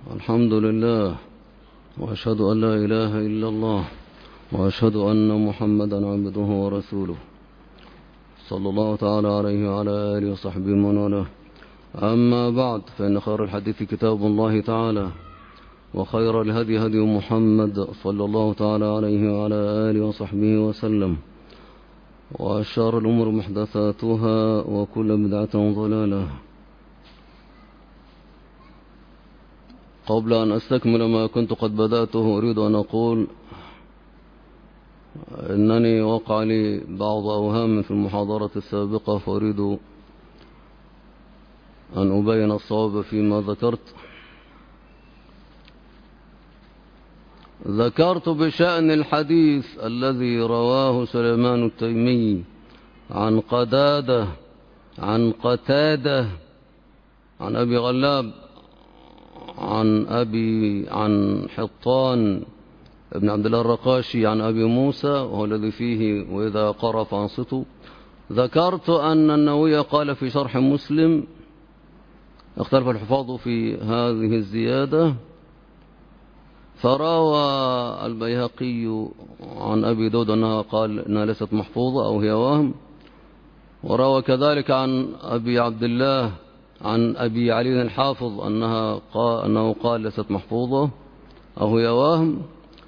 الحمد لله، وأشهد أن لا إله إلا الله، وأشهد أن محمدا عبده ورسوله، صلى الله تعالى عليه وعلى آله وصحبه ومن والاه. أما بعد، فإن خير الحديث كتاب الله تعالى، وخير الهدي هدي محمد صلى الله تعالى عليه وعلى آله وصحبه وسلم، وشر الأمور محدثاتها، وكل بدعة ضلالة. قبل أن أستكمل ما كنت قد بدأته، أريد أن أقول إنني وقع لي بعض أوهام في المحاضرة السابقة، فأريد أن أبين الصواب فيما ذكرت بشأن الحديث الذي رواه سليمان التيمي عن قتادة عن أبي غلاب عن حطان ابن عبد الله الرقاشي عن أبي موسى، وهو الذي فيه وإذا قرأ فانصتوا. ذكرت أن النووي قال في شرح مسلم: اختلف الحفاظ في هذه الزيادة، فروى البيهقي عن أبي داود أنها قال إنها ليست محفوظة أو هي وهم، وروى كذلك عن أبي عبد الله عن أبي علي الحافظ أنه قال ليست محفوظة أو هي وهم.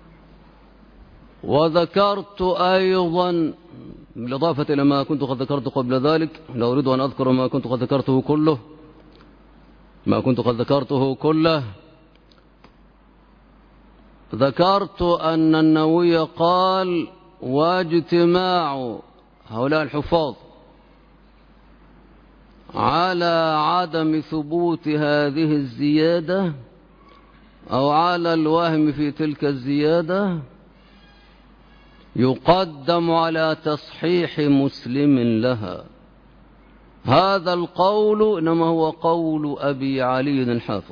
وذكرت أيضا بالإضافة إلى ما كنت قد ذكرت قبل ذلك، لا أريد أن أذكر ما كنت قد ذكرته كله، ذكرت أن النووي قال: واجتماع هؤلاء الحفاظ على عدم ثبوت هذه الزيادة أو على الوهم في تلك الزيادة يقدم على تصحيح مسلم لها. هذا القول إنما هو قول أبي علي الحافظ،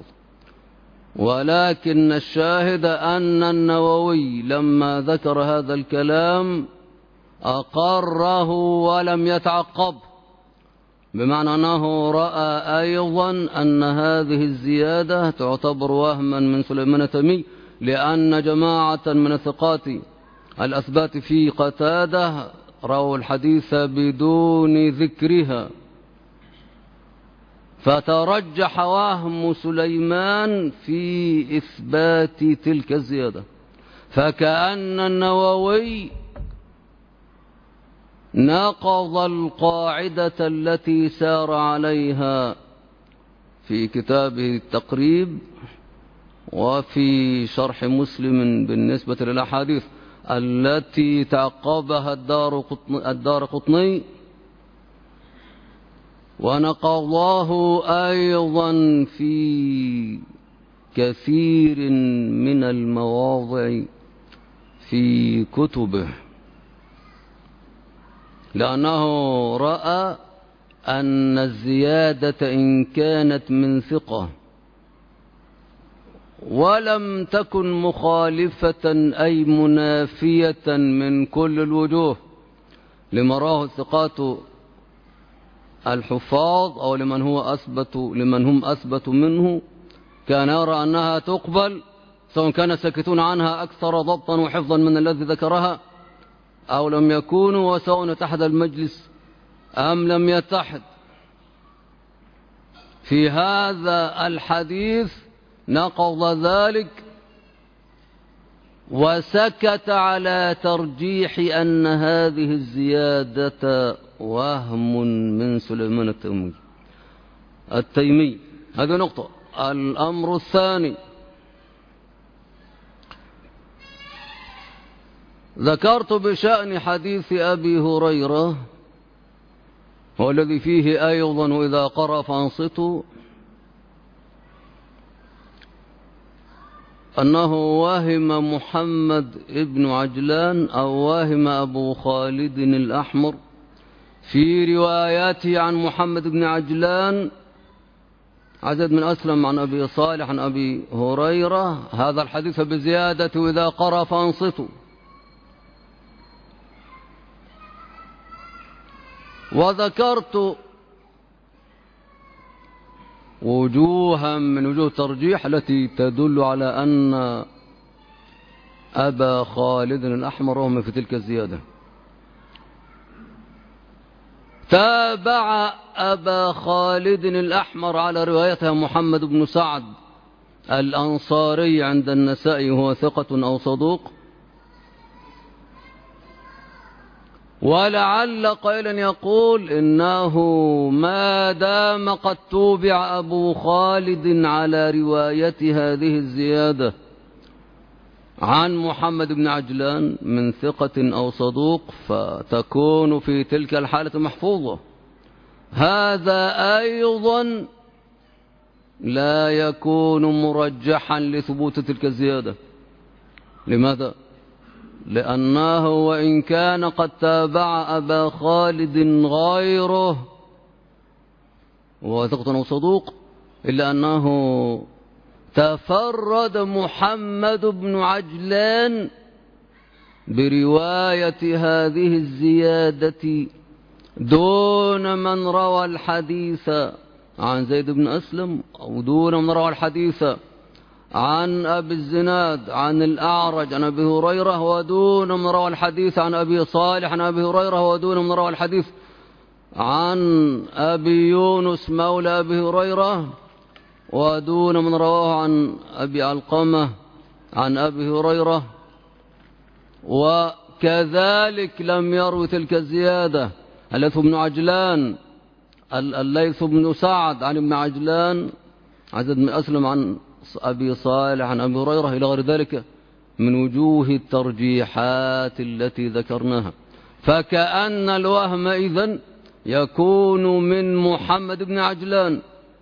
ولكن الشاهد أن النووي لما ذكر هذا الكلام أقره ولم يتعقب، بمعنى أنه رأى أيضا أن هذه الزيادة تعتبر وهما من سليمان التيمي، لأن جماعة من الثقات الأثبات في قتادة رووا الحديث بدون ذكرها، فترجح وهم سليمان في إثبات تلك الزيادة، فكأن النووي نقض القاعدة التي سار عليها في كتابه التقريب وفي شرح مسلم بالنسبة للأحاديث التي تعقبها الدارقطني، ونقضاه أيضا في كثير من المواضع في كتبه، لأنه رأى أن الزيادة إن كانت من ثقة ولم تكن مخالفة أي منافية من كل الوجوه لما راه الثقات الحفاظ أو لمن هم أثبت منه، كان يرى أنها تقبل، سواء كان ساكتون عنها أكثر ضبطا وحفظا من الذي ذكرها أو لم يكونوا، وسواء اتحد المجلس أم لم يتحد. في هذا الحديث نقض ذلك وسكت على ترجيح أن هذه الزيادة وهم من سليمان التيمي. هذه نقطة. الأمر الثاني، ذكرت بشأن حديث أبي هريرة والذي فيه أيضا وإذا قرأ فانصتوا، أنه وهم محمد ابن عجلان أو وهم أبو خالد الأحمر في رواياته عن محمد بن عجلان عزيز بن أسلم عن أبي صالح عن أبي هريرة هذا الحديث بزيادة وإذا قرأ فانصتوا. وذكرت وجوها من وجوه الترجيح التي تدل على أن أبا خالد الأحمر رغم في تلك الزيادة تابع أبا خالد الأحمر على روايتها محمد بن سعد الأنصاري عند النسائي، هو ثقة أو صدوق. ولعل قائلا يقول إنه ما دام قد توبع أبو خالد على رواية هذه الزيادة عن محمد بن عجلان من ثقة أو صدوق فتكون في تلك الحالة محفوظة. هذا أيضا لا يكون مرجحا لثبوت تلك الزيادة. لماذا؟ لأنه وإن كان قد تابع أبا خالد غيره وهو ثقة أو صدوق إلا أنه تفرد محمد بن عجلان برواية هذه الزيادة دون من روى الحديث عن زيد بن أسلم، أو دون من روى الحديث عن أبي الزناد عن الأعرج عن أبي هريرة، ودون من روى الحديث عن أبي صالح عن أبي هريرة، ودون من روى الحديث عن أبي يونس مولى أبي هريرة، ودون من رواه عن أبي علقمة عن أبي هريرة. وكذلك لم يروي تلك الزيادة الليث بن عجلان الليث بن سعد عن ابن عجلان عن زيد بن أسلم عن أبي صالح عن أبي هريرة إلى غير ذلك من وجوه الترجيحات التي ذكرناها. فكأن الوهم إذن يكون من محمد بن عجلان.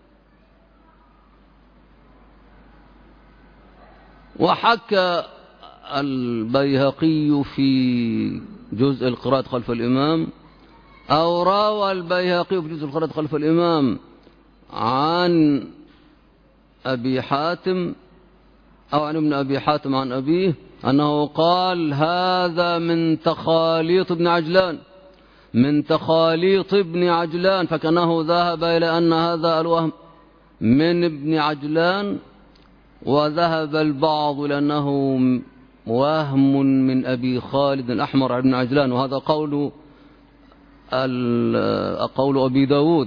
وحكى البيهقي في جزء القراءة خلف الإمام، أو روى البيهقي في جزء القراءة خلف الإمام عن أبي حاتم أو عن ابن أبي حاتم عن أبيه أنه قال هذا من تخاليط ابن عجلان، من تخاليط ابن عجلان، فكأنه ذهب إلى أن هذا الوهم من ابن عجلان، وذهب البعض لأنه وهم من أبي خالد الأحمر بن عجلان. وهذا قول أبي داود.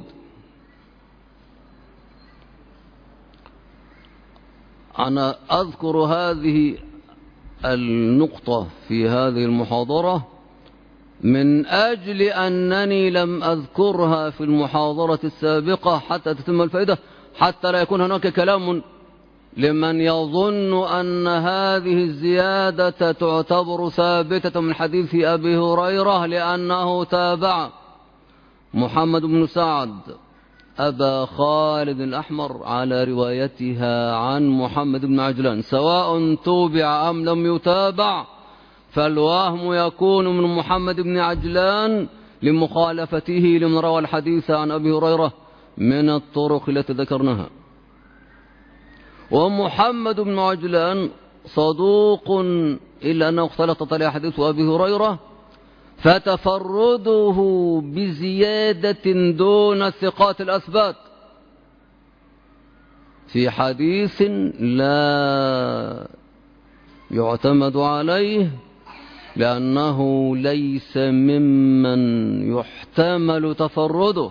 أنا أذكر هذه النقطة في هذه المحاضرة من أجل أنني لم أذكرها في المحاضرة السابقة حتى تتم الفائدة، حتى لا يكون هناك كلام لمن يظن أن هذه الزيادة تعتبر ثابتة من حديث أبي هريرة لأنه تابع محمد بن سعد أبا خالد الأحمر على روايتها عن محمد بن عجلان، سواء توبع أم لم يتابع، فالوهم يكون من محمد بن عجلان لمخالفته لمن روى الحديث عن أبي هريرة من الطرق التي ذكرناها. ومحمد بن عجلان صدوق إلا أنه اختلطت عليه حديث أبي هريرة، فتفرده بزيادة دون الثقات الأثبات في حديث لا يعتمد عليه لأنه ليس ممن يحتمل تفرده.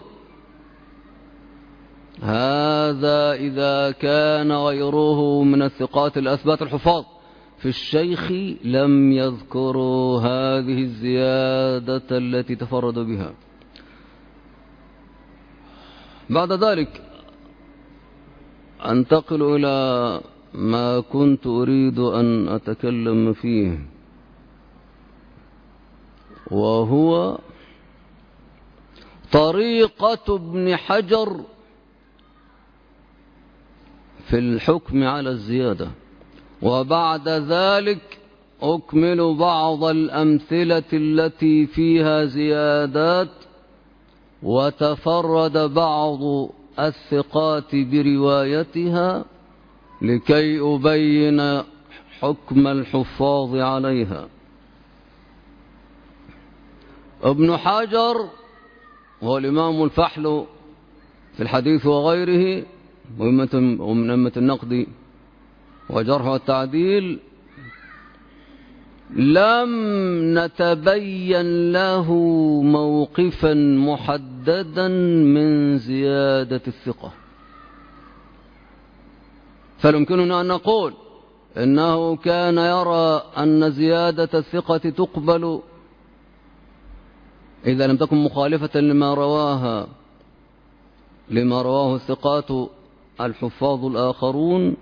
هذا إذا كان غيره من الثقات الأثبات الحفاظ في الشيخ لم يذكروا هذه الزيادة التي تفرد بها. بعد ذلك أنتقل إلى ما كنت أريد أن أتكلم فيه، وهو طريقة ابن حجر في الحكم على الزيادة. وبعد ذلك أكمل بعض الأمثلة التي فيها زيادات وتفرد بعض الثقات بروايتها لكي أبين حكم الحفاظ عليها. ابن حجر هو الإمام الفحل في الحديث وغيره ومن أمة النقد وجرح والتعديل لم نتبين له موقفا محددا من زيادة الثقة، فيمكننا أن نقول إنه كان يرى أن زيادة الثقة تقبل إذا لم تكن مخالفة لما رواه الثقات الحفاظ الآخرون.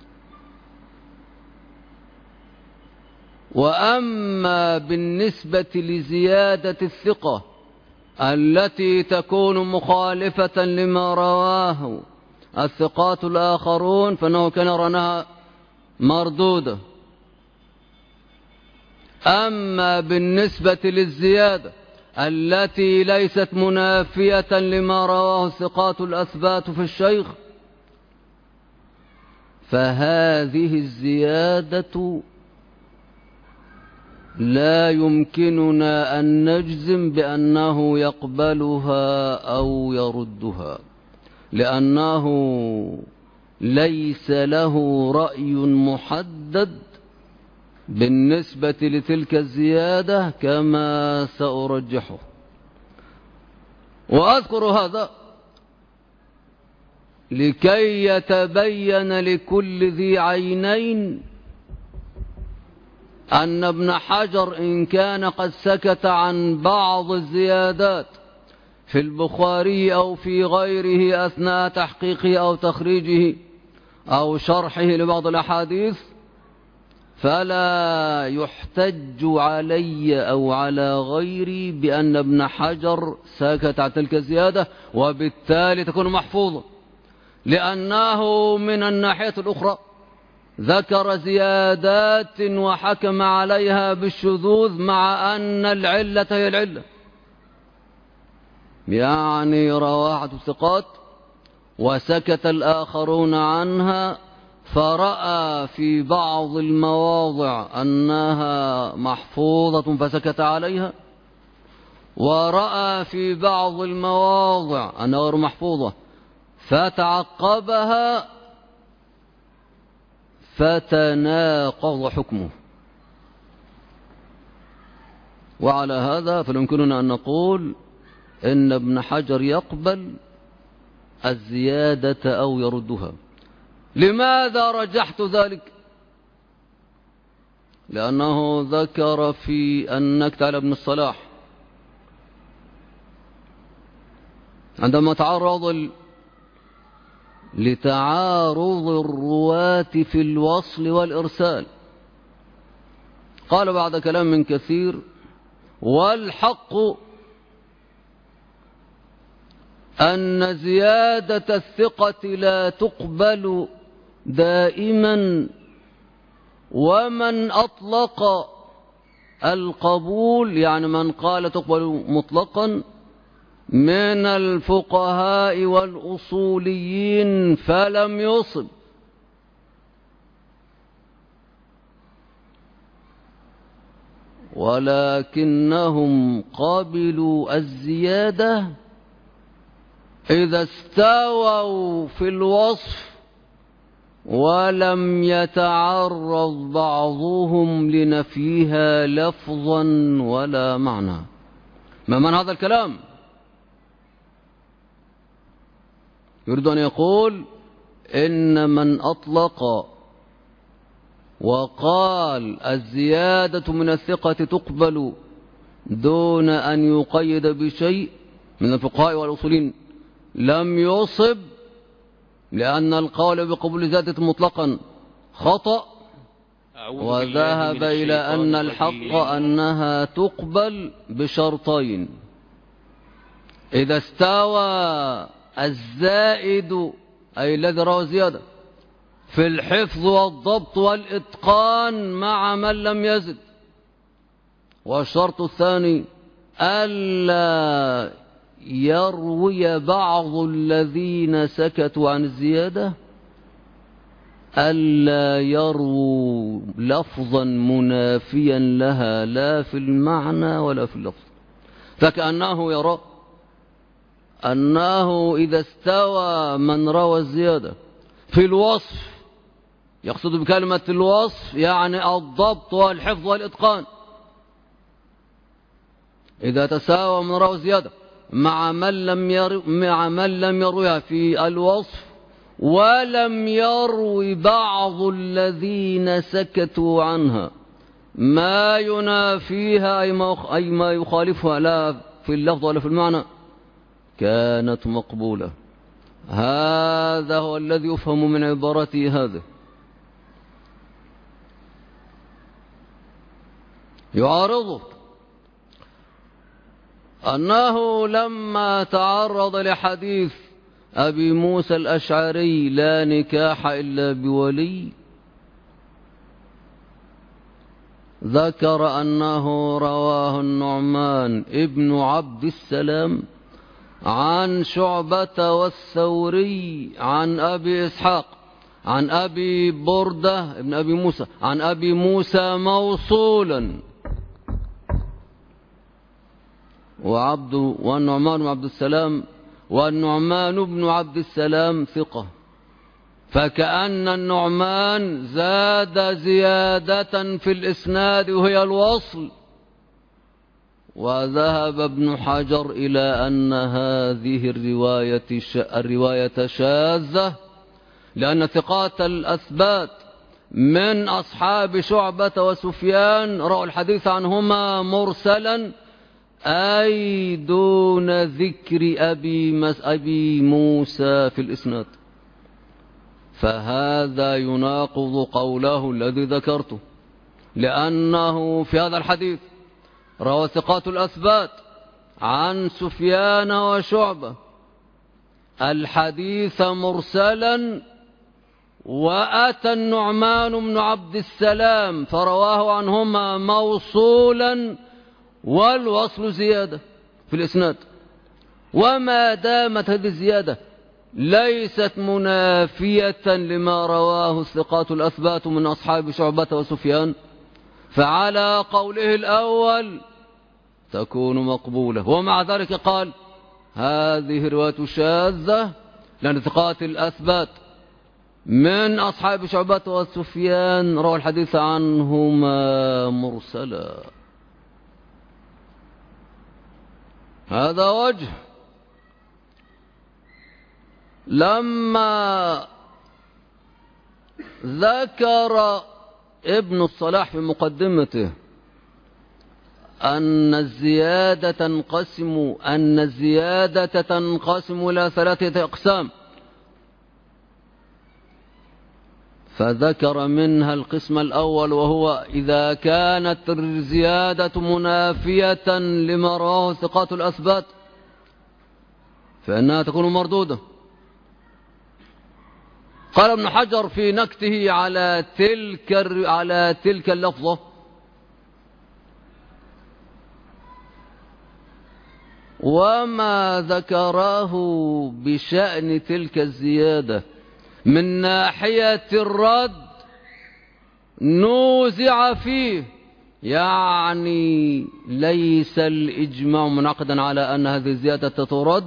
وأما بالنسبة لزيادة الثقة التي تكون مخالفة لما رواه الثقات الآخرون فإنه كان يرى أنها مردودة. أما بالنسبة للزيادة التي ليست منافية لما رواه الثقات الأثبات في الشيخ فهذه الزيادة لا يمكننا أن نجزم بأنه يقبلها أو يردها، لأنه ليس له رأي محدد بالنسبة لتلك الزيادة كما سأرجحه. وأذكر هذا لكي يتبين لكل ذي عينين أن ابن حجر إن كان قد سكت عن بعض الزيادات في البخاري أو في غيره أثناء تحقيقه أو تخريجه أو شرحه لبعض الأحاديث فلا يحتج علي أو على غيري بأن ابن حجر سكت عن تلك الزيادة وبالتالي تكون محفوظة، لأنه من الناحية الأخرى ذكر زيادات وحكم عليها بالشذوذ مع أن العلة هي العلة. يعني رواحة الثقات وسكت الآخرون عنها، فرأى في بعض المواضع أنها محفوظة فسكت عليها، ورأى في بعض المواضع أنها غير محفوظة فتعقبها فتناقض حكمه. وعلى هذا فيمكننا أن نقول إن ابن حجر يقبل الزيادة أو يردها. لماذا رجحت ذلك؟ لأنه ذكر في النكت على ابن الصلاح عندما تعرض لتعارض الرواة في الوصل والإرسال قال بعد كلام كثير: والحق أن زيادة الثقة لا تقبل دائما، ومن أطلق القبول يعني من قال تقبل مطلقا من الفقهاء والأصوليين فلم يصب، ولكنهم قبلوا الزيادة إذا استووا في الوصف ولم يتعرض بعضهم لنفيها لفظا ولا معنى. ما معنى هذا الكلام؟ يريد أن يقول إن من أطلق وقال الزيادة من الثقة تقبل دون أن يقيد بشيء من الفقهاء والأصولين لم يصب، لأن القول بقبول زيادة مطلقا خطأ، وذهب إلى أن الحق أنها تقبل بشرطين: إذا استوى الزائد أي الذي روى زيادة في الحفظ والضبط والإتقان مع من لم يزد، والشرط الثاني ألا يروي بعض الذين سكتوا عن الزيادة ألا يرووا لفظا منافيا لها لا في المعنى ولا في اللفظ. فكأنه يرى أنه إذا استوى من روى الزيادة في الوصف، يقصد بكلمة الوصف يعني الضبط والحفظ والإتقان، إذا تساوى من روى الزيادة مع من لم يروها في الوصف ولم يروي بعض الذين سكتوا عنها ما ينافيها أي ما يخالفها لا في اللفظ ولا في المعنى، كانت مقبولة. هذا هو الذي يفهم من عبارته هذا. يعارضه أنه لما تعرض لحديث أبي موسى الأشعري لا نكاح إلا بولي، ذكر أنه رواه النعمان ابن عبد السلام عن شعبة والثوري عن أبي إسحاق عن أبي بردة ابن أبي موسى عن أبي موسى موصولا، والنعمان بن عبد السلام والنعمان بن عبد السلام ثقة، فكأن النعمان زاد زيادة في الإسناد وهي الوصل. وذهب ابن حجر إلى أن هذه الرواية شاذة، لأن ثقات الأثبات من أصحاب شعبة وسفيان رأوا الحديث عنهما مرسلا، أي دون ذكر أبي موسى في الإسناد، فهذا يناقض قوله الذي ذكرته، لأنه في هذا الحديث روى ثقات الأثبات عن سفيان وشعبة الحديث مرسلا، وأتى النعمان بن عبد السلام فرواه عنهما موصولا، والوصل زيادة في الإسناد. وما دامت هذه الزيادة ليست منافية لما رواه الثقات الأثبات من أصحاب شعبة وسفيان، فعلى قوله الأول تكون مقبولة. ومع ذلك قال هذه رواية شاذة، لأن ثقات الأثبات من أصحاب شعبة وسفيان روى الحديث عنهما مرسلا. هذا وجه. لما ذكر ابن الصلاح في مقدمته أن الزيادة تنقسم إلى 3 أقسام، فذكر منها القسم الأول، وهو إذا كانت الزيادة منافية لما رواه ثقات الأثبات فإنها تكون مردودة. قال ابن حجر في نكته على تلك اللفظة: وما ذكره بشأن تلك الزيادة من ناحية الرد نوزع فيه، يعني ليس الإجماع منعقدا على أن هذه الزيادة ترد.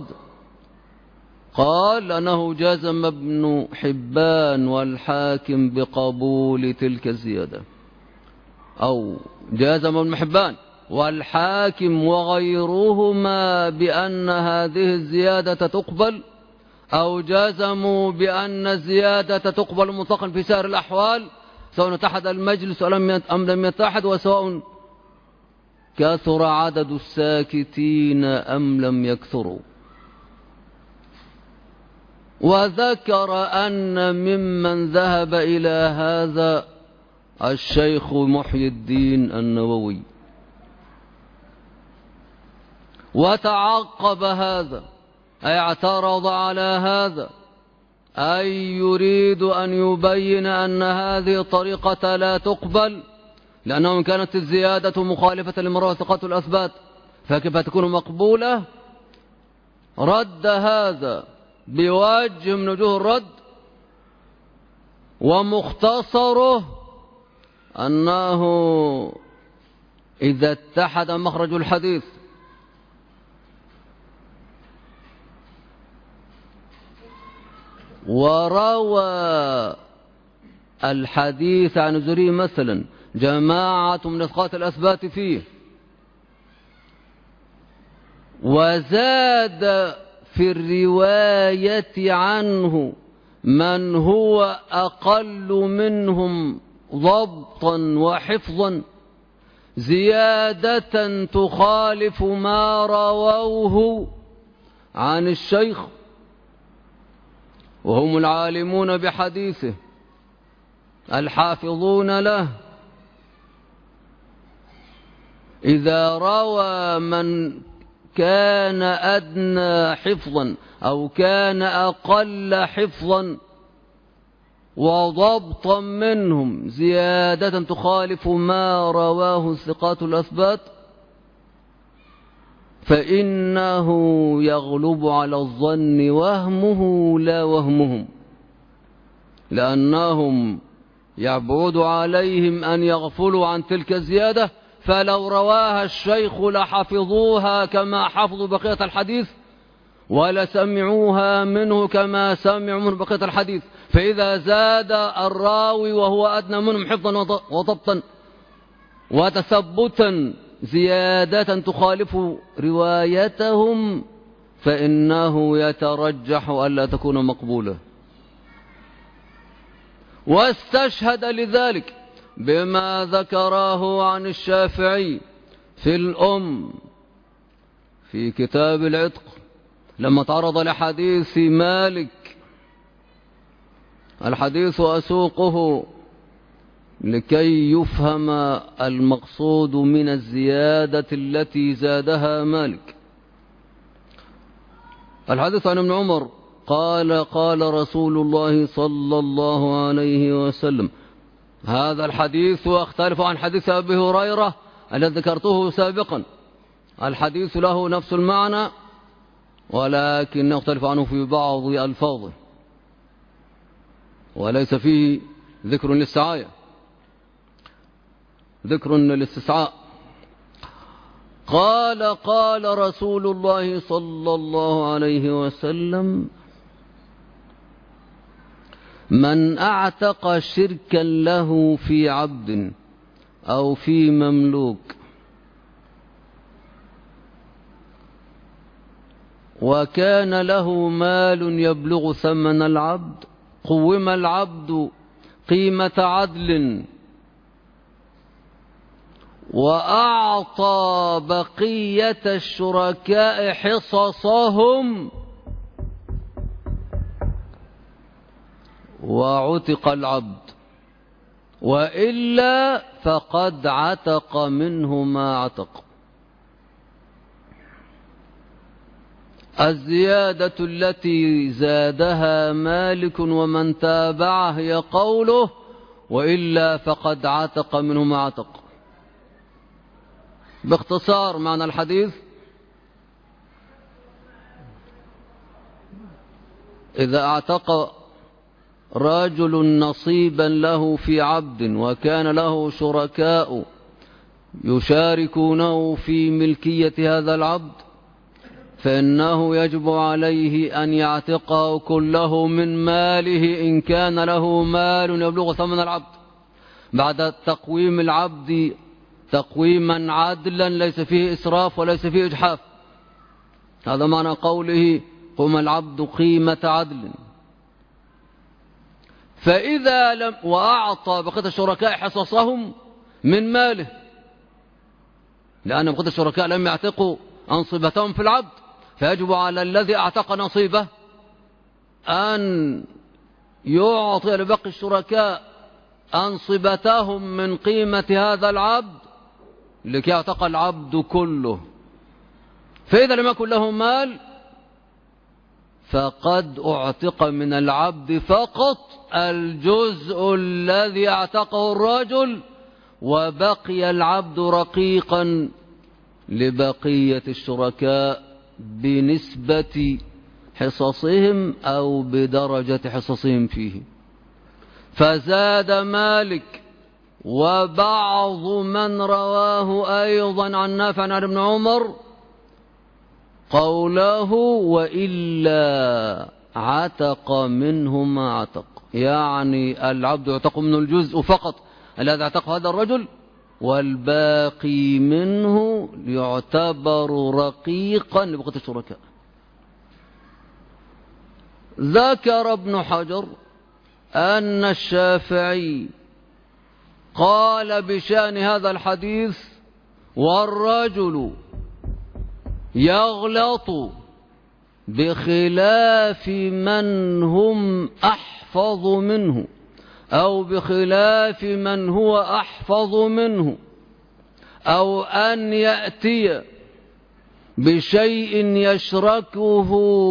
قال أنه جزم ابن حبان والحاكم بقبول تلك الزيادة، أو جزم ابن حبان والحاكم وغيرهما بأن هذه الزيادة تقبل، أو جزموا بأن الزيادة تقبل مطلقا في سائر الأحوال سواء اتحد المجلس أم لم يتحد، وسواء كثر عدد الساكتين أم لم يكثروا. وذكر أن ممن ذهب إلى هذا الشيخ محي الدين النووي، وتعقب هذا أي اعترض على هذا، أي يريد أن يبين أن هذه الطريقة لا تقبل، لأنه إن كانت الزيادة مخالفة لما رواه ثقات الأثبات فكيف تكون مقبولة؟ رد هذا بوجه من وجوه الرد، ومختصره أنه إذا اتحد مخرج الحديث وروى الحديث عن الزهري مثلا جماعة من أثقات الأثبات فيه، وزاد في الرواية عنه من هو أقل منهم ضبطا وحفظا زيادة تخالف ما رووه عن الشيخ، وهم العالمون بحديثه الحافظون له، إذا روى من كان أدنى حفظا أو كان أقل حفظا وضبطا منهم زيادة تخالف ما رواه الثقات الأثبات، فإنه يغلب على الظن وهمه لا وهمهم، لأنهم يعبد عليهم أن يغفلوا عن تلك الزيادة، فلو رواها الشيخ لحفظوها كما حفظوا بقية الحديث، ولسمعوها منه كما سمعوا منه بقية الحديث. فإذا زاد الراوي وهو أدنى منهم حفظا وضبطا وتثبتا زيادة تخالف روايتهم، فإنه يترجح ألا تكون مقبولة. واستشهد لذلك بما ذكره عن الشافعي في الأم في كتاب العتق لما تعرض لحديث مالك. الحديث أسوقه لكي يفهم المقصود من الزيادة التي زادها مالك. الحديث عن ابن عمر قال قال رسول الله صلى الله عليه وسلم. هذا الحديث يختلف عن حديث أبي هريرة الذي ذكرته سابقا، الحديث له نفس المعنى ولكن يختلف عنه في بعض ألفاظه، وليس فيه ذكر للسعاية، ذكر للاستسعاء. قال قال رسول الله صلى الله عليه وسلم: من أعتق شركا له في عبد أو في مملوك وكان له مال يبلغ ثمن العبد، قوم العبد قيمة عدل وأعطى بقية الشركاء حصصهم وعتق العبد، وإلا فقد عتق منه ما عتق. الزيادة التي زادها مالك ومن تابعه هي قوله: وإلا فقد عتق منه ما عتق. باختصار معنى الحديث: إذا اعتق رجل نصيبا له في عبد وكان له شركاء يشاركونه في ملكية هذا العبد، فإنه يجب عليه أن يعتقه كله من ماله إن كان له مال يبلغ ثمن العبد، بعد تقويم العبد تقويما عدلا ليس فيه إسراف وليس فيه إجحاف. هذا معنى قوله: قم العبد قيمة عدل. فإذا لم وأعطى بقية الشركاء حصصهم من ماله، لأن بقية الشركاء لم يعتقوا أنصبتهم في العبد، فيجب على الذي اعتق نصيبه أن يعطي لبقي الشركاء أنصبتهم من قيمة هذا العبد لكي يعتق العبد كله. فإذا لم يكن له مال فقد اعتق من العبد فقط الجزء الذي اعتقه الرجل، وبقي العبد رقيقا لبقية الشركاء بنسبة حصصهم أو بدرجة حصصهم فيه. فزاد مالك وبعض من رواه أيضا عن نافع عن ابن عمر قوله: وإلا عتق منه ما عتق، يعني العبد يعتق منه الجزء فقط الذي اعتق هذا الرجل، والباقي منه يعتبر رقيقا لبقية الشركاء. ذكر ابن حجر أن الشافعي قال بشأن هذا الحديث: والرجل يغلط بخلاف من هم أحفظ منه، أو بخلاف من هو أحفظ منه، أو أن يأتي بشيء يشركه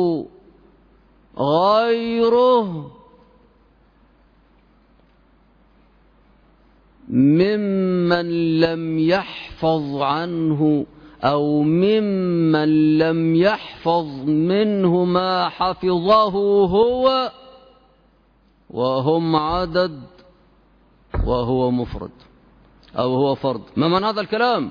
غيره ممن لم يحفظ عنه، أو ممن لم يحفظ منه ما حفظه هو، وهم عدد وهو مفرد أو هو فرد. ما معنى هذا الكلام؟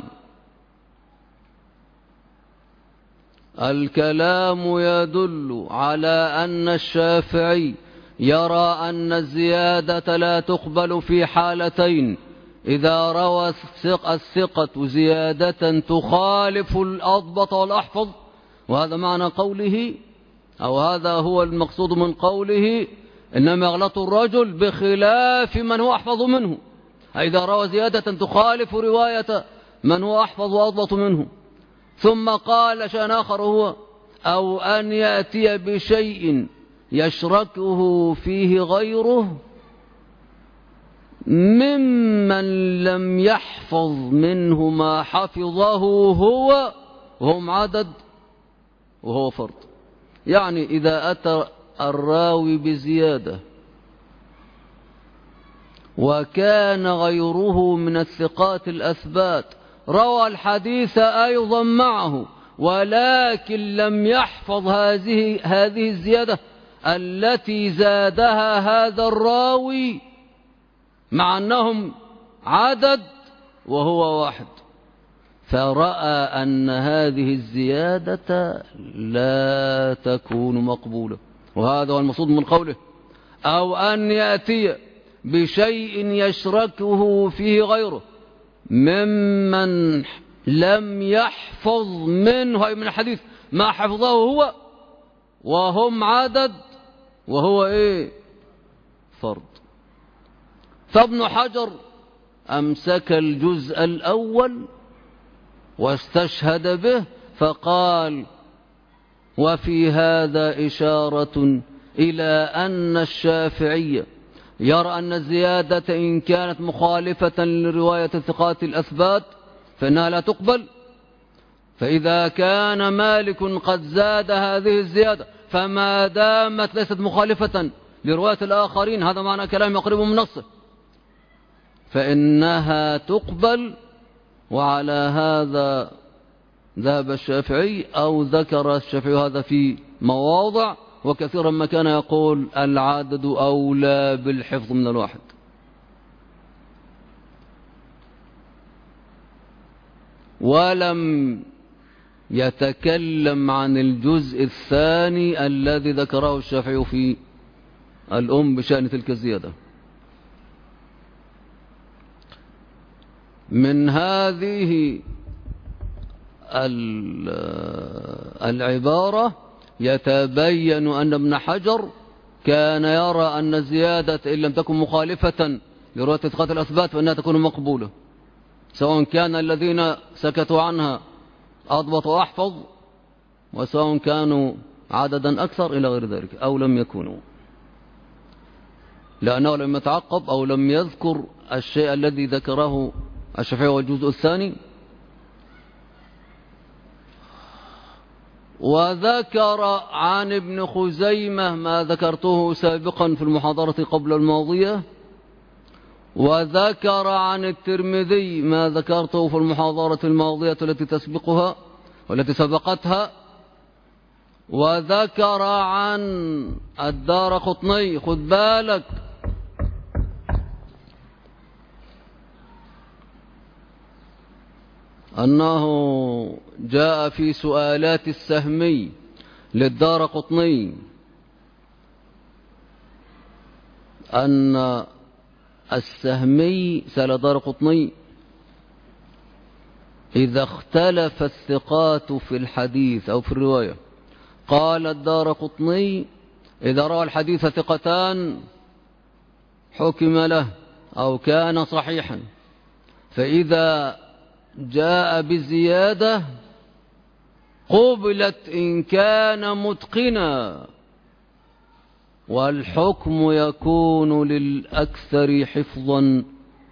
الكلام يدل على أن الشافعي يرى أن الزيادة لا تقبل في حالتين: إذا روى الثقة زيادة تخالف الأضبط والأحفظ، وهذا معنى قوله، أو هذا هو المقصود من قوله إنما يغلط الرجل بخلاف من هو أحفظ منه، إذا روى زيادة تخالف رواية من هو أحفظ وأضبط منه. ثم قال شيء آخر هو: أو أن يأتي بشيء يشركه فيه غيره ممن لم يحفظ منه ما حفظه هو، وهم عدد وهو فرد. يعني إذا أتى الراوي بزيادة وكان غيره من الثقات الأثبات روى الحديث أيضا معه، ولكن لم يحفظ هذه الزيادة التي زادها هذا الراوي، مع أنهم عدد وهو واحد، فرأى أن هذه الزيادة لا تكون مقبولة. وهذا هو المقصود من قوله: أو أن يأتي بشيء يشركه فيه غيره ممن لم يحفظ منه، أي من الحديث، ما حفظه هو، وهم عدد وهو فرد. فابن حجر أمسك الجزء الأول واستشهد به فقال: وفي هذا إشارة إلى أن الشافعي يرى أن الزيادة إن كانت مخالفة لرواية الثقات الأثبات فإنها لا تقبل، فإذا كان مالك قد زاد هذه الزيادة فما دامت ليست مخالفة لرواية الآخرين، هذا معنى كلام يقرب من نصه، فإنها تقبل. وعلى هذا ذهب الشافعي، أو ذكر الشافعي هذا في مواضع، وكثيرا ما كان يقول العدد أولى بالحفظ من الواحد. ولم يتكلم عن الجزء الثاني الذي ذكره الشافعي في الأم بشأن تلك الزيادة. من هذه العبارة يتبين أن ابن حجر كان يرى أن الزيادة إن لم تكن مخالفة لرواية ثقات الأثبات فإنها تكون مقبولة، سواء كان الذين سكتوا عنها أضبط وأحفظ، وسواء كانوا عددا أكثر إلى غير ذلك أو لم يكونوا، لأنه لم يتعقب أو لم يذكر الشيء الذي ذكره الشافعي والجزء الثاني. وذكر عن ابن خزيمة ما ذكرته سابقا في المحاضرة قبل الماضية، وذكر عن الترمذي ما ذكرته في المحاضرة الماضية التي تسبقها والتي سبقتها، وذكر عن الدارقطني. خذ بالك، أنه جاء في سؤالات السهمي للدارقطني أن السهمي سأل دارقطني: إذا اختلف الثقات في الحديث أو في الرواية، قال الدارقطني: إذا روى الحديث ثقتان حكم له أو كان صحيحا، فإذا جاء بزيادة قبلت إن كان متقنا، والحكم يكون للأكثر حفظا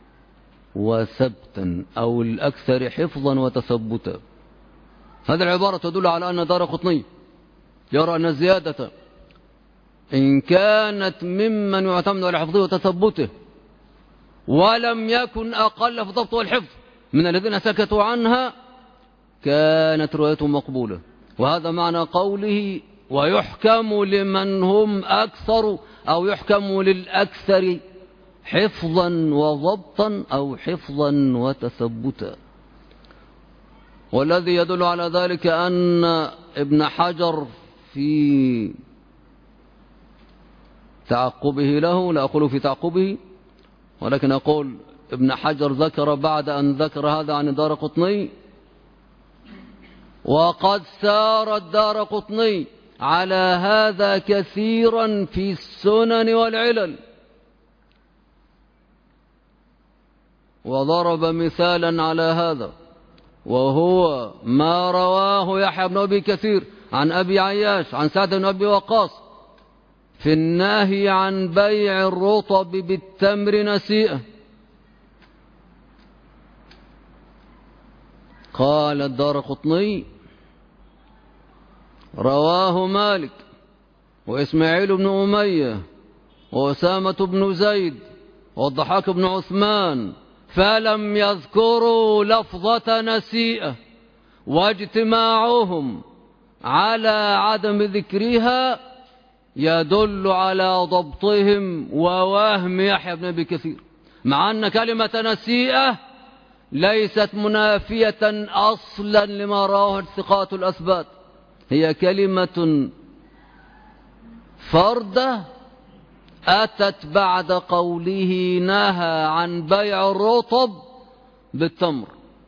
وثبتا أو الأكثر حفظا وتثبتا. هذه العبارة تدل على أن دارقطني يرى أن الزيادة إن كانت ممن يعتمد على حفظه وتثبته ولم يكن أقل في الضبط والحفظ من الذين سكتوا عنها كانت روايته مقبولة. وهذا معنى قوله: ويحكم لمن هم أكثر، أو يحكم للأكثر حفظا وضبطا أو حفظا وتثبتا. والذي يدل على ذلك أن ابن حجر في تعقبه له، لا أقول في تعقبه ولكن أقول ابن حجر ذكر بعد أن ذكر هذا عن الدارقطني: وقد سار الدارقطني على هذا كثيرا في السنن والعلل. وضرب مثالا على هذا وهو ما رواه يحيى بن أبي كثير عن أبي عياش عن سعد بن أبي وقاص في النهي عن بيع الرطب بالتمر نسيئة. قال الدارقطني: رواه مالك وإسماعيل بن أمية وأسامة بن زيد والضحاك بن عثمان، فلم يذكروا لفظة نسيئة، واجتماعهم على عدم ذكرها يدل على ضبطهم ووهم يحيى بن أبي كثير، مع أن كلمة نسيئة ليست منافية أصلا لما رواه الثقات الأثبات، هي كلمة فردة أتت بعد قوله نهى عن بيع الرطب بالتمر.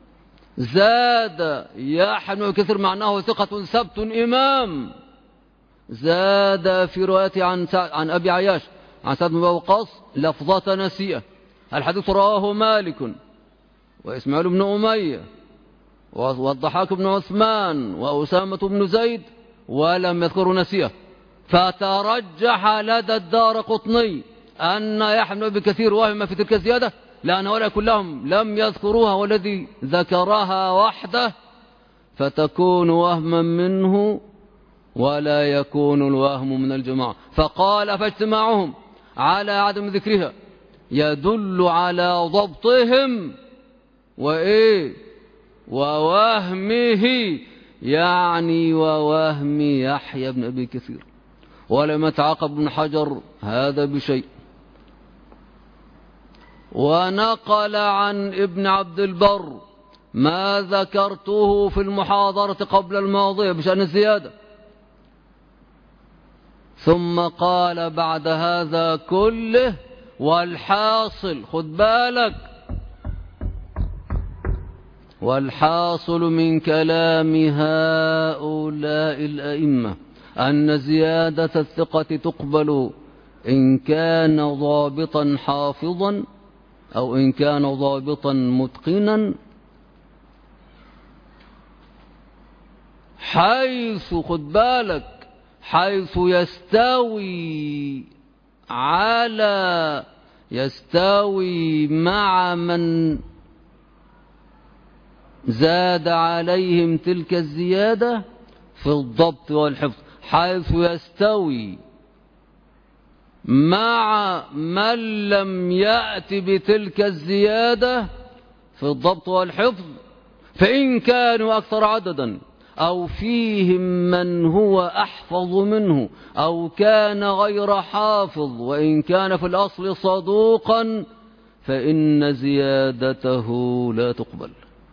زاد يحيى بن أبي كثير معناه ثقة ثبت إمام، زاد في روايته عن أبي عياش عن سعد بن أبي وقاص لفظة نسيئة. الحديث رواه مالك وإسماعيل بن أمية والضحاك بن عثمان وأسامة بن زيد ولم يذكروا نسيئة، فترجح لدى الدارقطني أن يحيى بن أبي كثير وهم في تلك الزيادة، لأن هؤلاء كلهم لم يذكروها والذي ذكرها وحده، فتكون وهما منه ولا يكون الوهم من الجماعة. فقال: فاجتماعهم على عدم ذكرها يدل على ضبطهم ووهمه، يعني ووهم يحيى بن أبي كثير. ولم يتعاقب ابن حجر هذا بشيء. ونقل عن ابن عبد البر ما ذكرته في المحاضرة قبل الماضية بشأن الزيادة، ثم قال بعد هذا كله: والحاصل، خد بالك، والحاصل من كلام هؤلاء الأئمة أن زيادة الثقة تقبل إن كان ضابطا حافظا أو إن كان ضابطا متقنا، حيث، خد بالك، حيث يستوي مع من زاد عليهم تلك الزيادة في الضبط والحفظ، حيث يستوي مع من لم يأت بتلك الزيادة في الضبط والحفظ، فإن كانوا أكثر عددا أو فيهم من هو أحفظ منه أو كان غير حافظ وإن كان في الأصل صدوقا، فإن زيادته لا تقبل.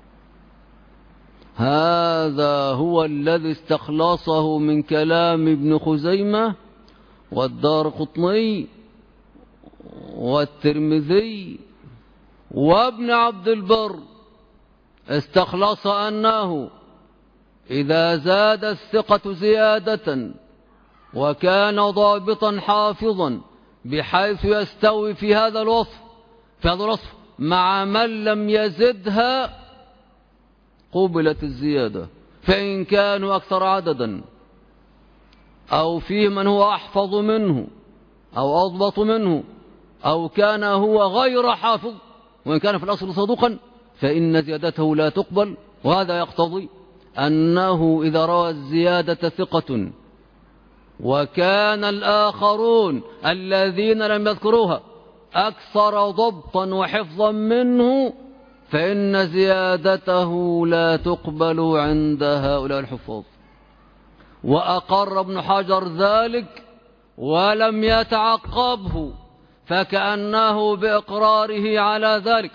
هذا هو الذي استخلصه من كلام ابن خزيمة والدارقطني والترمذي وابن عبد البر استخلص أنه إذا زاد الثقة زيادة وكان ضابطا حافظا بحيث يستوي في هذا الوصف مع من لم يزدها قبلت الزيادة، فإن كانوا أكثر عددا أو فيه من هو أحفظ منه أو أضبط منه أو كان هو غير حافظ وإن كان في الأصل صدوقا فإن زيادته لا تقبل. وهذا يقتضي أنه إذا روى الزيادة ثقة وكان الآخرون الذين لم يذكروها أكثر ضبطا وحفظا منه فإن زيادته لا تقبل عند هؤلاء الحفاظ. وأقر ابن حجر ذلك ولم يتعقبه، فكأنه بإقراره على ذلك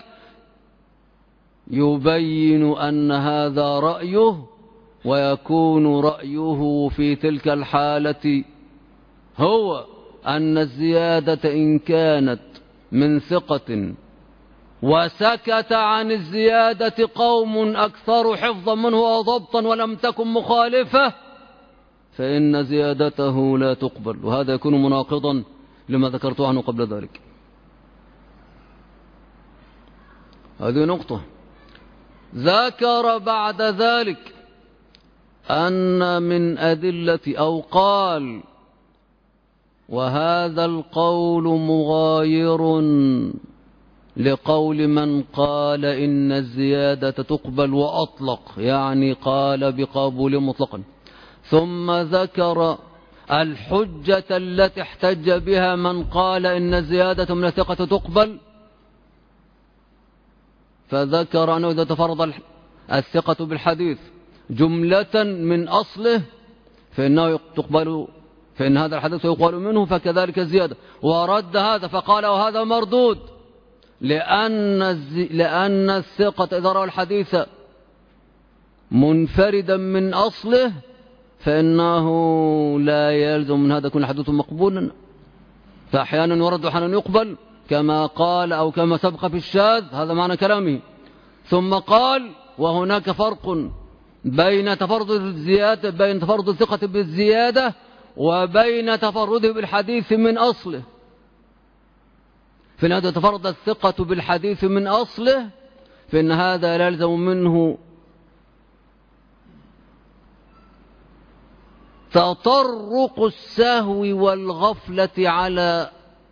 يبين أن هذا رأيه، ويكون رأيه في تلك الحالة هو أن الزيادة إن كانت من ثقة وسكت عن الزيادة قوم أكثر حفظا منه وضبطا ولم تكن مخالفة فإن زيادته لا تقبل، وهذا يكون مناقضا لما ذكرت عنه قبل ذلك. هذه نقطة. ذكر بعد ذلك أن من أدلة أو قال وهذا القول مغاير لقول من قال إن الزيادة تقبل وأطلق، يعني قال بقبول مطلقا، ثم ذكر الحجة التي احتج بها من قال إن الزيادة من الثقة تقبل، فذكر أنه إذا تفرض الثقة بالحديث جملة من أصله فإنه تقبل، فإن هذا الحديث يقبل منه، فكذلك الزيادة. ورد هذا فقال وهذا مردود لأن الثقة إذا رأى الحديث منفردا من أصله فإنه لا يلزم من هذا يكون الحديث مقبولا، فأحيانا يرد وأحيانا يقبل كما قال أو كما سبق في الشاذ، هذا معنى كلامه. ثم قال وهناك فرق بين تفرد الزيادة، بين تفرد الثقة بالزيادة وبين تفرده بالحديث من أصله. فإن هذا تفرد الثقة بالحديث من أصله فإن هذا لا يلزم منه تطرق السهو والغفلة على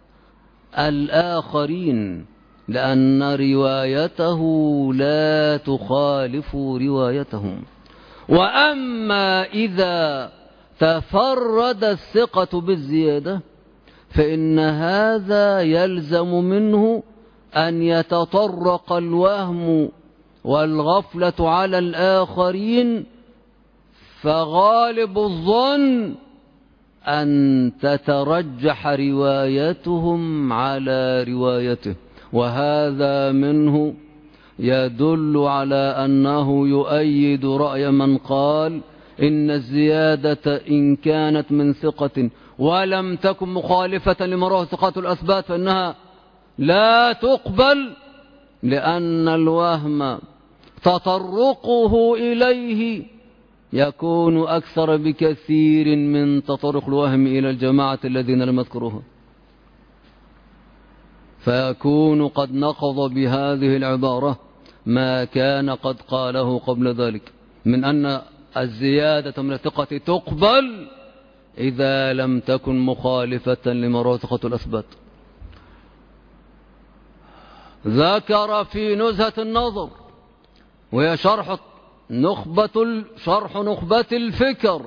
الآخرين، لأن روايته لا تخالف روايتهم. وأما إذا تفرد الثقة بالزيادة فإن هذا يلزم منه أن يتطرق الوهم والغفلة على الآخرين، فغالب الظن أن تترجح روايتهم على روايته، وهذا منه يدل على أنه يؤيد رأي من قال إن الزيادة إن كانت من ثقة ولم تكن مخالفة لما رواه ثقات الأثبات فإنها لا تقبل، لأن الوهم تطرقه إليه يكون أكثر بكثير من تطرق الوهم إلى الجماعة الذين لم يذكروها، فيكون قد نقض بهذه العبارة ما كان قد قاله قبل ذلك من أن الزيادة من الثقة تقبل إذا لم تكن مخالفة لما رواه ثقات الأثبات. ذكر في نزهة النظر وهي شرح نخبة الفكر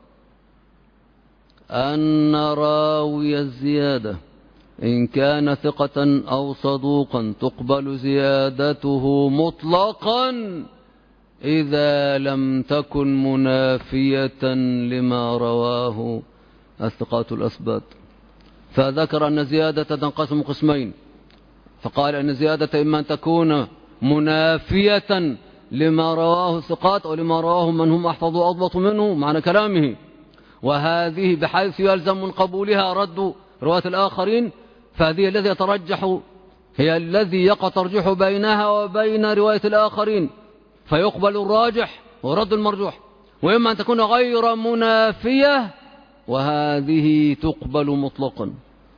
أن راوي الزيادة إن كان ثقة أو صدوقا تقبل زيادته مطلقا إذا لم تكن منافية لما رواه الثقات الأثبات. فذكر أن زيادة تنقسم قسمين، فقال أن زيادة إما أن تكون منافية لما رواه الثقات أو لما رواه من هم أحفظ وأضبط منه معنى كلامه، وهذه بحيث يلزم من قبولها رد رواة الآخرين، فهذه الذي يترجح، هي الذي يقع ترجيح بينها وبين رواية الآخرين، فيقبل الراجح ورد المرجوح، وإما أن تكون غير منافية وهذه تقبل مطلقا.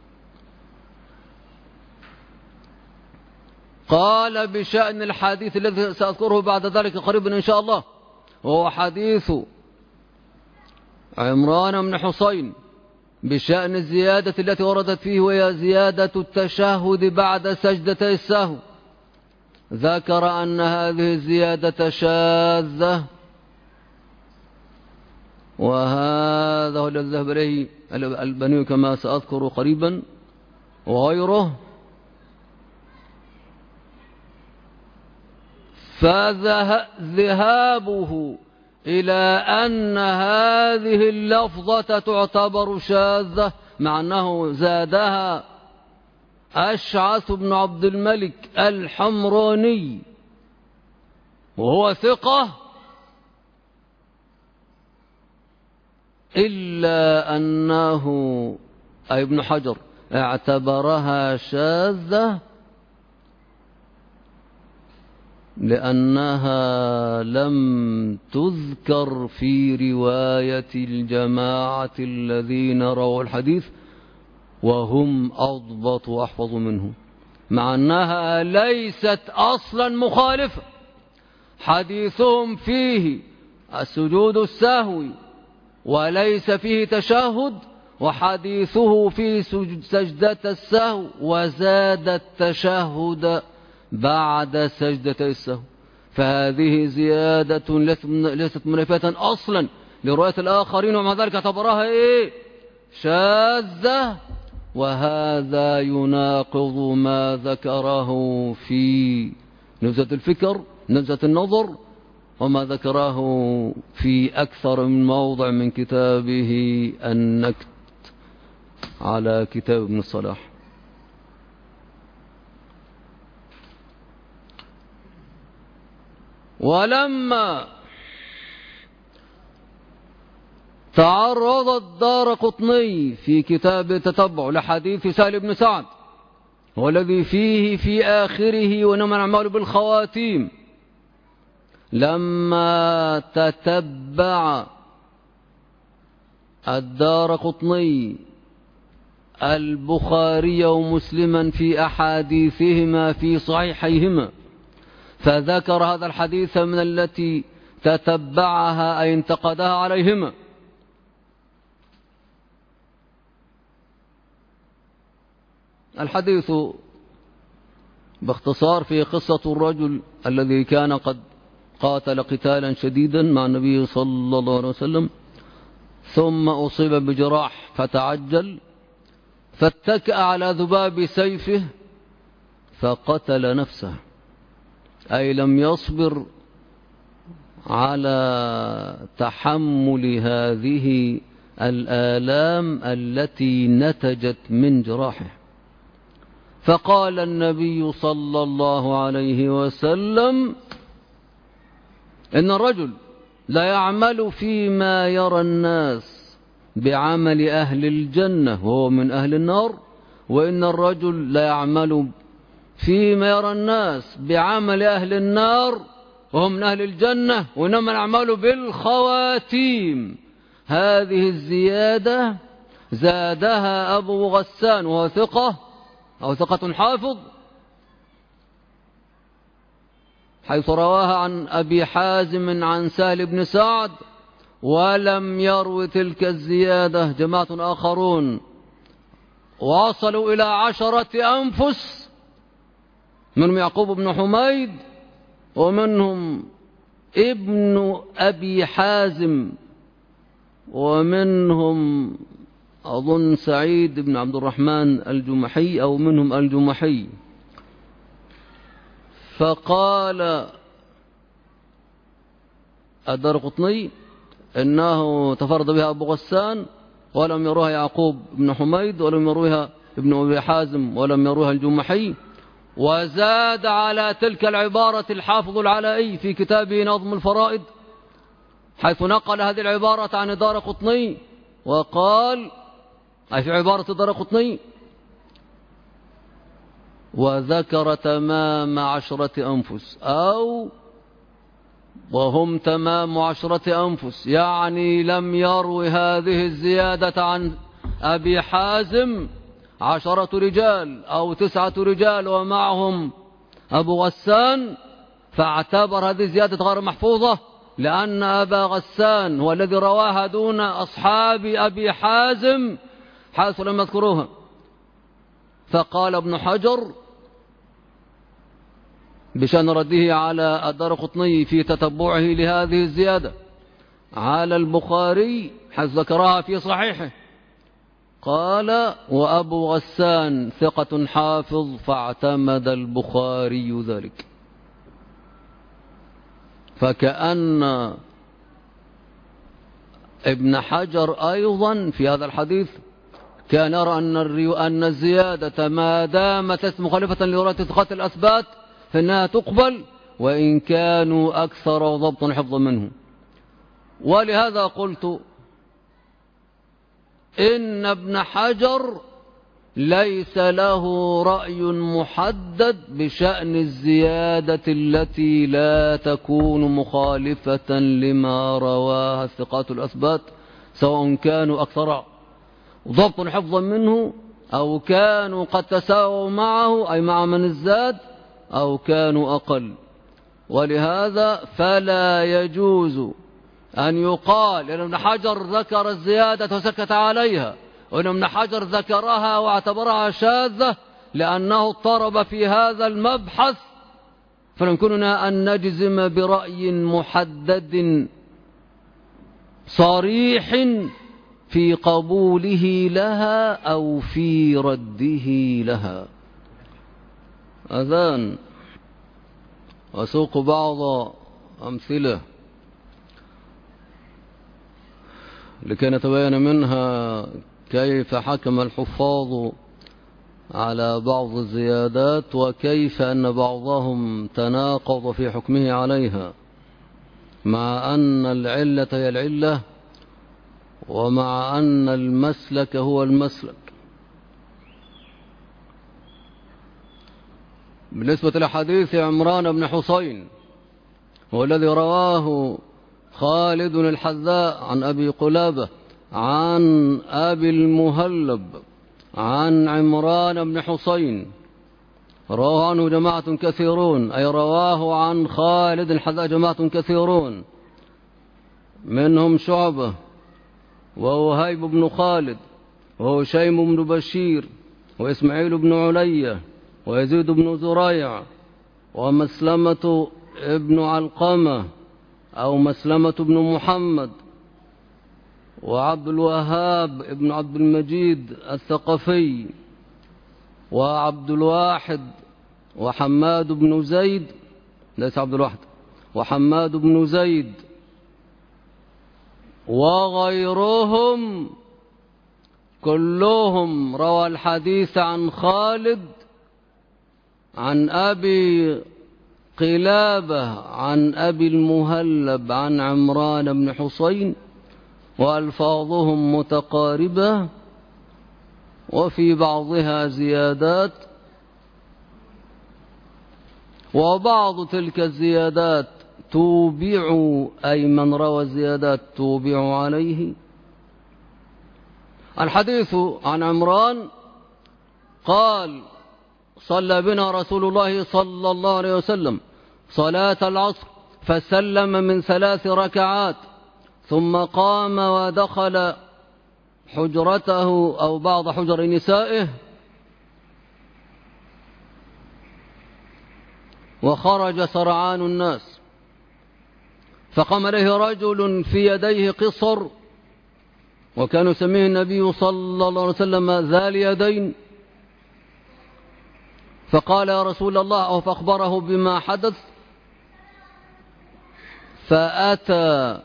قال بشأن الحديث الذي سأذكره بعد ذلك قريبا إن شاء الله، وهو حديث عمران بن حسين بشأن الزيادة التي وردت فيه، وهي زيادة التشهد بعد سجدتي السهو. ذكر أن هذه الزيادة شاذة، وهذا هو الذي ذهب إليه الألباني كما سأذكر قريبا وغيره. فذهابه إلى أن هذه اللفظة تعتبر شاذة، مع أنه زادها أشعث بن عبد الملك الحمراني وهو ثقة، إلا أنه أي ابن حجر اعتبرها شاذة لأنها لم تذكر في رواية الجماعة الذين رووا الحديث وهم أضبط وأحفظ منه، مع أنها ليست أصلا مخالفة. حديثهم فيه السجود السهوي وليس فيه تشهد، وحديثه في سجدة السهو وزاد التشهد بعد سجدة السهو، فهذه زيادة ليست منافية أصلا لرواية الآخرين، ومع ذلك اعتبرها شاذة، وهذا يناقض ما ذكره في نزهة الفكر نزهة النظر، وما ذكره في أكثر من موضع من كتابه النكت على كتاب ابن الصلاح. ولما تعرض الدارقطني في كتاب التتبع لحديث سهل بن سعد والذي فيه في آخره وإنما الأعمال بالخواتيم، لما تتبع الدارقطني البخاري ومسلما في أحاديثهما في صحيحيهما، فذكر هذا الحديث من التي تتبعها أي انتقدها عليهما. الحديث باختصار في قصة الرجل الذي كان قد قاتل قتالا شديدا مع النبي صلى الله عليه وسلم، ثم أصيب بجراح فتعجل، فاتكأ على ذباب سيفه فقتل نفسه، أي لم يصبر على تحمل هذه الآلام التي نتجت من جراحه. فقال النبي صلى الله عليه وسلم: إن الرجل لا يعمل فيما يرى الناس بعمل أهل الجنة وهو من أهل النار، وإن الرجل لا يعمل فيما يرى الناس بعمل أهل النار وهم من أهل الجنة، وإنما الأعمال بالخواتيم. هذه الزيادة زادها أبو غسان وهو ثقة أو ثقة حافظ، حيث رواها عن أبي حازم عن سهل بن سعد، ولم يرو تلك الزيادة جماعة آخرون، وصلوا إلى 10 أنفس، منهم يعقوب بن حميد، ومنهم ابن أبي حازم، ومنهم أظن سعيد بن عبد الرحمن الجمحي أو منهم الجمحي. فقال الدارقطني إنه تفرد بها أبو غسان ولم يروها يعقوب بن حميد ولم يروها ابن أبي حازم ولم يروها الجمحي. وزاد على تلك العبارة الحافظ العلائي في كتابه نظم الفرائد، حيث نقل هذه العبارة عن الدارقطني وقال، أي في عبارة الدارقطني: وذكر تمام 10 أنفس، أو وهم تمام 10 أنفس، يعني لم يروي هذه الزيادة عن أبي حازم 10 رجال أو 9 رجال ومعهم أبو غسان، فاعتبر هذه الزيادة غير محفوظة، لأن أبا غسان هو الذي رواها دون أصحاب أبي حازم حيث لم يذكروها. فقال ابن حجر بشأن رده على الدارقطني في تتبعه لهذه الزيادة على البخاري حيث ذكرها في صحيحه، قال: وأبو غسان ثقة حافظ، فاعتمد البخاري ذلك. فكأن ابن حجر أيضا في هذا الحديث كان يرى أن الزيادة ما دامت مخالفة لرواية ثقات الأثبات فإنها تقبل وإن كانوا أكثر ضبطا حفظا منه. ولهذا قلت إن ابن حجر ليس له رأي محدد بشأن الزيادة التي لا تكون مخالفة لما رواها الثقات الأثبات، سواء كانوا أكثر ضبطا حفظا منه أو كانوا قد تساووا معه أي مع من ازداد أو كانوا أقل. ولهذا فلا يجوز أن يقال إن ابن حجر ذكر الزيادة وسكت عليها، وإن ابن حجر ذكرها واعتبرها شاذة لأنه اضطرب في هذا المبحث، فيمكننا أن نجزم برأي محدد صريح في قبوله لها أو في رده لها. أذان أسوق بعض أمثلة لكي نتبين منها كيف حكم الحفاظ على بعض الزيادات وكيف أن بعضهم تناقض في حكمه عليها، مع أن العلة هي العلة ومع أن المسلك هو المسلك. بالنسبة لحديث عمران بن حسين هو الذي رواه خالد الحذاء عن أبي قلابة عن أبي المهلب عن عمران بن حسين، رواه عنه جماعة كثيرون، أي رواه عن خالد الحذاء جماعة كثيرون، منهم شعبة ووهيب بن خالد وهشيم بن بشير وإسماعيل بن علية ويزيد بن زريع ومسلمة ابن علقمة أو مسلمة بن محمد وعبد الوهاب ابن عبد المجيد الثقفي وعبد الواحد وحماد بن زيد، ليس عبد الواحد، وحماد بن زيد وغيرهم كلهم روى الحديث عن خالد عن أبي قلابة عن أبي المهلب عن عمران بن حسين، وألفاظهم متقاربة وفي بعضها زيادات، وبعض تلك الزيادات توبع أي من روى الزيادات توبع عليه. الحديث عن عمران قال: صلى بنا رسول الله صلى الله عليه وسلم صلاة العصر فسلم من 3 ركعات ثم قام ودخل حجرته أو بعض حجر نسائه وخرج سرعان الناس، فقام إليه رجل في يديه قصر وكان يسميه النبي صلى الله عليه وسلم ذا اليدين، فقال: يا رسول الله، أو فأخبره بما حدث، فأتى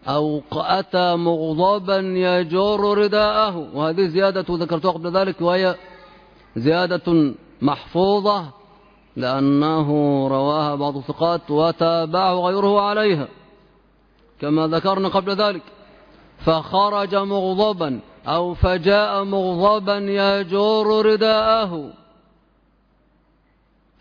مغضبا يجر رداءه. وهذه زيادة ذكرتها قبل ذلك وهي زيادة محفوظة لأنه رواها بعض الثقات وتابعه غيره عليها كما ذكرنا قبل ذلك. فخرج مغضبا أو فجاء مغضبا يجر رداءه،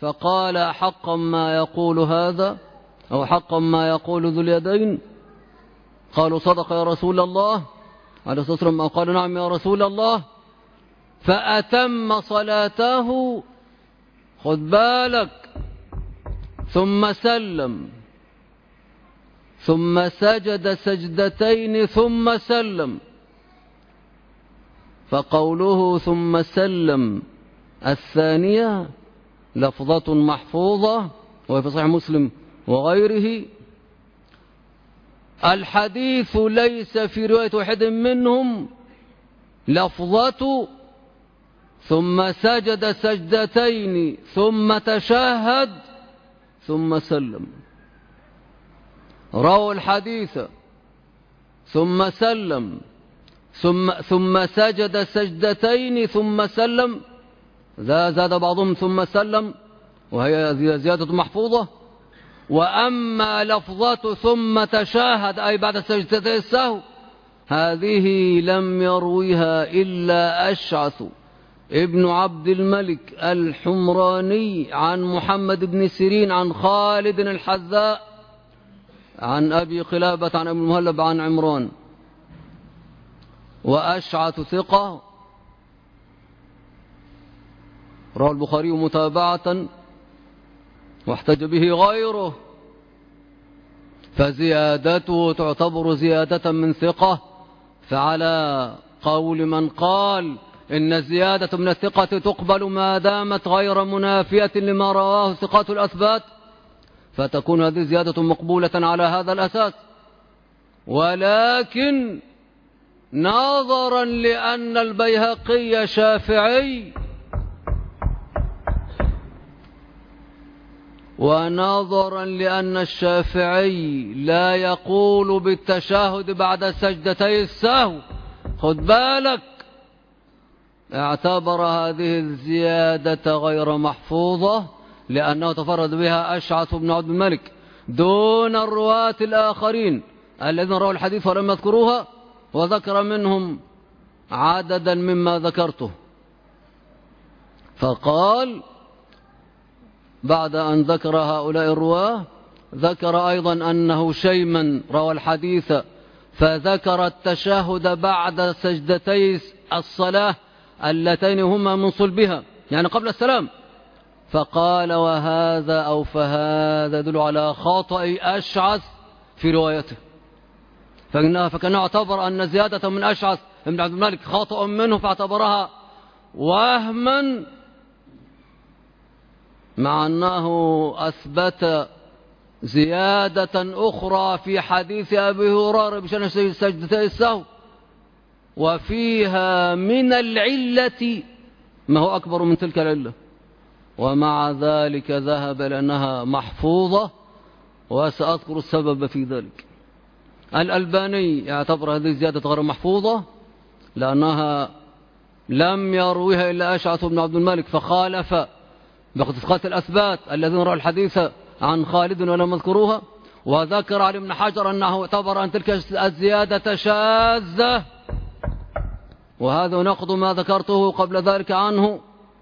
فقال حقا ما يقول هذا أو حقا ما يقول ذو اليدين؟ قالوا صدق يا رسول الله عليه الصلاة والسلام، قالوا نعم يا رسول الله. فأتم صلاته، خذ بالك، ثم سلم، ثم سجد سجدتين ثم سلم. فقوله ثم سلم الثانية لفظة محفوظة وهي في صحيح مسلم وغيره. الحديث ليس في رواية واحد منهم لفظة ثم سجد سجدتين ثم تشهد ثم سلم. رووا الحديث ثم سلم ثم سجد سجدتين ثم سلم، زاد بعضهم ثم سلم وهي زيادة محفوظة. وأما لفظة ثم تشاهد أي بعد سجدتي السهو، هذه لم يرويها إلا أشعث ابن عبد الملك الحمراني عن محمد بن سيرين عن خالد الحذاء عن أبي قلابة عن أبي المهلب عن عمران. وأشعث ثقة، رواه البخاري متابعة واحتج به غيره، فزيادته تعتبر زيادة من ثقة. فعلى قول من قال إن زيادة من الثقة تقبل ما دامت غير منافية لما رواه ثقات الأثبات، فتكون هذه زيادة مقبولة على هذا الأساس. ولكن نظرا لأن البيهقي شافعي ونظرا لأن الشافعي لا يقول بالتشهد بعد سجدتي السهو، خذ بالك، اعتبر هذه الزيادة غير محفوظة لأنه تفرد بها أشعث بن عبد الملك دون الرواة الآخرين الذين رووا الحديث ولم يذكروها، وذكر منهم عددا مما ذكرته. فقال بعد أن ذكر هؤلاء الرواة ذكر أيضا أنه شيما روى الحديث فذكر التشهد بعد سجدتي الصلاة اللتين هما من صلبها يعني قبل السلام، فقال وهذا أو فهذا يدل على خطأ أشعث في روايته، فكان اعتبر أن زيادة من أشعث بن عبد الملك خطأ منه فاعتبرها وهما، مع أنه أثبت زيادة أخرى في حديث أبي هريرة بشأن سجدتي السهو وفيها من العلة ما هو أكبر من تلك العلة، ومع ذلك ذهب لأنها محفوظة، وسأذكر السبب في ذلك. الألباني اعتبر هذه الزيادة غير محفوظة لأنها لم يرويها إلا أشعث بن عبد الملك فخالف بقد الأثبات الذين رأوا الحديث عن خالد ولم يذكروها. وذكر علي بن حجر أنه اعتبر أن تلك الزيادة شاذة، وهذا نقض ما ذكرته قبل ذلك عنه،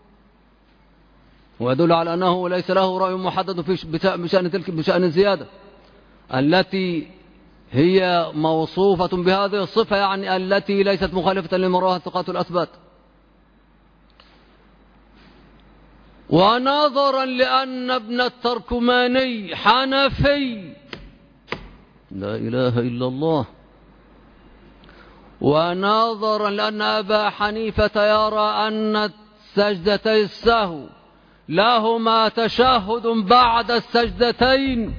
ويدل على أنه ليس له رأي محدد بشأن الزيادة التي هي موصوفة بهذه الصفة، يعني التي ليست مخالفة لما رواها ثقات الأثبات. ونظرا لأن ابن التركماني حنفي، لا إله إلا الله، ونظرا لأن أبا حنيفة يرى أن سجدتي السهو لهما تشهد بعد السجدتين،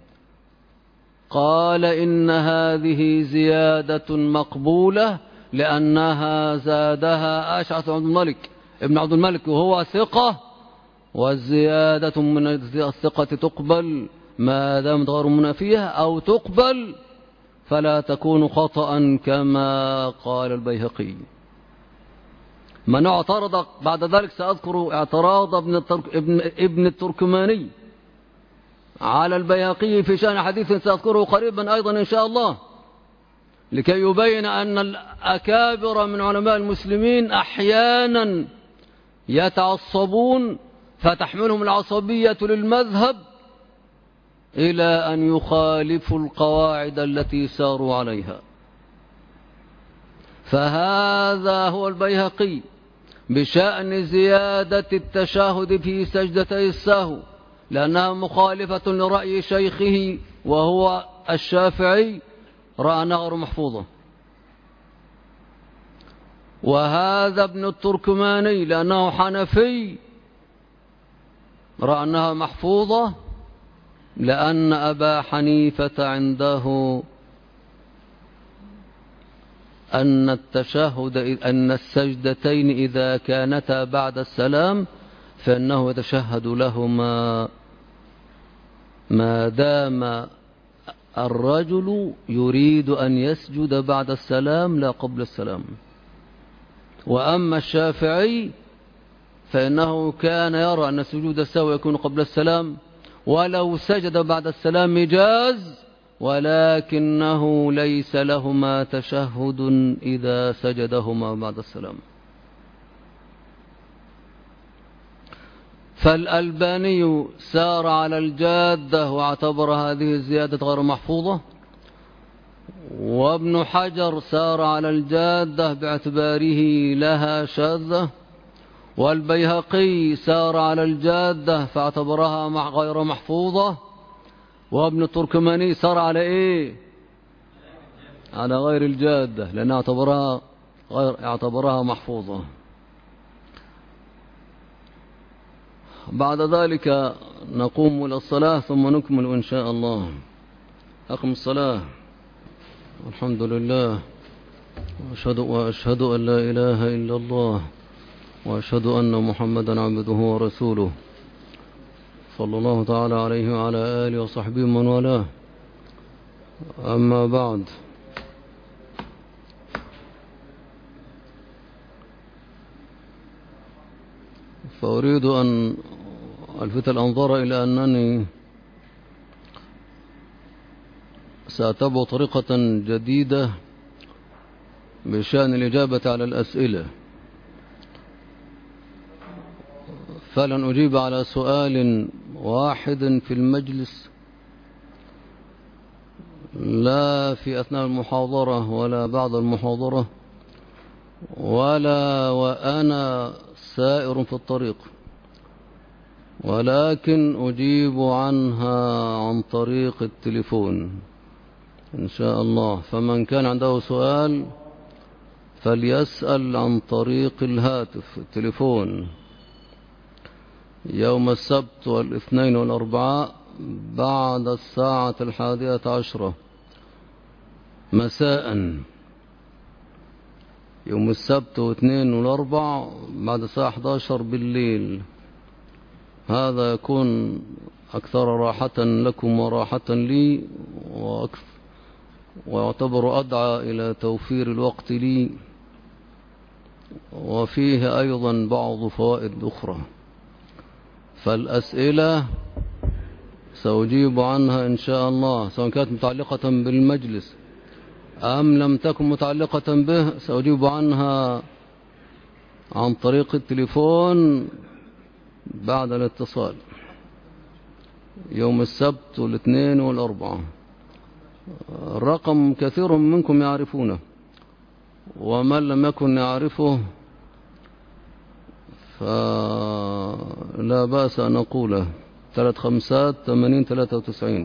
قال إن هذه زيادة مقبولة لأنها زادها أشعث ابن عبد الملك وهو ثقة، والزيادة من الثقة تقبل ما دامت غير منافية، أو تقبل فلا تكون خطأ كما قال البيهقي. من اعترض بعد ذلك سأذكر اعتراض ابن التركماني على البيهقي في شأن حديث سأذكره قريبا أيضا إن شاء الله، لكي يبين أن الأكابر من علماء المسلمين أحيانا يتعصبون فتحملهم العصبية للمذهب إلى أن يخالفوا القواعد التي ساروا عليها. فهذا هو البيهقي بشأن زيادة التشهد في سجدتي السهو، لأنها مخالفة لرأي شيخه وهو الشافعي، رأى أنها غير محفوظة. وهذا ابن التركماني لأنه حنفي، رأى أنها محفوظة، لأن أبا حنيفة عنده أن السجدتين إذا كانتا بعد السلام فإنه يتشهد لهما ما دام الرجل يريد أن يسجد بعد السلام لا قبل السلام. وأما الشافعي فإنه كان يرى أن سجود السهو يكون قبل السلام، ولو سجد بعد السلام جاز، ولكنه ليس لهما تشهد إذا سجدهما بعد السلام. فالألباني سار على الجادة واعتبر هذه الزيادة غير محفوظة، وابن حجر سار على الجادة باعتباره لها شاذة، والبيهقي سار على الجادة فاعتبرها غير محفوظة، وابن التركماني سار على ايه؟ على غير الجادة لأنه اعتبرها محفوظة. بعد ذلك نقوم إلى الصلاة ثم نكمل إن شاء الله. أقم الصلاة. الحمد لله وأشهد أن لا إله إلا الله وأشهد أن محمدا عبده ورسوله صلى الله تعالى عليه وعلى آله وصحبه من والاه. أما بعد، فأريد أن ألفت الأنظار إلى أنني سأتبع طريقة جديدة بشأن الإجابة على الأسئلة، فلن أجيب على سؤال واحد في المجلس، لا في أثناء المحاضرة ولا بعد المحاضرة ولا وأنا سائر في الطريق، ولكن أجيب عنها عن طريق التليفون إن شاء الله. فمن كان عنده سؤال فليسأل عن طريق الهاتف التليفون يوم السبت والاثنين والأربعاء بعد الساعة 11:00 مساء. يوم السبت والاثنين والأربع بعد الساعة 11 بالليل. هذا يكون أكثر راحة لكم وراحة لي، ويعتبر أدعى إلى توفير الوقت لي، وفيه أيضا بعض فوائد أخرى. فالأسئلة سأجيب عنها إن شاء الله، سواء كانت متعلقة بالمجلس أم لم تكن متعلقة به، سأجيب عنها عن طريق التليفون بعد الاتصال يوم السبت والاثنين والأربعاء. الرقم كثير منكم يعرفونه، ومن لم يكن يعرفه فلا بأس أن أقوله: 358093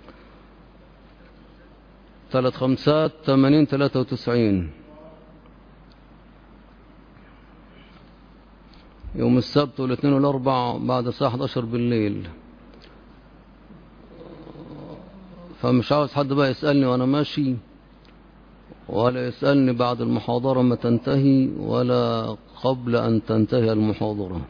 358093 يوم السبت والاثنين والأربع بعد الساعة 11 بالليل. فمش عاوز حد بقى يسألني وأنا ماشي، ولا يسألني بعد المحاضرة ما تنتهي، ولا قبل أن تنتهي المحاضرة.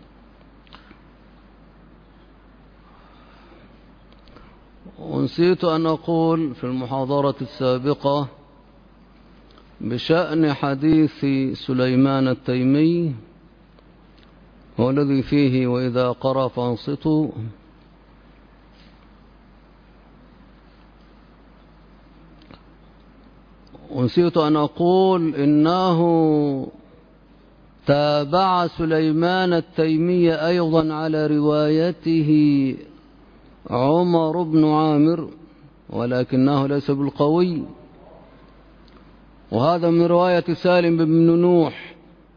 ونسيت أن أقول في المحاضرة السابقة بشأن حديث سليمان التيمي، هو الذي فيه: وإذا قرأ فانصتوا. ونسيت أن أقول إنه تابع سليمان التيمي أيضا على روايته عمر بن عامر ولكنه ليس بالقوي، وهذا من رواية سالم بن نوح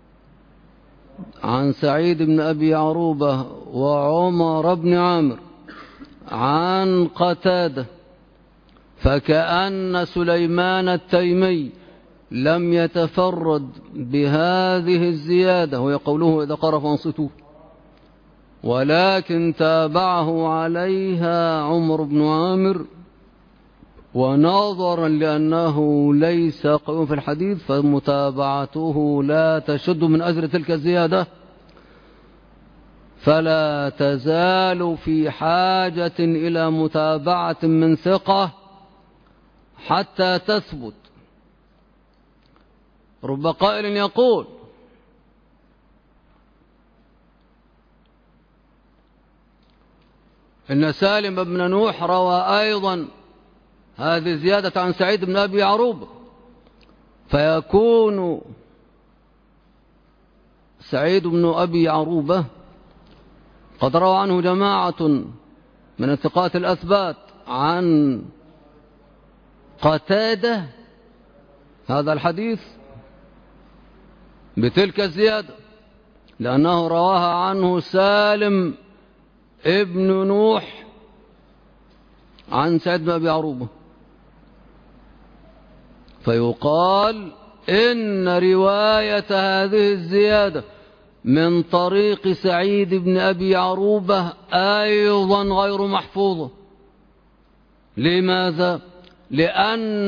عن سعيد بن أبي عروبة وعمر بن عامر عن قتادة، فكأن سليمان التيمي لم يتفرد بهذه الزيادة، وهي قوله إذا قرأ فانصتوه، ولكن تابعه عليها عمر بن عامر، ونظرا لأنه ليس قوي في الحديث فمتابعته لا تشد من أجر تلك الزيادة، فلا تزال في حاجة إلى متابعة من ثقة حتى تثبت. رب قائل يقول: إن سالم بن نوح روى أيضا هذه زيادة عن سعيد بن أبي عروبة، فيكون سعيد بن أبي عروبة قد روى عنه جماعة من الثقات الأثبات عن قتادة هذا الحديث بتلك الزيادة، لأنه رواها عنه سالم ابن نوح عن سعيد بن أبي عروبة، فيقال إن رواية هذه الزيادة من طريق سعيد بن أبي عروبة أيضا غير محفوظة. لماذا؟ لأن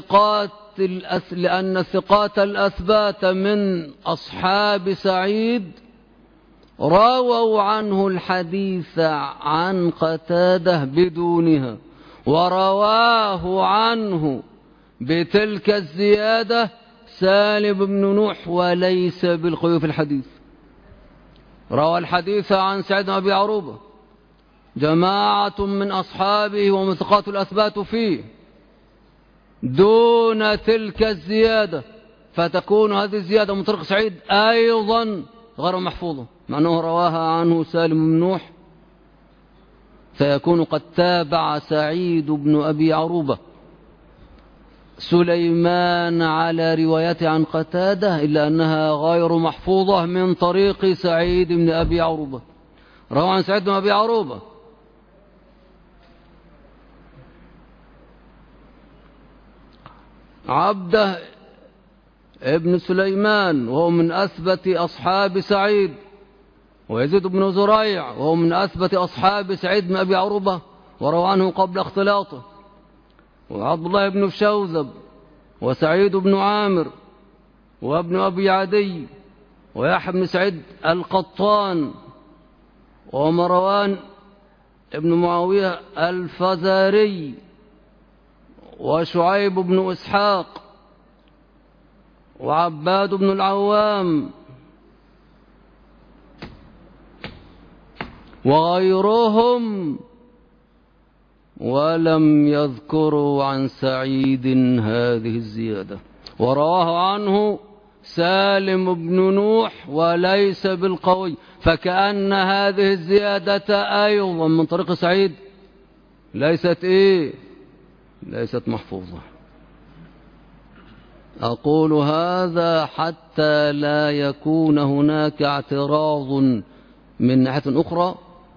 الثقات الأثبات من أصحاب سعيد رووا عنه الحديث عن قتادة بدونها، ورواه عنه بتلك الزيادة سالم بن نوح وليس بالقوي في الحديث. روى الحديث عن سعيد بن أبي عروبة جماعة من أصحابه ومن ثقات الأثبات فيه دون تلك الزيادة، فتكون هذه الزيادة من طريق سعيد أيضا غير محفوظة، مع أنه رواها عنه سالم بن نوح، فيكون قد تابع سعيد بن أبي عروبة سليمان على روايته عن قتادة، إلا أنها غير محفوظة من طريق سعيد بن أبي عروبة. روى عن سعيد بن أبي عروبة عبده ابن سليمان وهو من أثبت أصحاب سعيد، ويزيد بن زريع وهو من أثبت أصحاب سعيد بن أبي عروبة وروى عنه قبل اختلاطه، وعبد الله بن شوذب وسعيد بن عامر وابن أبي عدي ويحيى بن سعيد القطان ومروان ابن معاوية الفزاري وشعيب بن إسحاق وعباد بن العوام وغيرهم، ولم يذكروا عن سعيد هذه الزيادة، ورواه عنه سالم بن نوح وليس بالقوي، فكأن هذه الزيادة أيضا من طريق سعيد ليست محفوظة. أقول هذا حتى لا يكون هناك اعتراض من ناحية أخرى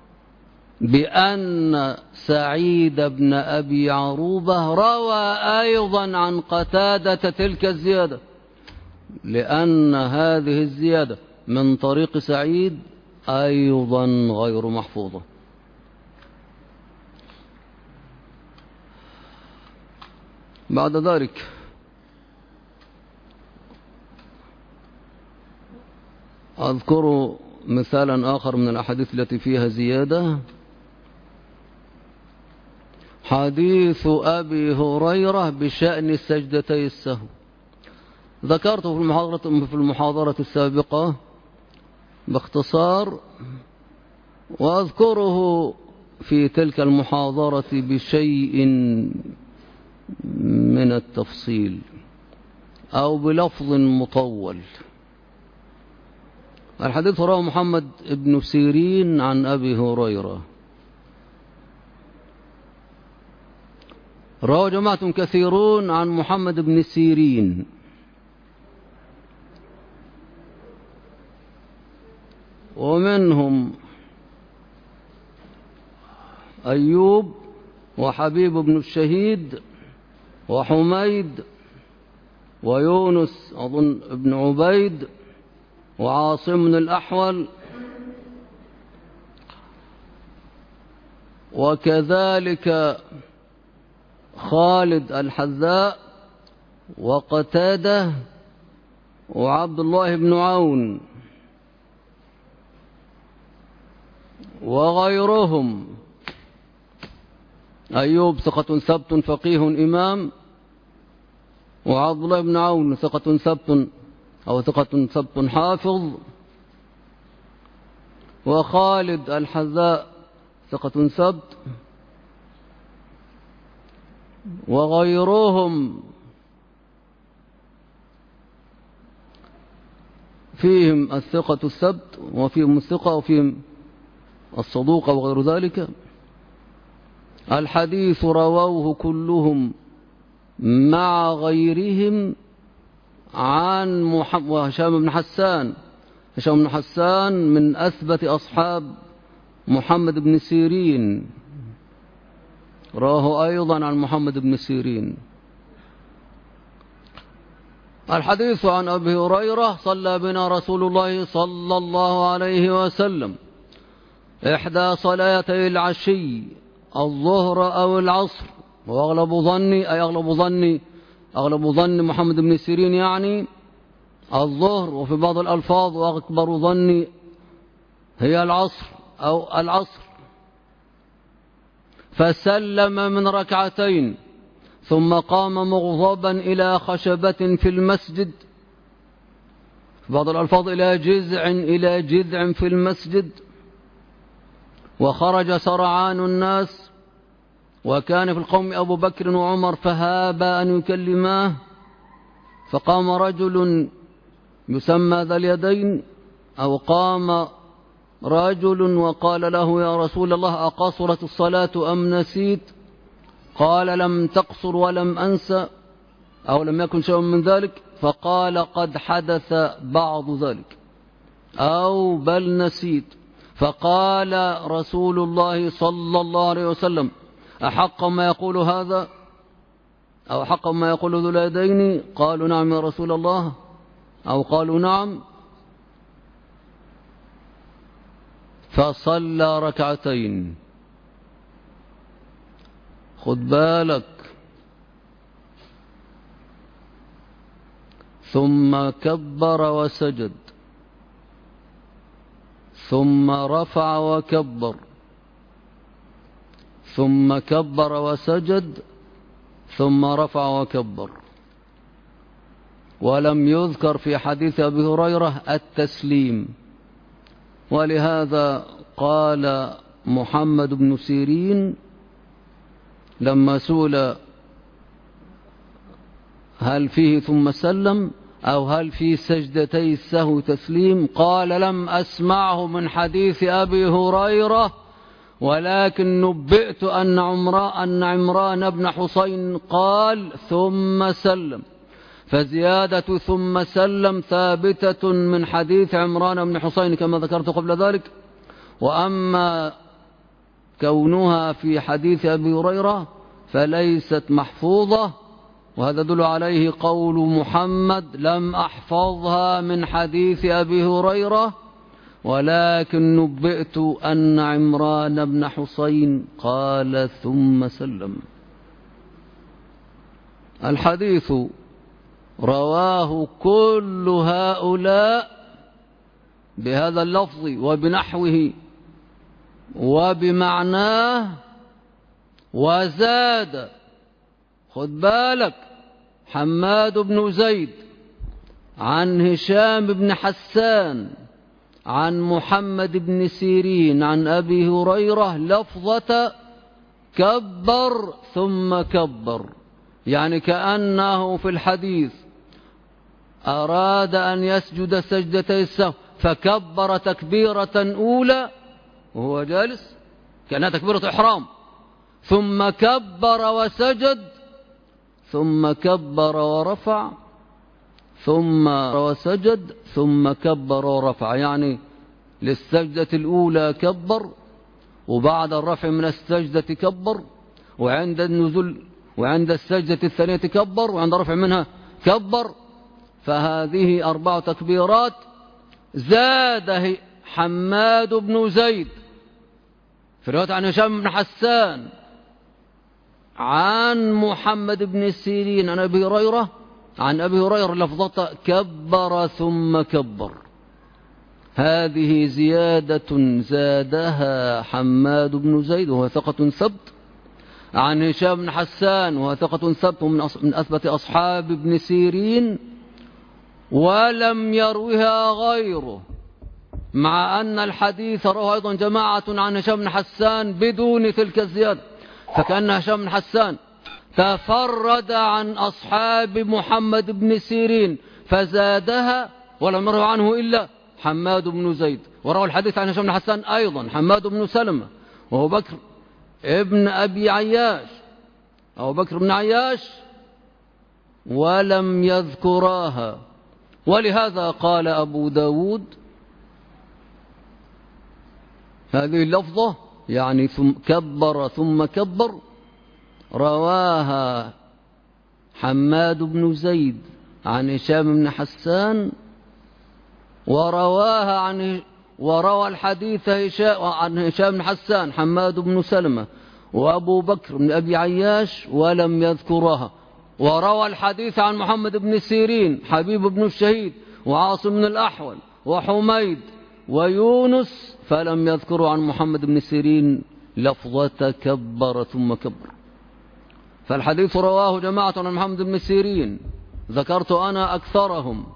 بأن سعيد بن أبي عروبة روى أيضا عن قتادة تلك الزيادة، لأن هذه الزيادة من طريق سعيد أيضا غير محفوظة. بعد ذلك أذكر مثالا آخر من الأحاديث التي فيها زيادة، حديث أبي هريرة بشأن سجدتي السهو، ذكرته في المحاضرة السابقة باختصار، وأذكره في تلك المحاضرة بشيء من التفصيل أو بلفظ مطول. الحديث رواه محمد بن سيرين عن أبي هريرة. رواه جماعة كثيرون عن محمد بن سيرين، ومنهم أيوب وحبيب بن الشهيد وحميد ويونس أظن ابن عبيد وعاصم بن الأحول، وكذلك خالد الحذاء وقتادة وعبد الله بن عون وغيرهم. أيوب ثقة ثبت فقيه إمام، وعبد الله بن عون ثقة ثبت أو ثقة ثبت حافظ، وخالد الحذاء ثقة ثبت، وغيرهم فيهم الثقة الثبت وفيهم الثقة وفيهم الصدوق وغير ذلك. الحديث رووه كلهم مع غيرهم عن هشام بن حسان. هشام بن حسان من أثبت أصحاب محمد بن سيرين، رواه أيضا عن محمد بن سيرين. الحديث عن أبي هريرة: صلى بنا رسول الله صلى الله عليه وسلم إحدى صلاتي العشي الظهر أو العصر، وأغلب ظني أي أغلب ظن محمد بن سيرين يعني الظهر، وفي بعض الألفاظ وأكبر ظني هي العصر أو العصر. فسلم من ركعتين ثم قام مغضبا إلى خشبة في المسجد، في بعض الألفاظ إلى جذع في المسجد، وخرج سرعان الناس، وكان في القوم أبو بكر وعمر فهابا أن يكلماه، فقام رجل يسمى ذا اليدين، أو قام رجل وقال له: يا رسول الله أقصرت الصلاة أم نسيت؟ قال: لم تقصر ولم أنسى، أو لم يكن شيء من ذلك. فقال: قد حدث بعض ذلك، أو بل نسيت. فقال رسول الله صلى الله عليه وسلم: أحق ما يقول هذا، أو حق ما يقول ذو اليدين؟ قالوا: نعم يا رسول الله، أو قالوا: نعم. فصلى ركعتين. خد بالك. ثم كبر وسجد، ثم رفع وكبر، ثم كبر وسجد، ثم رفع وكبر. ولم يذكر في حديث أبي هريرة التسليم، ولهذا قال محمد بن سيرين لما سئل هل فيه ثم سلم أو هل في سجدتي السهو تسليم، قال: لم أسمعه من حديث أبي هريرة، ولكن نبئت أن عمران بن حسين قال: ثم سلم. فزيادة ثم سلم ثابتة من حديث عمران بن حسين كما ذكرت قبل ذلك. وأما كونها في حديث أبي هريرة فليست محفوظة، وهذا دل عليه قول محمد: لم أحفظها من حديث أبي هريرة، ولكن نبئت أن عمران بن حسين قال: ثم سلم. الحديث رواه كل هؤلاء بهذا اللفظ وبنحوه وبمعناه، وزاد، خد بالك، حماد بن زيد عن هشام بن حسان عن محمد بن سيرين عن أبي هريرة لفظة كبر ثم كبر، يعني كأنه في الحديث أراد أن يسجد سجدتي السهو فكبر تكبيرة أولى وهو جالس كأنها تكبيرة إحرام، ثم كبر وسجد، ثم كبر ورفع، ثم وسجد، ثم كبر ورفع. يعني للسجدة الأولى كبر، وبعد الرفع من السجدة كبر، وعند النزول وعند السجدة الثانية كبر، وعند الرفع منها كبر. فهذه 4 تكبيرات. زاد حماد بن زيد في رواية عن هشام بن حسان عن محمد بن سيرين عن أبي هريرة لفظة كبر ثم كبر. هذه زيادة زادها حماد بن زيد وهو ثقة ثبت عن هشام بن حسان وهو ثقة ثبت من أثبت أصحاب ابن سيرين، ولم يروها غيره، مع أن الحديث رواه أيضا جماعة عن هشام بن حسان بدون تلك الزيادة. فكأن هشام بن حسان تفرد عن أصحاب محمد بن سيرين فزادها، ولم يروه عنه إلا حماد بن زيد. وروى الحديث عن هشام بن حسان أيضا حماد بن سلمة وهو بكر ابن أبي عياش أو بكر بن عياش، ولم يذكراها. ولهذا قال أبو داود هذه اللفظة يعني كبر ثم كبر رواها حماد بن زيد عن هشام بن حسان، وروى الحديث عن هشام بن حسان حماد بن سلمة وأبو بكر بن أبي عياش ولم يذكرها. وروى الحديث عن محمد بن سيرين حبيب بن الشهيد وعاصم بن الأحول وحميد ويونس، فلم يذكروا عن محمد بن سيرين لفظة كبر ثم كبر. فالحديث رواه جماعة عن محمد بن سيرين، ذكرت أنا أكثرهم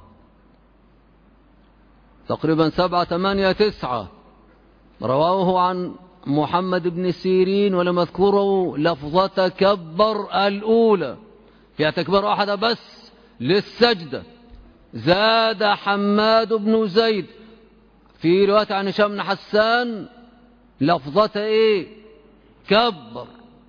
تقريبا 7 8 9 رواه عن محمد بن سيرين ولم يذكروا لفظة كبر الأولى، فيها تكبير واحدة بس للسجدة. زاد حماد بن زيد في رواية عن هشام بن حسان لفظة إيه؟ كبر،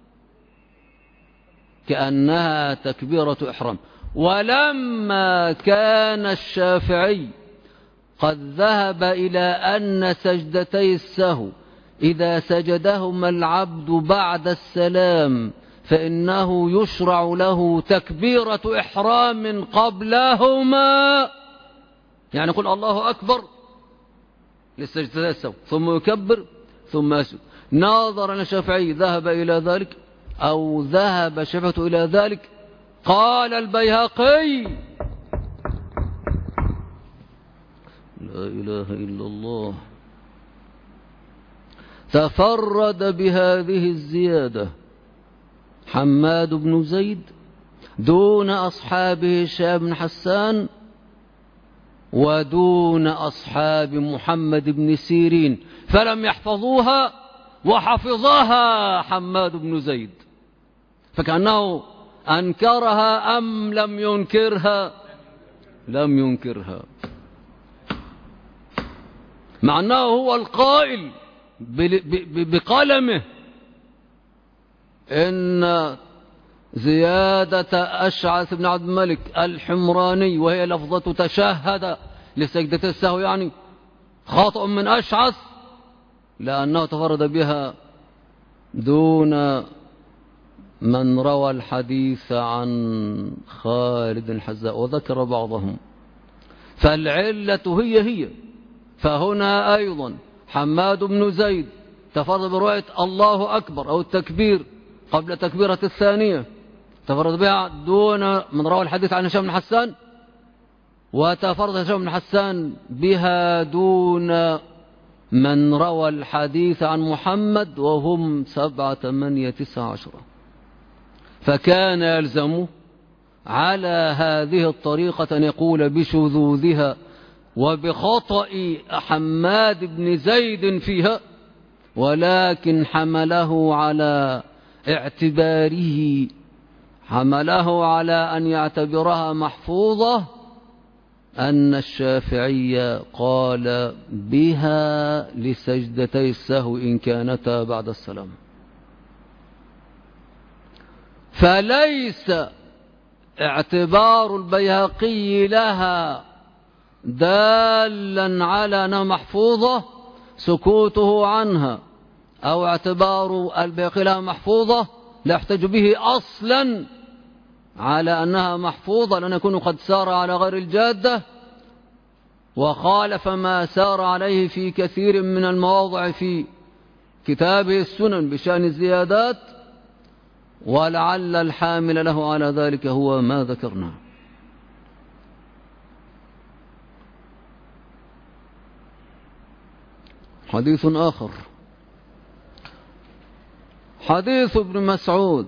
كأنها تكبيرة إحرام. ولما كان الشافعي قد ذهب إلى أن سجدتي السهو إذا سجدهما العبد بعد السلام فإنه يشرع له تكبيرة إحرام قبلهما، يعني يقول الله أكبر للسجدتي السهو ثم يكبر ثم يسجد. ناظر أن الشافعي ذهب إلى ذلك أو ذهب شفته إلى ذلك. قال البيهقي لا إله إلا الله تفرد بهذه الزيادة حماد بن زيد دون أصحابه هشام بن حسان ودون أصحاب محمد بن سيرين، فلم يحفظوها وحفظها حماد بن زيد، فكأنه أنكرها أم لم ينكرها؟ لم ينكرها، مع أنه هو القائل بقلمه إن زيادة أشعث بن عبد الملك الحمراني وهي لفظة تشهد لسجدة السهو يعني خاطئ من أشعث، لأنه تفرد بها دون من روى الحديث عن خالد الحذاء، وذكر بعضهم. فالعلة هي فهنا أيضا حماد بن زيد تفرد برواية الله أكبر أو التكبير قبل تكبيرة الثانية، تفرد بها دون من روى الحديث عن هشام بن حسان، وتفرد هشام بن حسان بها دون من روى الحديث عن محمد وهم 7 8 9 10. فكان يلزم على هذه الطريقة أن يقول بشذوذها وبخطأ حماد بن زيد فيها، ولكن حمله على اعتباره، حمله على أن يعتبرها محفوظة أن الشافعي قال بها لسجدتي السهو إن كانتا بعد السلام، فليس اعتبار البيهقي لها دالا على أنها محفوظة سكوته عنها، أو اعتبار البيهقي لها محفوظة لا يحتج به أصلا على أنها محفوظة، لأن يكون قد سار على غير الجادة وخالف ما سار عليه في كثير من المواضع في كتابه السنن بشأن الزيادات، ولعل الحامل له على ذلك هو ما ذكرنا. حديث آخر، حديث ابن مسعود.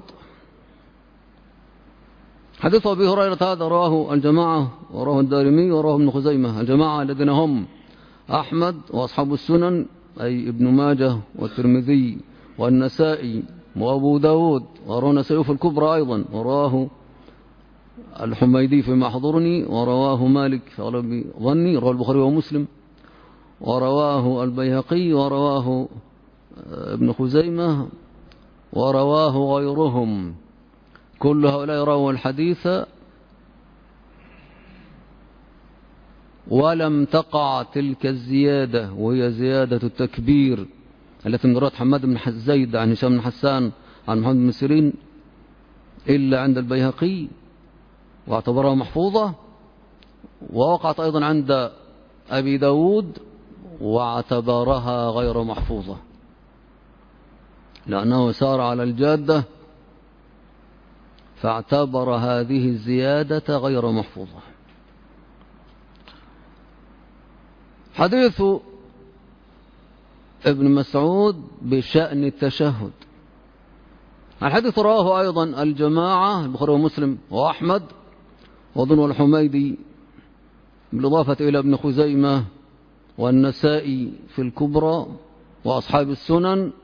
حديث أبي هريرة هذا رواه الجماعة، ورواه الدارمي، ورواه ابن خزيمة. الجماعة الذين هم أحمد وأصحاب السنن، أي ابن ماجه والترمذي والنسائي وأبو داود، ورواه النسائي في الكبرى أيضا، ورواه الحميدي في محضرني، ورواه مالك في غالب ظني، رواه البخاري ومسلم، ورواه البيهقي، ورواه ابن خزيمة، ورواه غيرهم. كل هؤلاء رووا الحديث ولم تقع تلك الزيادة، وهي زيادة التكبير التي من رواية حماد بن زيد عن هشام بن حسان عن محمد بن سيرين، إلا عند البيهقي واعتبرها محفوظة، ووقعت أيضا عند أبي داود واعتبرها غير محفوظة، لأنه سار على الجادة فاعتبر هذه الزيادة غير محفوظة. حديث ابن مسعود بشأن التشهد. الحديث رواه أيضا الجماعة، البخاري ومسلم وأحمد وظن الحميدي، بالإضافة إلى ابن خزيمة والنسائي في الكبرى وأصحاب السنن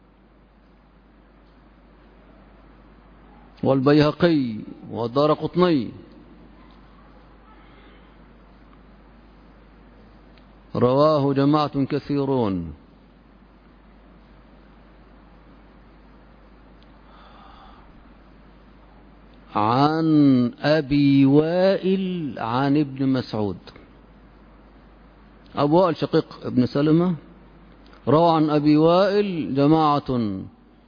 والبيهقي والدارقطني. رواه جماعة كثيرون. عن أبي وائل عن ابن مسعود. أبو وائل شقيق ابن سلمة روى عن أبي وائل جماعة،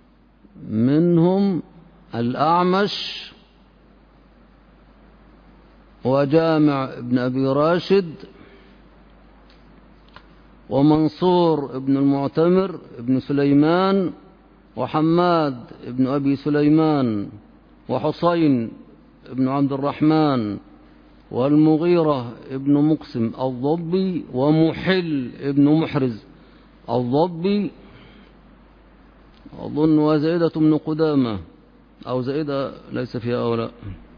منهم الأعمش وجامع ابن أبي راشد ومنصور ابن المعتمر ابن سليمان وحماد ابن أبي سليمان وحسين ابن عبد الرحمن والمغيرة ابن مقسم الضبي ومحل ابن محرز الضبي، أظن وزائدة بن قدامة أو زائدة ليس فيها أولاء،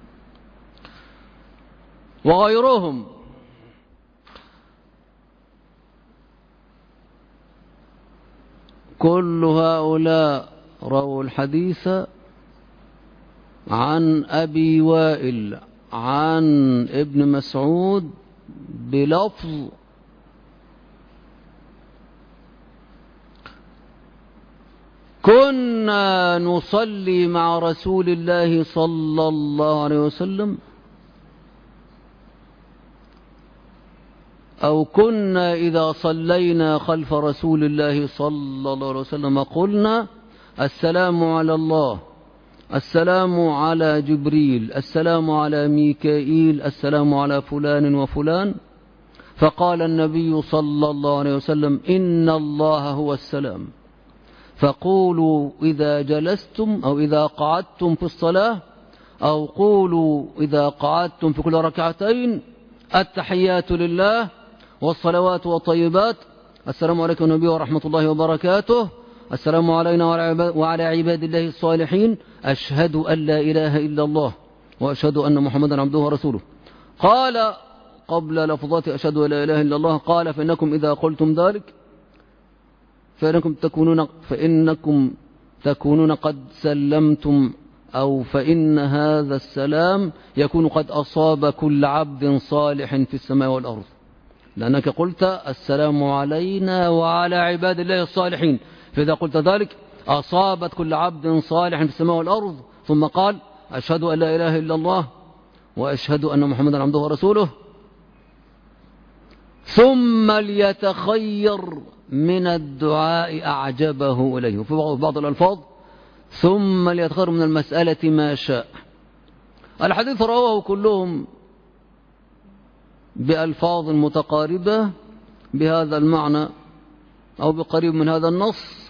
وغيرهم. كل هؤلاء رووا الحديث عن أبي وائل عن ابن مسعود بلفظ كنا نصلي مع رسول الله صلى الله عليه وسلم، أو كنا إذا صلينا خلف رسول الله صلى الله عليه وسلم قلنا السلام على الله، السلام على جبريل، السلام على ميكائيل، السلام على فلان وفلان. فقال النبي صلى الله عليه وسلم إن الله هو السلام، فقولوا إذا جلستم أو إذا قعدتم في الصلاة، أو قولوا إذا قعدتم في كل ركعتين التحيات لله والصلوات والطيبات، السلام عليكم النبي ورحمة الله وبركاته، السلام علينا وعلى عباد الله الصالحين، أشهد أن لا إله إلا الله وأشهد أن محمدا عبده ورسوله. قال قبل لفظات أشهد أن لا إله إلا الله، قال فإنكم إذا قلتم ذلك فإنكم تكونون قد سلمتم أو فإن هذا السلام يكون قد أصاب كل عبد صالح في السماء والأرض، لأنك قلت السلام علينا وعلى عباد الله الصالحين، فإذا قلت ذلك أصابت كل عبد صالح في السماء والأرض. ثم قال أشهد أن لا إله إلا الله وأشهد أن محمدا عبده ورسوله، ثم ليتخير من الدعاء أعجبه إليه. وفي بعض الألفاظ ثم ليتخير من المسألة ما شاء. الحديث رواه كلهم بألفاظ متقاربة بهذا المعنى أو بقريب من هذا النص.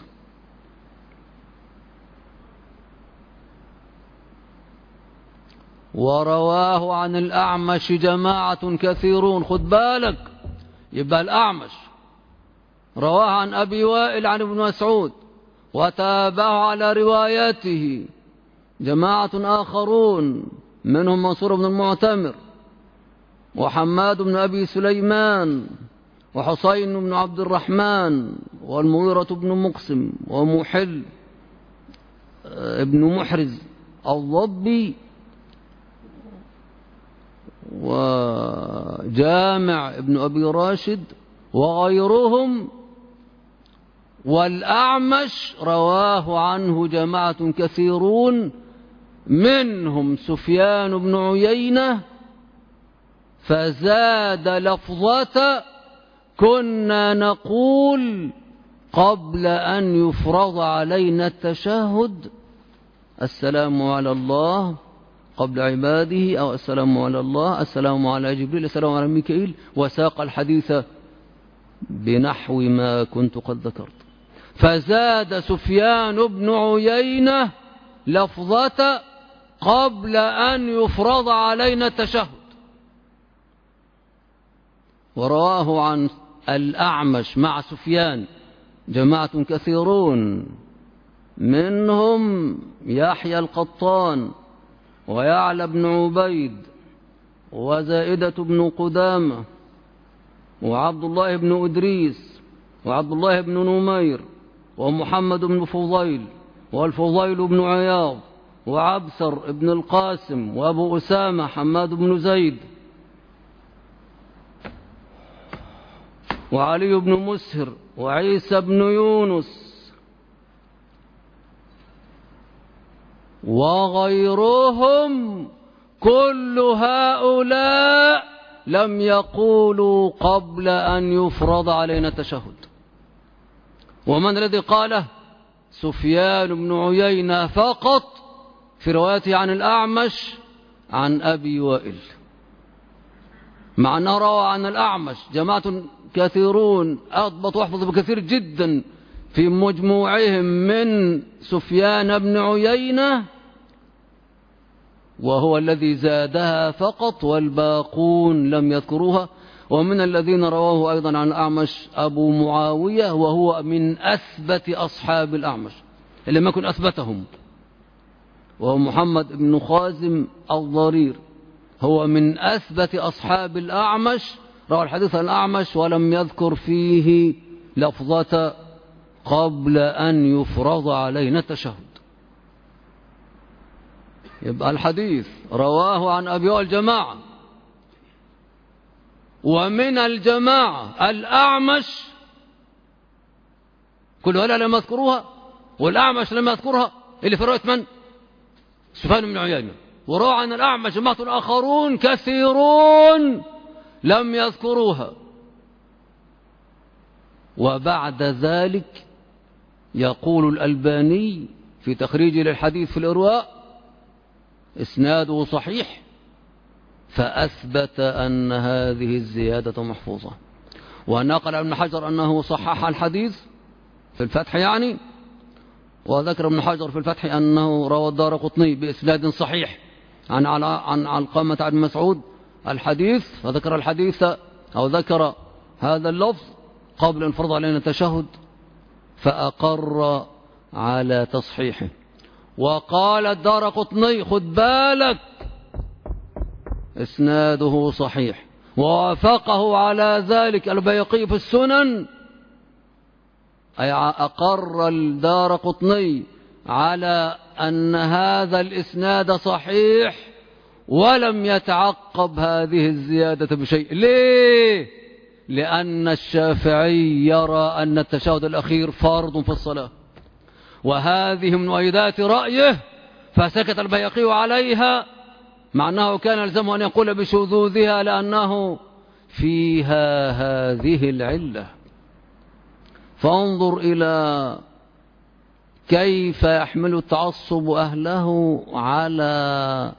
ورواه عن الأعمش جماعة كثيرون. خد بالك، يبقى الأعمش رواه عن أبي وائل عن ابن مسعود وتابعه على روايته جماعة آخرون، منهم منصور بن المعتمر وحماد بن أبي سليمان وحسين بن عبد الرحمن والمغيرة بن مقسم ومحل ابن محرز الضبي وجامع ابن أبي راشد وغيرهم. والأعمش رواه عنه جماعة كثيرون، منهم سفيان بن عيينة، فزاد لفظة كنا نقول قبل أن يفرض علينا التشهد السلام على الله قبل عباده، أو السلام على الله، السلام على جبريل، السلام على ميكائيل، وساق الحديث بنحو ما كنت قد ذكرت. فزاد سفيان بن عيينة لفظة قبل أن يفرض علينا التشهد. ورواه عن الأعمش مع سفيان جماعة كثيرون، منهم يحيى القطان ويعلى بن عبيد وزائدة بن قدامة وعبد الله بن إدريس وعبد الله بن نمير ومحمد بن فضيل والفضيل بن عياض وعبسر بن القاسم وأبو أسامة حماد بن زيد وعلي بن مسهر وعيسى بن يونس وغيرهم. كل هؤلاء لم يقولوا قبل أن يفرض علينا التشهد. ومن الذي قاله؟ سفيان بن عيينة فقط في روايته عن الأعمش عن أبي وائل، مع أنه روى عن الأعمش جماعة كثيرون أضبط واحفظ بكثير جدا في مجموعهم من سفيان بن عيينة، وهو الذي زادها فقط والباقون لم يذكروها. ومن الذين رواه أيضا عن الأعمش أبو معاوية، وهو من أثبت أصحاب الأعمش اللي ما يكون أثبتهم، وهو محمد بن خازم الضرير، هو من أثبت أصحاب الأعمش، روى الحديث عن الأعمش ولم يذكر فيه لفظة قبل أن يفرض علينا التشهد. يبقى الحديث رواه عن أبي وائل الجماعة، ومن الجماعة الأعمش كل هؤلاء لم يذكروها، والأعمش لم يذكرها، اللي في رواية من؟ سفيان بن عيينة. وروى عن الأعمش جماعة آخرون كثيرون لم يذكروها. وبعد ذلك يقول الألباني في تخريج للحديث في الإرواء إسناده صحيح، فأثبت أن هذه الزيادة محفوظة. ونقل ابن حجر أنه صحح الحديث في الفتح يعني، وذكر ابن حجر في الفتح أنه روى الدارقطني بإسناد صحيح عن علقمة بن مسعود الحديث، فذكر الحديث أو ذكر هذا اللفظ قبل أن فرض علينا التشهد، فأقر على تصحيحه. وقال الدارقطني خد بالك إسناده صحيح، ووافقه على ذلك البيهقي في السنن، أي أقر الدارقطني على أن هذا الإسناد صحيح ولم يتعقب هذه الزيادة بشيء. ليه؟ لأن الشافعي يرى أن التشهد الأخير فرض في الصلاة، وهذه من مؤيدات رأيه، فسكت البيهقي عليها، مع أنه كان يلزمه أن يقول بشذوذها لأنه فيها هذه العلة. فانظر إلى كيف يحمل التعصب أهله على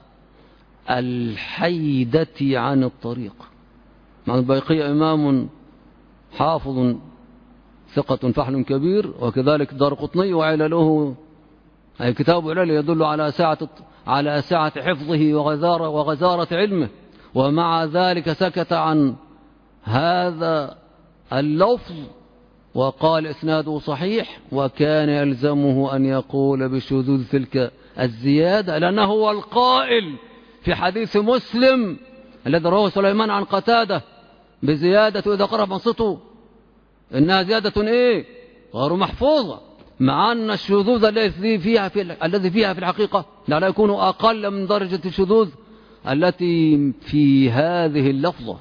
الحيدة عن الطريق. مع البيهقي إمام حافظ ثقة فحل كبير، وكذلك الدارقطني وعلله أي كتاب علل يدل على سعة حفظه وغزارة علمه، ومع ذلك سكت عن هذا اللفظ وقال إسناده صحيح، وكان يلزمه أن يقول بشذوذ تلك الزيادة، لأنه هو القائل في حديث مسلم الذي رواه سليمان عن قتادة بزيادة إذا قرب انصتوا إنها زيادة إيه؟ غير محفوظة، مع أن الشذوذ الذي فيها في الحقيقة لا يكون أقل من درجة الشذوذ التي في هذه اللفظة.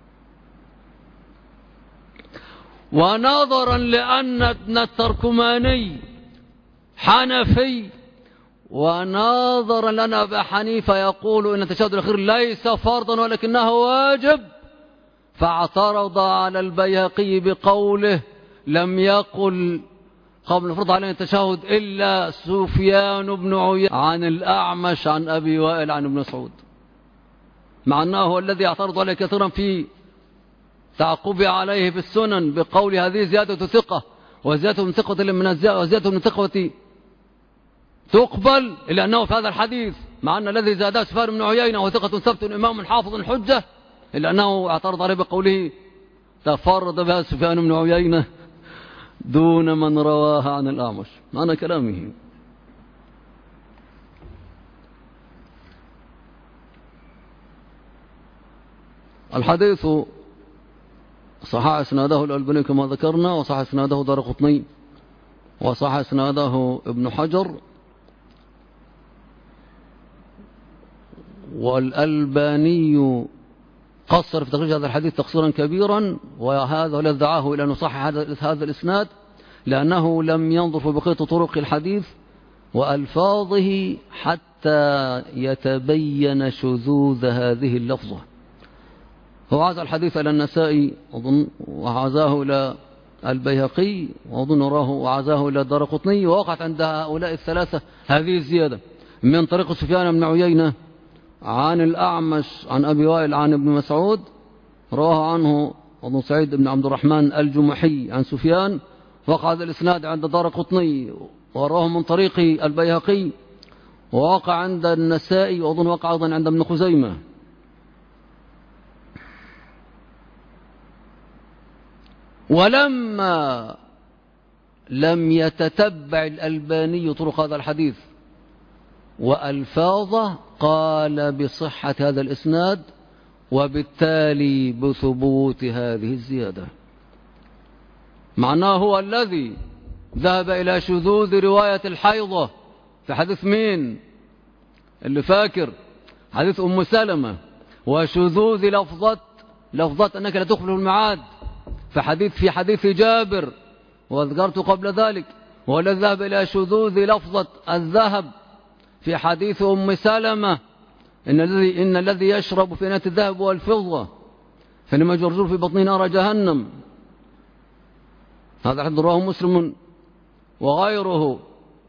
ونظرا لأن ابن التركماني حنفي، ونظرا لأن أبا حنيفة يقول إن التشهد الأخير ليس فرضا ولكنه واجب، فاعترض على البيهقي بقوله لم يقل قبل فرض علينا التشهد إلا سفيان بن عيينة عن الأعمش عن أبي وائل عن ابن مسعود، مع أنه هو الذي يعترض عليه كثيرا في تعقبه عليه في السنن بقول هذه زيادة ثقة، وزيادة من ثقة وزيادة من ثقة تقبل، إلا أنه في هذا الحديث مع أن الذي زاده سفيان بن عيينة وثقة ثبت إمام حافظ حجة، إلا أنه اعترض عليه بقوله تفرد بها سفيان بن عيينة دون من رواها عن الأعمش، معنى كلامه. الحديث صحح اسناده الألباني كما ذكرنا، وصحح اسناده دارقطني، وصحح اسناده ابن حجر، والألباني قصر في تخريج هذا الحديث تقصيرا كبيرا، وهذا الذي دعاه إلى أن يصحح هذا الإسناد، لأنه لم ينظر في بقية طرق الحديث وألفاظه حتى يتبين شذوذ هذه اللفظة. هو عزى الحديث إلى النسائي أظن، وعزاه إلى البيهقي، وأظن راه وعزاه إلى الدارقطني، ووقعت عند هؤلاء الثلاثة هذه الزيادة من طريق سفيان بن عيينة عن الأعمش عن أبي وائل عن ابن مسعود، رواه عنه أظن سعيد بن عبد الرحمن الجمحي عن سفيان، وقع هذا الإسناد عند الدارقطني وراه من طريق البيهقي، ووقع عند النسائي، وأظن وقع أيضا عند ابن خزيمة. ولما لم يتتبع الألباني طرق هذا الحديث وألفاظه قال بصحة هذا الإسناد، وبالتالي بثبوت هذه الزيادة، معناه هو الذي ذهب إلى شذوذ رواية الحيضة في حديث مين اللي فاكر؟ حديث أم سلمة، وشذوذ لفظة أنك لا تخلف الميعاد في حديث جابر، وذكرت قبل ذلك، والذي ذهب إلى شذوذ لفظة الذهب في حديث أم سلمة إن الذي يشرب في إناء الذهب والفضة فلما جرجر في بطنه نار جهنم، هذا حديث رواه مسلم وغيره.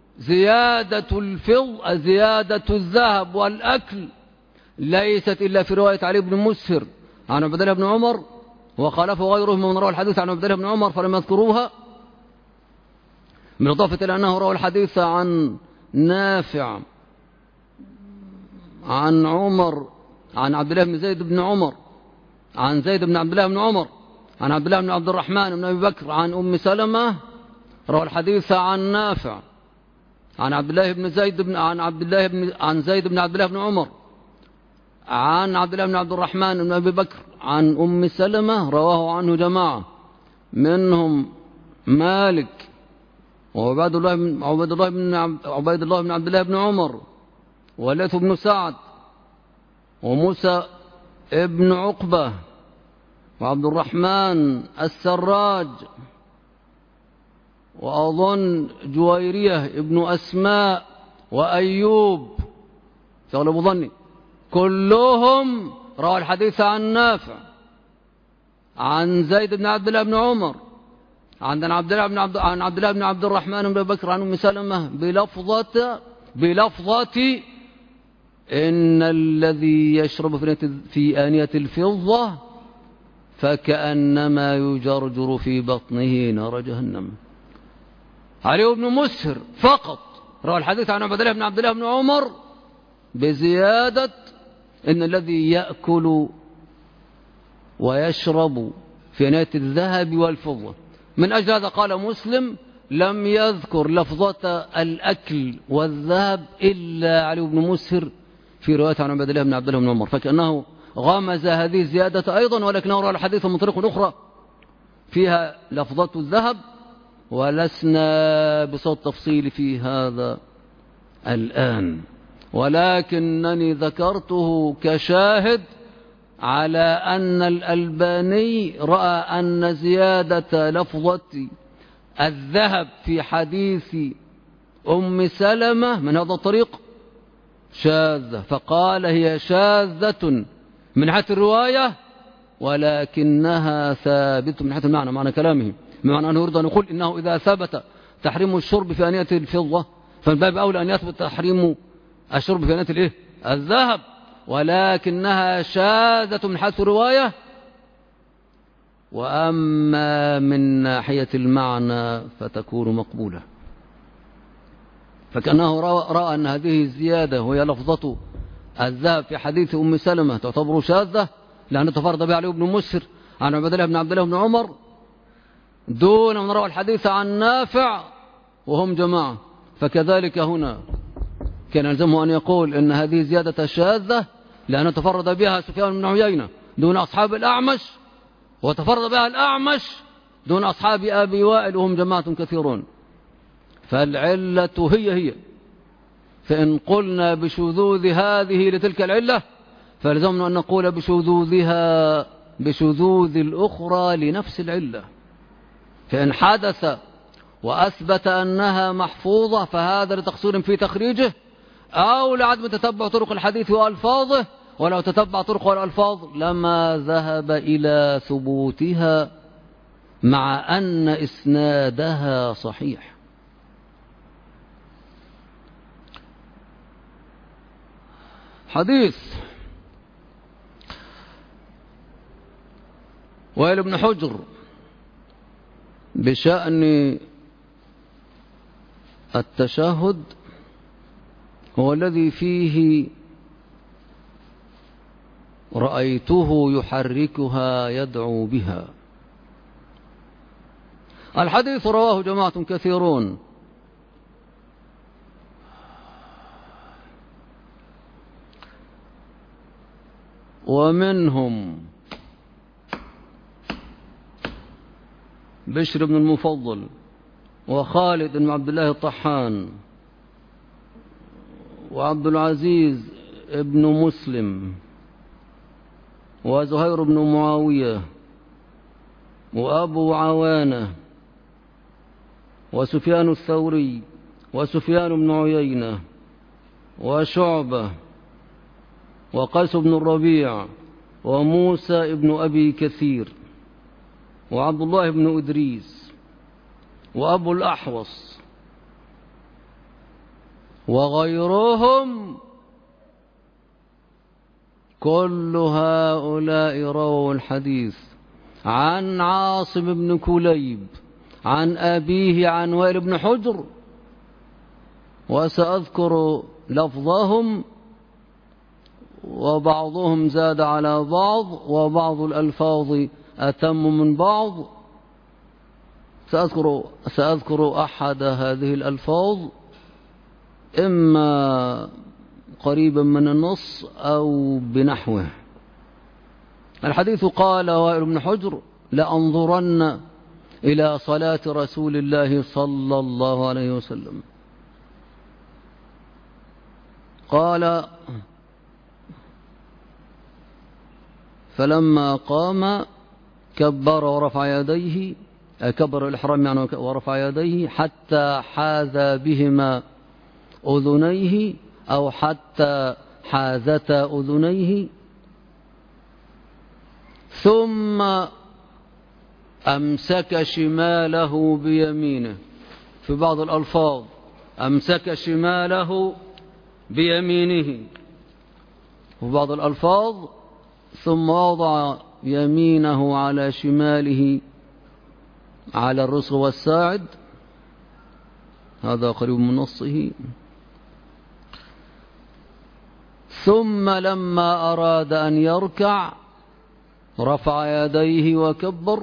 زيادة الذهب والأكل ليست إلا في رواية علي بن مسهر عن عبد الله بن عمر، وخالفه غيره من روى الحديث عن عبد الله بن عمر فلم يذكروها، من إضافة إلى أنه روى الحديث عن نافع عن عمر عن عبد الله بن زيد بن عمر عن زيد بن عبد الله بن عمر عن عبد الله بن عبد الرحمن بن أبي بكر عن أم سلمة، روى الحديث عن نافع عن عبد الله بن زيد بن عن زيد بن عبد الله بن عمر عن عبد الله بن عبد الرحمن بن أبي بكر عن أم سلمة، رواه عنه جماعة منهم مالك وعبيد الله بن عبد الله بن عمر، وليث بن سعد، وموسى ابن عقبة، وعبد الرحمن السراج، وأظن جويرية ابن أسماء، وأيوب شغل ظني، كلهم روى الحديث عن نافع عن زيد بن عبد الله بن عمر عن عبد الله بن عبد الرحمن بن بكر عن أم سلمة بلفظة إن الذي يشرب في آنية الفضة فكأنما يجرجر في بطنه نار جهنم. علي بن مسهر فقط روى الحديث عن عبد الله بن عمر بزيادة إن الذي يأكل ويشرب في آنية الذهب والفضة. من أجل هذا قال مسلم لم يذكر لفظة الأكل والذهب إلا علي بن مسهر في رواية عن عبد الله بن عمر، فكأنه غمز هذه الزيادة أيضا، ولكنه روى الحديث من طريق أخرى فيها لفظة الذهب، ولسنا بصوت تفصيل في هذا الآن، ولكنني ذكرته كشاهد على أن الألباني رأى أن زيادة لفظة الذهب في حديث أم سلمة من هذا الطريق شاذة، فقال هي شاذة من حيث الرواية ولكنها ثابتة من حيث المعنى، معنى كلامه، بمعنى أنه يريد أن يقول إنه إذا ثبت تحريم الشرب في آنية الفضة فمن باب أولى أن يثبت تحريم الشرب في آنية الذهب، ولكنها شاذة من حيث الرواية. وأما من ناحية المعنى فتكون مقبولة، فكأنه رأى أن هذه الزيادة وهي لفظة الذهب في حديث أم سلمة تعتبر شاذة لأنه تفرد بها علي بن مسهر عن عبد الله بن عمر دون من روى الحديث عن نافع وهم جماعة، فكذلك هنا كان يلزمه أن يقول إن هذه زيادة شاذة لأنه تفرد بها سفيان بن عيينة دون أصحاب الأعمش، وتفرد بها الأعمش دون أصحاب أبي وائل وهم جماعة كثيرون، فالعلة هي فإن قلنا بشذوذ هذه لتلك العلة فلزمنا أن نقول بشذوذ الأخرى لنفس العلة، فإن حدث وأثبت أنها محفوظة فهذا لتقصير في تخريجه أو لعدم تتبع طرق الحديث وألفاظه، ولو تتبع طرق والألفاظ لما ذهب إلى ثبوتها مع أن إسنادها صحيح. حديث وائل بن حجر بشأن التشهد هو الذي فيه رأيته يحركها يدعو بها. الحديث رواه جماعة كثيرون، ومنهم بشر بن المفضل، وخالد بن عبد الله الطحان، وعبد العزيز بن مسلم، وزهير بن معاوية، وأبو عوانة، وسفيان الثوري، وسفيان بن عيينة، وشعبة، وقيس بن الربيع، وموسى بن أبي كثير، وعبد الله بن إدريس، وأبو الأحوص، وغيرهم، كل هؤلاء رووا الحديث عن عاصم بن كليب عن أبيه عن وائل بن حجر، وسأذكر لفظهم، وبعضهم زاد على بعض، وبعض الألفاظ أتم من بعض. سأذكر أحد هذه الألفاظ إما قريبا من النص أو بنحوه. الحديث قال وائل بن حجر لأنظرن إلى صلاة رسول الله صلى الله عليه وسلم. قال: فلما قام كبر ورفع يديه، كبر الإحرام يعني ورفع يديه حتى حاذى بهما أذنيه أو حتى حاذتا أذنيه، ثم أمسك شماله بيمينه. في بعض الألفاظ أمسك شماله بيمينه، وفي بعض الألفاظ ثم وضع يمينه على شماله على الرسغ والساعد، هذا قريب من نصه. ثم لما أراد أن يركع رفع يديه وكبر،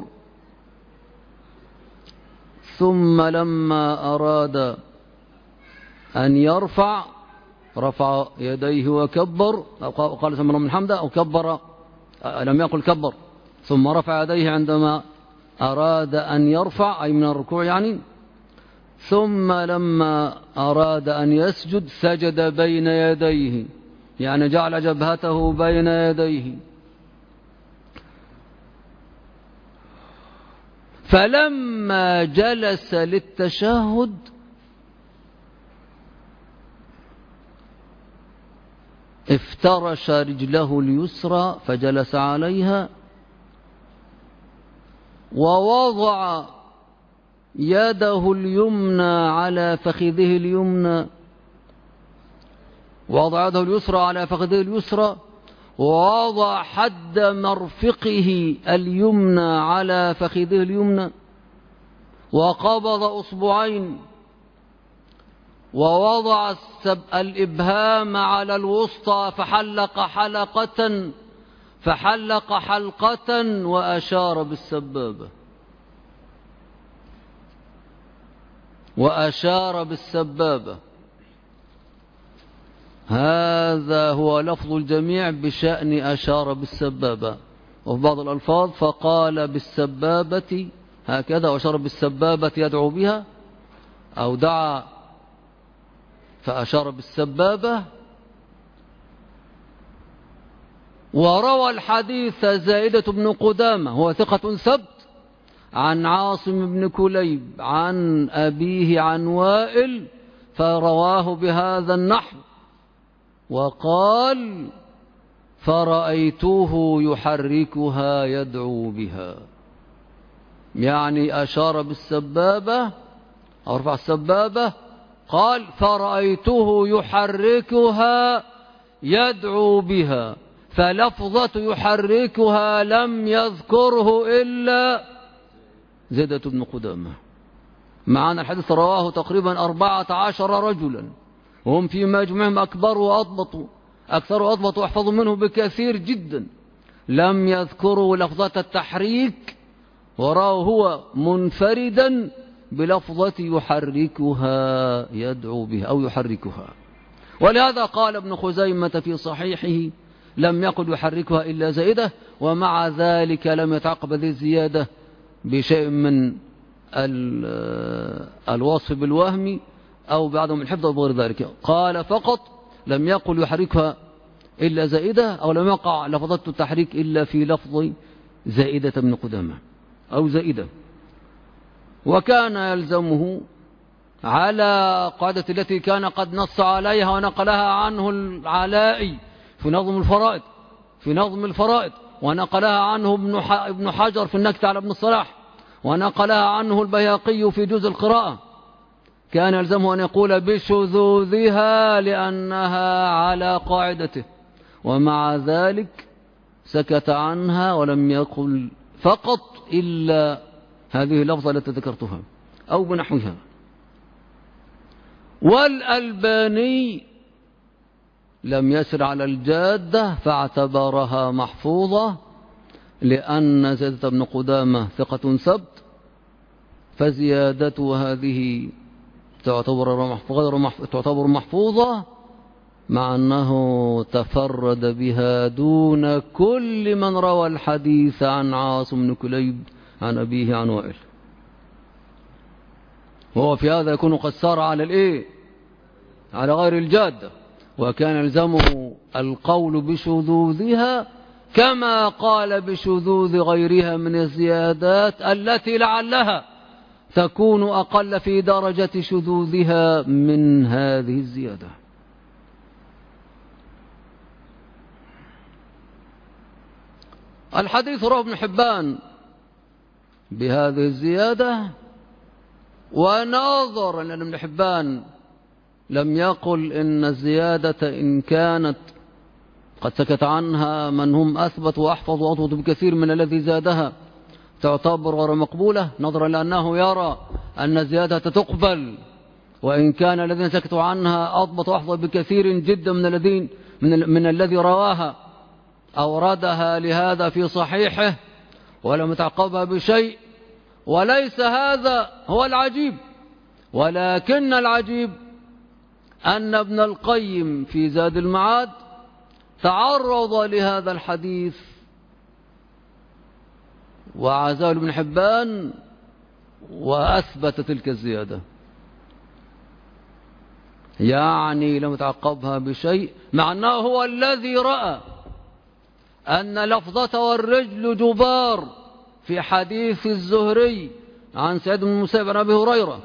ثم لما أراد أن يرفع رفع يديه وكبر، أو قال سمع من حمده، أو كبر، لم يقل كبر، ثم رفع يديه عندما أراد أن يرفع أي من الركوع يعني. ثم لما أراد أن يسجد سجد بين يديه، يعني جعل جبهته بين يديه. فلما جلس للتشهد افترش رجله اليسرى فجلس عليها، ووضع يده اليمنى على فخذه اليمنى، ووضع يده اليسرى على فخذه اليسرى، ووضع حد مرفقه اليمنى على فخذه اليمنى، وقبض أصبعين، ووضع الإبهام على الوسطى فحلق حلقة وأشار بالسبابة. هذا هو لفظ الجميع بشأن أشار بالسبابة. وفي بعض الألفاظ فقال بالسبابة هكذا، وأشار بالسبابة يدعو بها، أو دعا فأشار بالسبابة. وروى الحديث زائدة بن قدامة، هو ثقة ثبت، عن عاصم بن كليب عن أبيه عن وائل، فرواه بهذا النحو، وقال: فرأيته يحركها يدعو بها، يعني أشار بالسبابة أو رفع السبابة، قال: فرأيته يحركها يدعو بها، فلفظة يحركها لم يذكره إلا زيدة بن قدامة. معنا الحديث رواه تقريبا 14 رجلا، وهم في مجمعهم أكثر وأضبطوا واحفظوا منه بكثير جدا، لم يذكروا لفظة التحريك، وراه هو منفردا بلفظة يحركها يدعو بها أو يحركها. ولهذا قال ابن خزيمة في صحيحه: لم يقل يحركها إلا زائدة، ومع ذلك لم يتعقب هذه الزيادة بشيء من الوصف بالوهم أو بعضهم الحفظ أو غير ذلك. قال فقط: لم يقل يحركها إلا زائدة، أو لم يقع لفظة التحريك إلا في لفظ زائدة بن قدامة أو زائدة. وكان يلزمه على قاعدة التي كان قد نص عليها ونقلها عنه العلائي في نظم الفرائض، ونقلها عنه ابن حجر في النكت على ابن الصلاح، ونقلها عنه البيهقي في جزء القراءة. كان يلزمه أن يقول بشذوذها لأنها على قاعدته، ومع ذلك سكت عنها ولم يقل فقط إلا هذه اللفظة التي ذكرتها أو بنحوها. والألباني لم يسر على الجادة فاعتبرها محفوظة، لأن زيادة بن قدامة ثقة ثبت، فزيادته هذه تعتبر محفوظة، مع أنه تفرد بها دون كل من روى الحديث عن عاصم بن كليب عن أبيه عن وائل. وهو في هذا يكون قد سار على الإيه؟ على غير الجادة، وكان يلزمه القول بشذوذها كما قال بشذوذ غيرها من الزيادات التي لعلها تكون أقل في درجة شذوذها من هذه الزيادة. الحديث رواه ابن حبان بهذه الزيادة، ونظرا أن ابن حبان لم يقل إن الزيادة إن كانت قد سكت عنها من هم أثبت وأحفظ وأضبط بكثير من الذي زادها تعتبر غير مقبولة، نظرا لأنه يرى أن الزيادة تقبل، وإن كان الذين سكتوا عنها أضبط وأحفظ بكثير جدا من الذي رواها أوردها لهذا في صحيحه ولم يتعقبها بشيء. وليس هذا هو العجيب، ولكن العجيب أن ابن القيم في زاد المعاد تعرض لهذا الحديث وعزاه ابن حبان وأثبت تلك الزيادة، يعني لم يتعقبها بشيء، مع أنه هو الذي رأى أن لفظة والرجل جبار في حديث الزهري عن سعيد بن المسيب عن أبي هريرة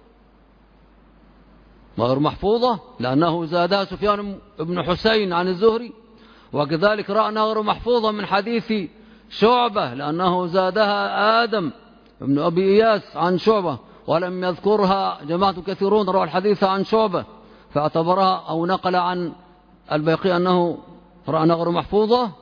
غير محفوظة لأنه زادها سفيان بن حسين عن الزهري، وكذلك رأى أنها غير محفوظة من حديث شعبة لأنه زادها آدم بن أبي إياس عن شعبة، ولم يذكرها جماعة كثيرون روى الحديث عن شعبة فاعتبرها أو نقل عن البيقي أنه رأى أنها غير محفوظة.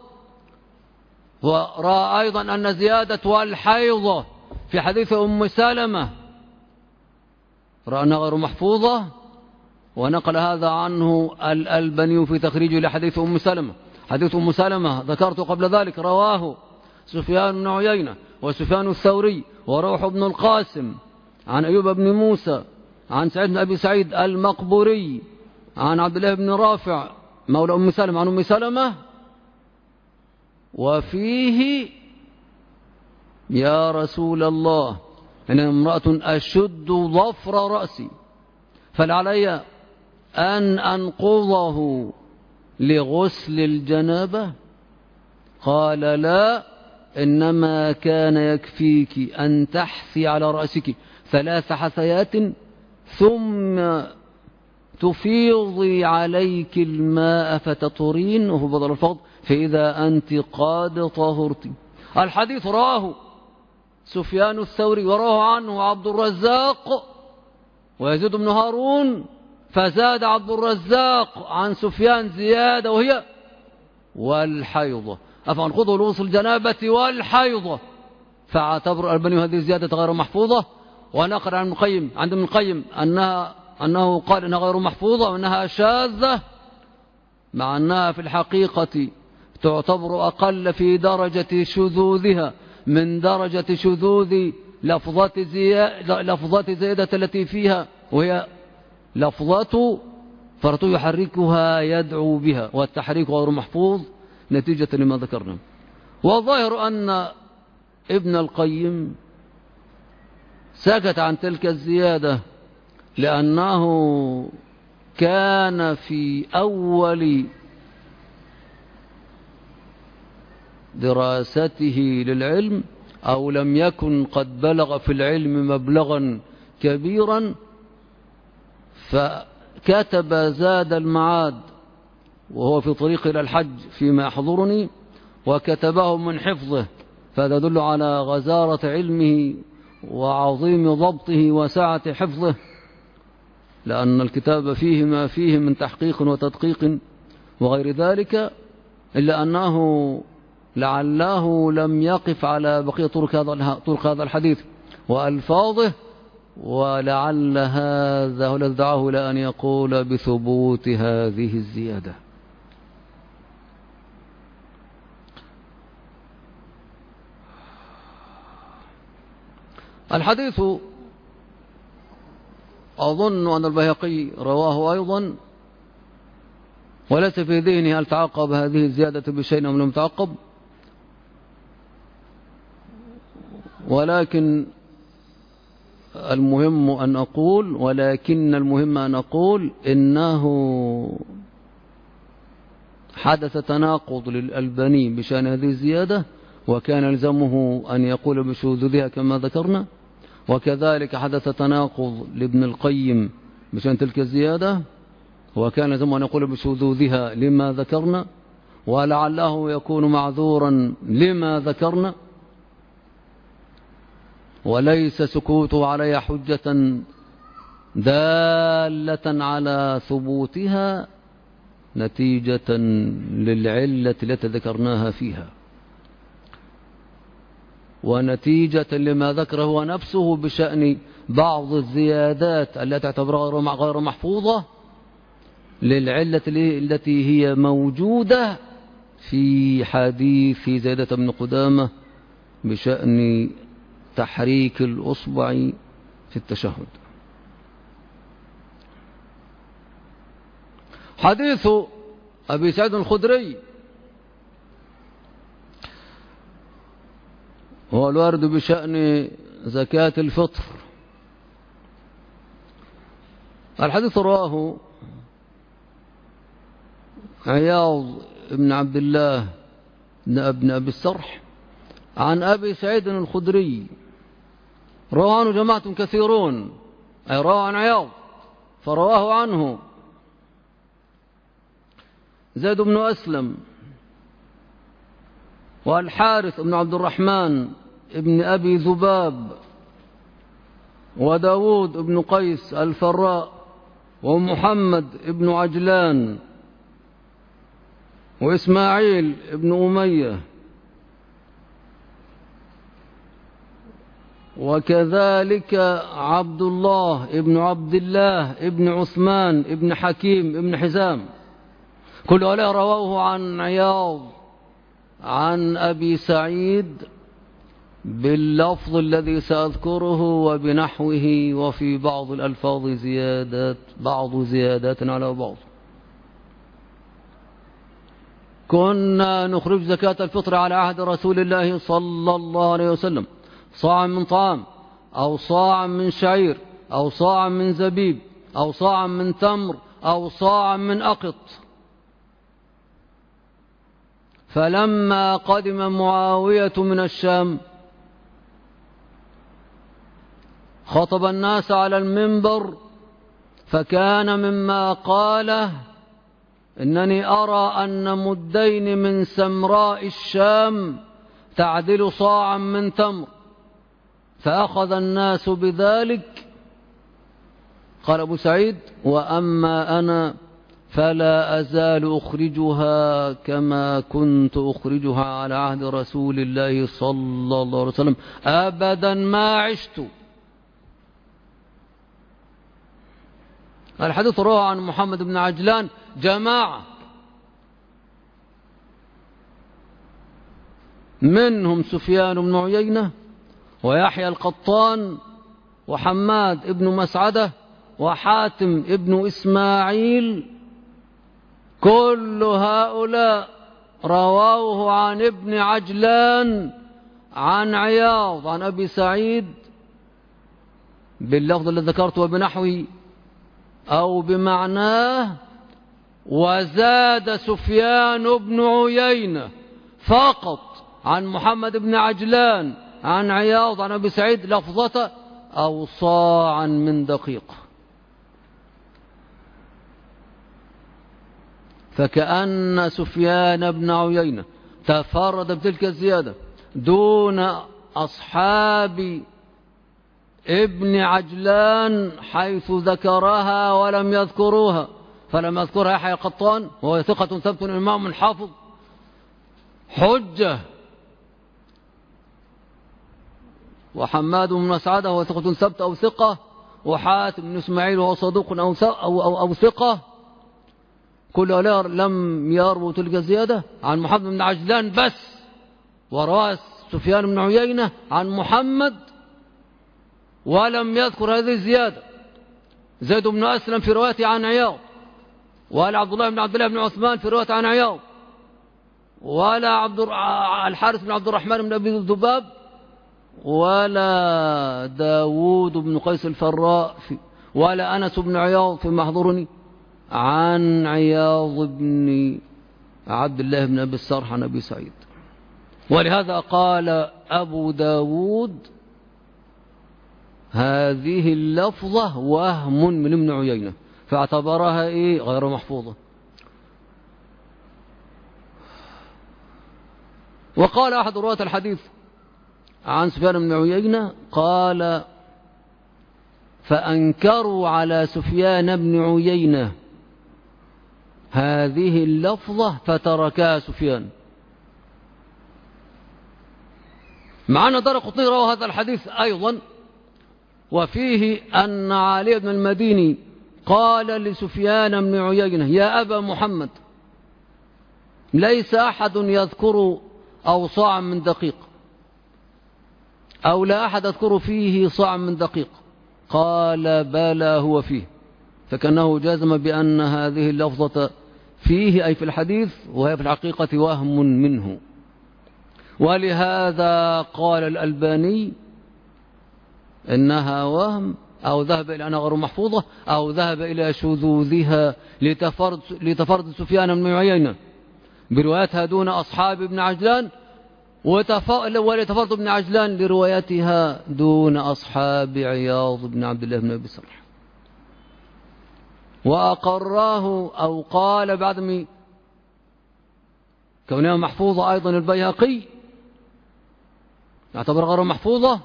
ورأى أيضا أن زيادة والحيضة في حديث أم سلمة رأى أنها غير محفوظة، ونقل هذا عنه الألباني في تخريجه لحديث أم سلمة. حديث أم سلمة ذكرت قبل ذلك رواه سفيان بن عيينة وسفيان الثوري وروح بن القاسم عن أيوب بن موسى عن سعيد بن أبي سعيد المقبوري عن عبد الله بن رافع مولى أم سلمة عن أم سلمة، وفيه يا رسول الله إن امرأة أشد ظفر رأسي فلعلي أن أنقضه لغسل الجنابة؟ قال لا، إنما كان يكفيك أن تحثي على رأسك 3 حثيات ثم تفيضي عليك الماء فتطهرين، وهو بدل الفضل فإذا أنت قد طهرت. الحديث رواه سفيان الثوري ورواه عنه عبد الرزاق ويزيد بن هارون، فزاد عبد الرزاق عن سفيان زيادة وهي والحيضة، أفأنقضه لغسل الجنابة والحيضة، فاعتبر الألباني هذه الزيادة غير محفوظة، ونقل عن القيم عند ابن القيم أنه قال إنها غير محفوظة وأنها شاذة، مع أنها في الحقيقة تعتبر أقل في درجة شذوذها من درجة شذوذ لفظات زيادة التي فيها، وهي لفظة فرط يحركها يدعو بها، والتحريك غير محفوظ نتيجة لما ذكرنا. والظاهر أن ابن القيم سكت عن تلك الزيادة لأنه كان في أول دراسته للعلم أو لم يكن قد بلغ في العلم مبلغا كبيرا، فكتب زاد المعاد وهو في طريق إلى الحج فيما يحضرني، وكتبه من حفظه، فهذا يدل على غزارة علمه وعظيم ضبطه وسعة حفظه، لأن الكتاب فيه ما فيه من تحقيق وتدقيق وغير ذلك، إلا أنه لعله لم يقف على بقية طرق هذا الحديث وألفاظه، ولعل هذا هو الذي دعاه إلى أن يقول بثبوت هذه الزيادة. الحديث أظن أن البيهقي رواه أيضا، وليس في ذهني هل تعقب هذه الزيادة بشيء أم لم تعقب، ولكن المهم أن أقول، ولكن المهم أن أقول إنه حدث تناقض للألباني بشأن هذه الزيادة، وكان يلزمه أن يقول بشذوذها كما ذكرنا، وكذلك حدث تناقض لابن القيم بشأن تلك الزيادة، وكان يلزمه أن يقول بشذوذها لما ذكرنا، ولعله يكون معذورا لما ذكرنا، وليس سكوته عليها حجة دالة على ثبوتها نتيجة للعلة التي ذكرناها فيها، ونتيجة لما ذكره هو نفسه بشأن بعض الزيادات التي تعتبرها غير محفوظة للعلة التي هي موجودة في حديث زيادة بن قدامة بشأن تحريك الأصبع في التشهد. حديث أبي سعيد الخدري هو الوارد بشأن زكاة الفطر. الحديث رواه عياض بن عبد الله بن أبي السرح عن أبي سعيد الخدري، رواه عنه جماعة كثيرون، أي رواه عن عياض فرواه عنه زيد بن أسلم والحارث بن عبد الرحمن ابن أبي ذباب وداود بن قيس الفراء ومحمد بن عجلان وإسماعيل بن أمية، وكذلك عبد الله ابن عبد الله ابن عثمان ابن حكيم ابن حزام، كل هؤلاء رواه عن عياض عن أبي سعيد باللفظ الذي سأذكره وبنحوه، وفي بعض الألفاظ بعض زيادات على بعض. كنا نخرج زكاة الفطر على عهد رسول الله صلى الله عليه وسلم صاعا من طعام أو صاعا من شعير أو صاعا من زبيب أو صاعا من تمر أو صاعا من أقط. فلما قدم معاوية من الشام خطب الناس على المنبر، فكان مما قاله: إنني أرى أن مدين من سمراء الشام تعدل صاعا من تمر. فأخذ الناس بذلك. قال أبو سعيد: وأما أنا فلا أزال أخرجها كما كنت أخرجها على عهد رسول الله صلى الله عليه وسلم أبدا ما عشت. الحديث رواه عن محمد بن عجلان جماعة، منهم سفيان بن عيينة ويحيى القطان وحماد بن مسعدة وحاتم بن إسماعيل، كل هؤلاء رواه عن ابن عجلان عن عياض عن أبي سعيد باللفظ الذي ذكرته وبنحوه أو بمعناه، وزاد سفيان بن عيينة فقط عن محمد بن عجلان عن عياض عن أبي سعيد لفظة أو صاعا من دقيق. فكأن سفيان بن عيينة تفرد بتلك الزيادة دون أصحاب ابن عجلان حيث ذكرها ولم يذكروها. فلم يذكرها يحيى القطان وهو ثقة ثبت إمام حافظ حجة، وحماد بن مسعدة وهو ثقة ثبت أو ثقة، وحاتم بن إسماعيل وهو صدوق أو ثقة، كل هؤلاء لم يروا تلك الزيادة عن محمد بن عجلان بس. ورواه سفيان بن عيينة عن محمد ولم يذكر هذه الزيادة. زيد بن أسلم في روايته عن عياض، ولا عبد الله بن عثمان في روايته عن عياض، ولا الحارث بن عبد الرحمن بن أبي ذباب، ولا داود بن قيس الفراء ولا أنس بن عياض في محضرني عن عياض بن عبد الله بن أبي السرح عن أبي سعيد. ولهذا قال أبو داود هذه اللفظة وهم من ابن عيينة، فاعتبرها غير محفوظة. وقال أحد رواة الحديث عن سفيان بن عيينة قال فأنكروا على سفيان بن عيينة هذه اللفظة فتركها سفيان. معنا دارقطني روى هذا الحديث أيضا، وفيه أن علي بن المديني قال لسفيان بن عيينة يا أبا محمد ليس أحد يذكر أوصاعا من دقيق، أو لا أحد يذكر فيه صاعا من دقيق. قال بلى هو فيه، فكأنه جازم بأن هذه اللفظة فيه أي في الحديث، وهي في الحقيقة وهم منه. ولهذا قال الألباني إنها وهم، أو ذهب إلى أنها غير محفوظة، أو ذهب إلى شذوذها لتفرد سفيان بن عيينة بروايتها دون أصحاب ابن عجلان، ولتفرد ابن عجلان لروايتها دون أصحاب عياض بن عبد الله بن أبي سرح. وأقراه أو قال بعد كونها محفوظة أيضا البيهقي يعتبر غير محفوظة.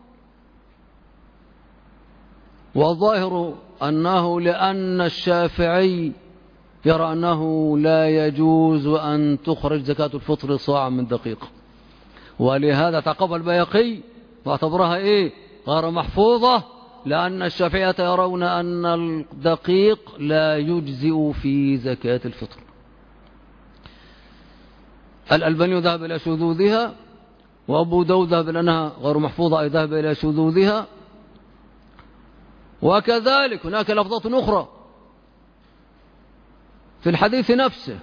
والظاهر أنه لأن الشافعي يرى أنه لا يجوز أن تخرج زكاة الفطر صاعا من دقيق، ولهذا تعقب البيهقي واعتبرها غير محفوظة، لأن الشافعية يرون أن الدقيق لا يجزئ في زكاة الفطر. الألباني ذهب إلى شذوذها، وأبو داود ذهب إلى أنها غير محفوظة أي ذهب إلى شذوذها. وكذلك هناك لفظات أخرى في الحديث نفسه،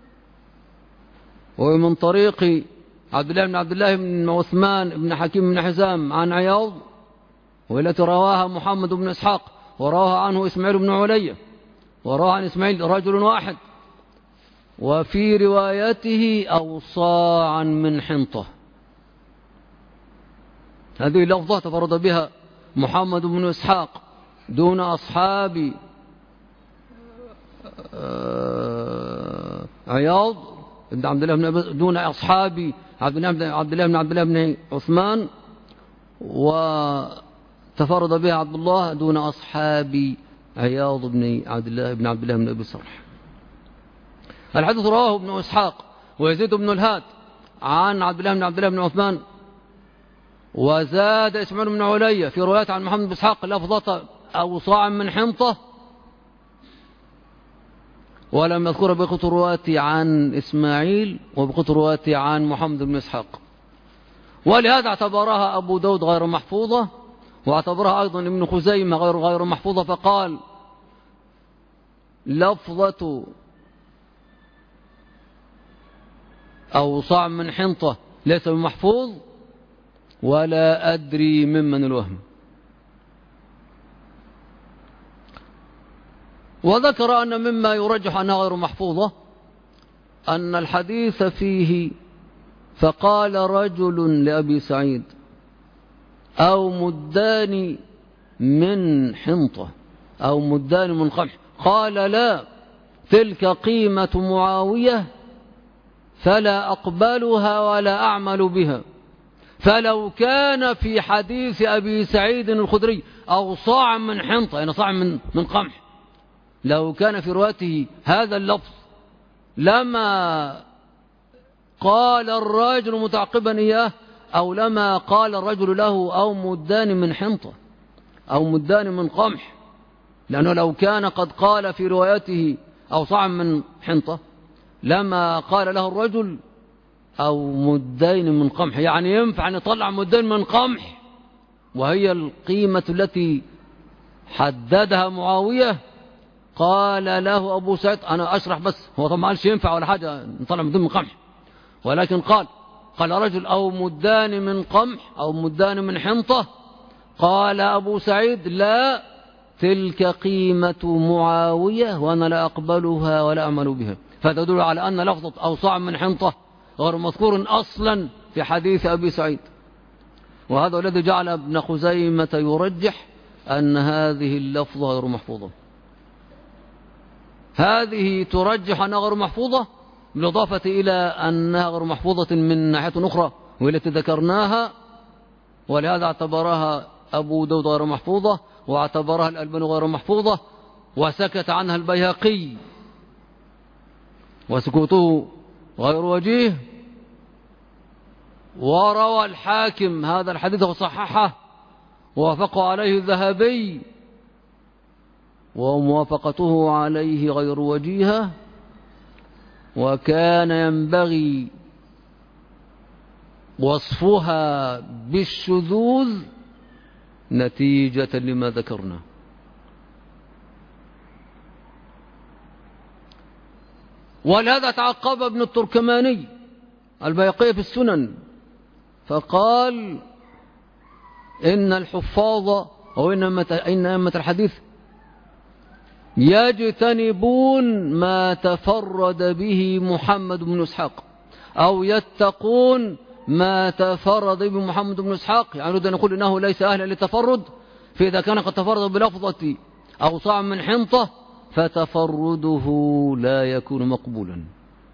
ومن طريق عبد الله بن عثمان بن حكيم بن حزام عن عياض، والتي رواها محمد بن إسحاق، ورواها عنه إسماعيل بن علية، ورواها عن إسماعيل رجل واحد، وفي روايته أو صاعا من حنطة. هذه اللفظة تفرد بها محمد بن إسحاق دون أصحاب عياض بن عبد الله دون أصحاب عبد الله بن عثمان، وتفرد بها عبد الله دون أصحاب عياض بن عبد الله بن أبي سرح. الحديث رواه ابن إسحاق ويزيد بن الهاد عن عبد الله بن عثمان، وزاد إسماعيل بن علية في رواية عن محمد بن إسحاق لفظة أو صاع من حنطة، ولم يذكر بقية الرواية عن إسماعيل وبقية الرواية عن محمد بن إسحاق. ولهذا اعتبرها أبو داود غير محفوظة، واعتبرها أيضا ابن خزيمة غير محفوظة، فقال لفظة أو صاع من حنطة ليس بمحفوظ، ولا أدري ممن الوهم. وذكر أن مما يرجح أنها غير محفوظة أن الحديث فيه فقال رجل لأبي سعيد أو مدان من حنطة أو مدان من قمح، قال لا تلك قيمة معاوية فلا أقبلها ولا أعمل بها. فلو كان في حديث أبي سعيد الخدري أو صاع من حنطة يعني صاع من قمح، لو كان في رواته هذا اللفظ لما قال الرجل متعقبا إياه، أو لما قال الرجل له أو مدان من حنطة أو مدان من قمح، لأنه لو كان قد قال في روايته أو صاع من حنطة لما قال له الرجل أو مدين من قمح، يعني ينفع أن يطلع مدين من قمح وهي القيمة التي حددها معاوية. قال له أبو سعيد، أنا أشرح بس، هو طبعا ما قالش ينفع ولا حاجة نطلع مدين من قمح، ولكن قال قال رجل أو مدان من قمح أو مدان من حنطة، قال أبو سعيد لا، تلك قيمة معاوية وأنا لا أقبلها ولا أعمل بها. فتدل على أن لفظة أو صاع من حنطة غير مذكور أصلا في حديث أبي سعيد. وهذا الذي جعل ابن خزيمة يرجح أن هذه اللفظة غير محفوظة. هذه ترجح أنها غير محفوظة بالإضافة إلى أنها غير محفوظة من ناحية أخرى والتي ذكرناها، ولهذا اعتبرها أبو داود غير محفوظة، واعتبرها الألباني غير محفوظة، وسكت عنها البيهقي وسكوته غير وجيه. وروى الحاكم هذا الحديث وصححه ووافقه عليه الذهبي، وموافقته عليه غير وجيهة، وكان ينبغي وصفها بالشذوذ نتيجة لما ذكرنا. ولهذا تعقب ابن التركماني البيقي في السنن فقال إن الحفاظ أو إن أئمة الحديث يجتنبون ما تفرد به محمد بن إسحاق، أو يتقون ما تفرد به محمد بن إسحاق، يعني نريد أن نقول إنه ليس أهلا للتفرد، فإذا كان قد تفرد بلفظة أو صاع من حنطة فتفرده لا يكون مقبولا،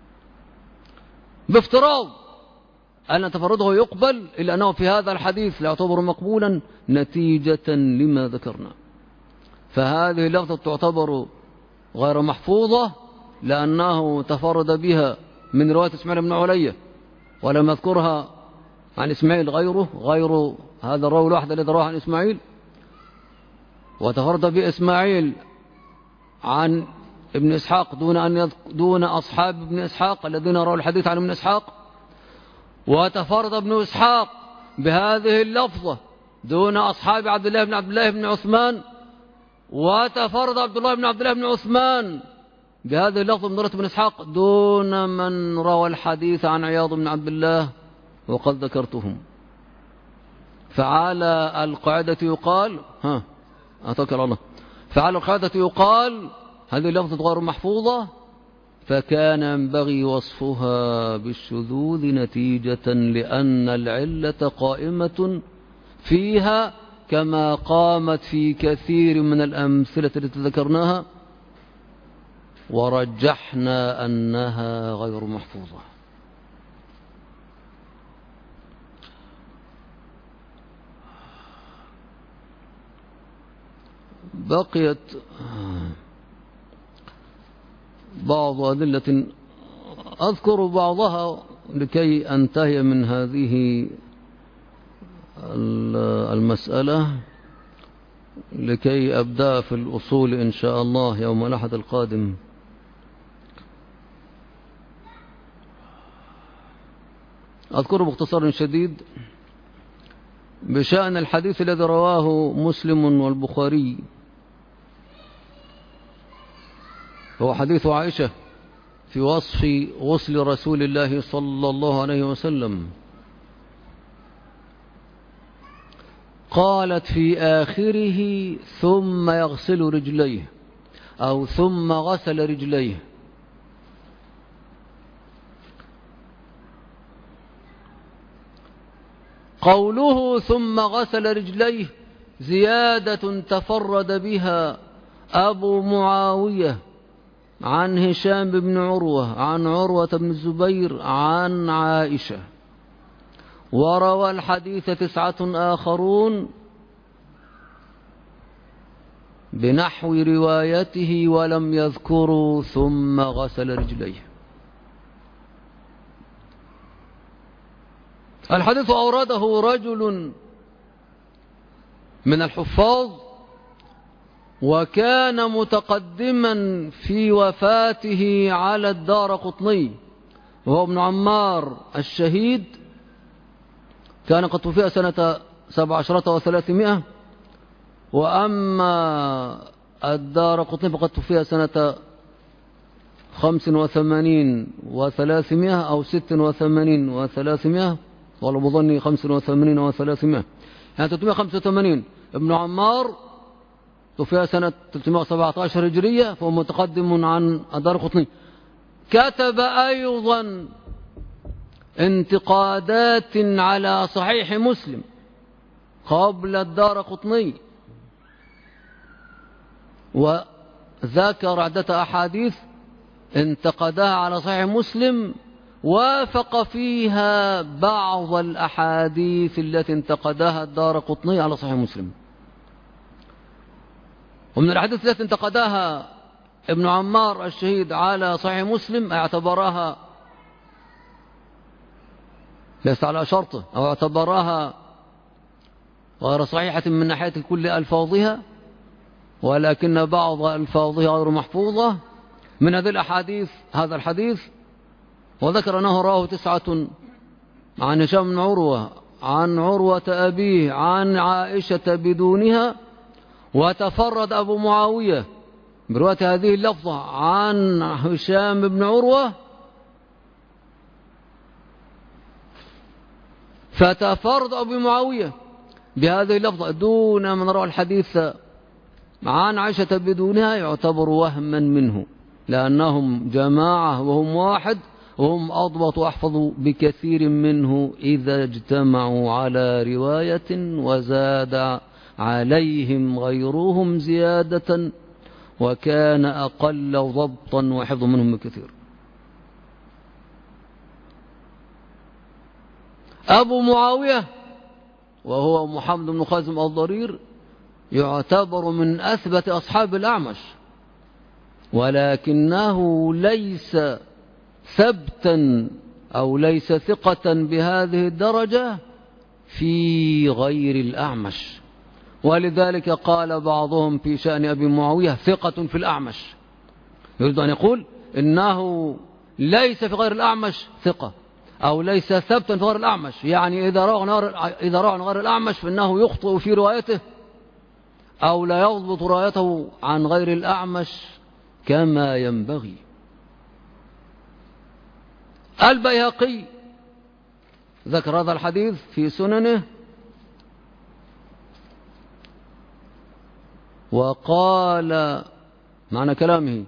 بافتراض أن تفرده يقبل، إلا أنه في هذا الحديث لا يعتبر مقبولا نتيجة لما ذكرنا. فهذه اللفظة تعتبر غير محفوظة لأنه تفرد بها من رواية إسماعيل بن علية ولم يذكرها عن إسماعيل غير هذا الراوي الواحد الذي رواه عن إسماعيل، وتفرد بإسماعيل عن ابن إسحاق دون أصحاب ابن إسحاق الذين رأوا الحديث عن ابن إسحاق، وتفرد ابن إسحاق بهذه اللفظة دون أصحاب عبد الله بن عثمان، وتفرد عبد الله بن عثمان بهذه اللفظة من رواية ابن إسحاق دون من روى الحديث عن عياض بن عبد الله وقد ذكرتهم. فعلى القاعدة يقال أتوكل الله، فعلى القاعدة يقال هذه اللفظة غير محفوظة، فكان ينبغي وصفها بالشذوذ نتيجة لأن العلة قائمة فيها كما قامت في كثير من الأمثلة التي ذكرناها، ورجحنا أنها غير محفوظة. بقيت بعض أدلة أذكر بعضها لكي أنتهي من هذه المسألة، لكي أبدأ في الأصول إن شاء الله يوم الأحد القادم. أذكر باختصار شديد بشأن الحديث الذي رواه مسلم والبخاري، هو حديث عائشة في وصف غسل رسول الله صلى الله عليه وسلم. قالت في آخره ثم يغسل رجليه أو ثم غسل رجليه. قوله ثم غسل رجليه زيادة تفرد بها أبو معاوية عن هشام بن عروة عن عروة بن الزبير عن عائشة، وروى الحديث 9 آخرون بنحو روايته ولم يذكروا ثم غسل رجليه. الحديث أورده رجل من الحفاظ، وكان متقدما في وفاته على الدارقطني، وهو ابن عمار الشهيد، كان قد توفي سنة 17 و300، وأما الدارقطني فقد توفي سنة 85 و300 أو 86 و300، والله بظني 85 و300، يعني 385. ابن عمار توفي سنة 317 هجرية، فهو متقدم عن الدارقطني. كتب أيضا انتقادات على صحيح مسلم قبل الدارقطني، وذكر عدة أحاديث انتقدها على صحيح مسلم، وافق فيها بعض الأحاديث التي انتقدها الدارقطني على صحيح مسلم. ومن الأحاديث التي انتقدها ابن عمار الشهيد على صحيح مسلم اعتبرها ليس على شرطه، أو اعتبرها غير صحيحة من ناحية كل ألفاظها، ولكن بعض ألفاظها غير محفوظة. من هذه الأحاديث هذا الحديث، وذكر أنه رواه 9 عن هشام بن عروة عن عروة أبيه عن عائشة بدونها، وتفرد أبو معاوية برواية هذه اللفظة عن هشام بن عروة، فتفرد أبو معاوية بهذه اللفظة دون من روى الحديث عن عائشة بدونها، يعتبر وهما منه، لأنهم جماعة وهم واحد، وهم أضبط وأحفظ بكثير منه إذا اجتمعوا على رواية وزاد عليهم غيرهم زيادة، وكان أقل ضبطا وحفظ منهم بكثير. أبو معاوية وهو محمد بن خازم الضرير يعتبر من أثبت أصحاب الأعمش، ولكنه ليس ثبتا أو ليس ثقة بهذه الدرجة في غير الأعمش، ولذلك قال بعضهم في شأن أبي معاوية ثقة في الأعمش، يريد أن يقول إنه ليس في غير الأعمش ثقة، أو ليس ثبتا في غير الأعمش، يعني إذا روى عن غير الأعمش فإنه يخطئ في روايته، أو لا يضبط روايته عن غير الأعمش كما ينبغي. البيهقي ذكر هذا الحديث في سننه، وقال معنى كلامه: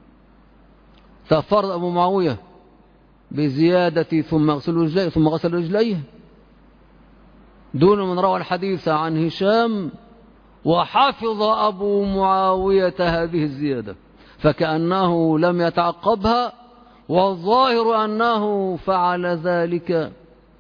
تفرد أبو معاوية بزيادة ثم غسل رجليه دون من روى الحديث عن هشام، وحفظ أبو معاوية هذه الزيادة، فكأنه لم يتعقبها، والظاهر أنه فعل ذلك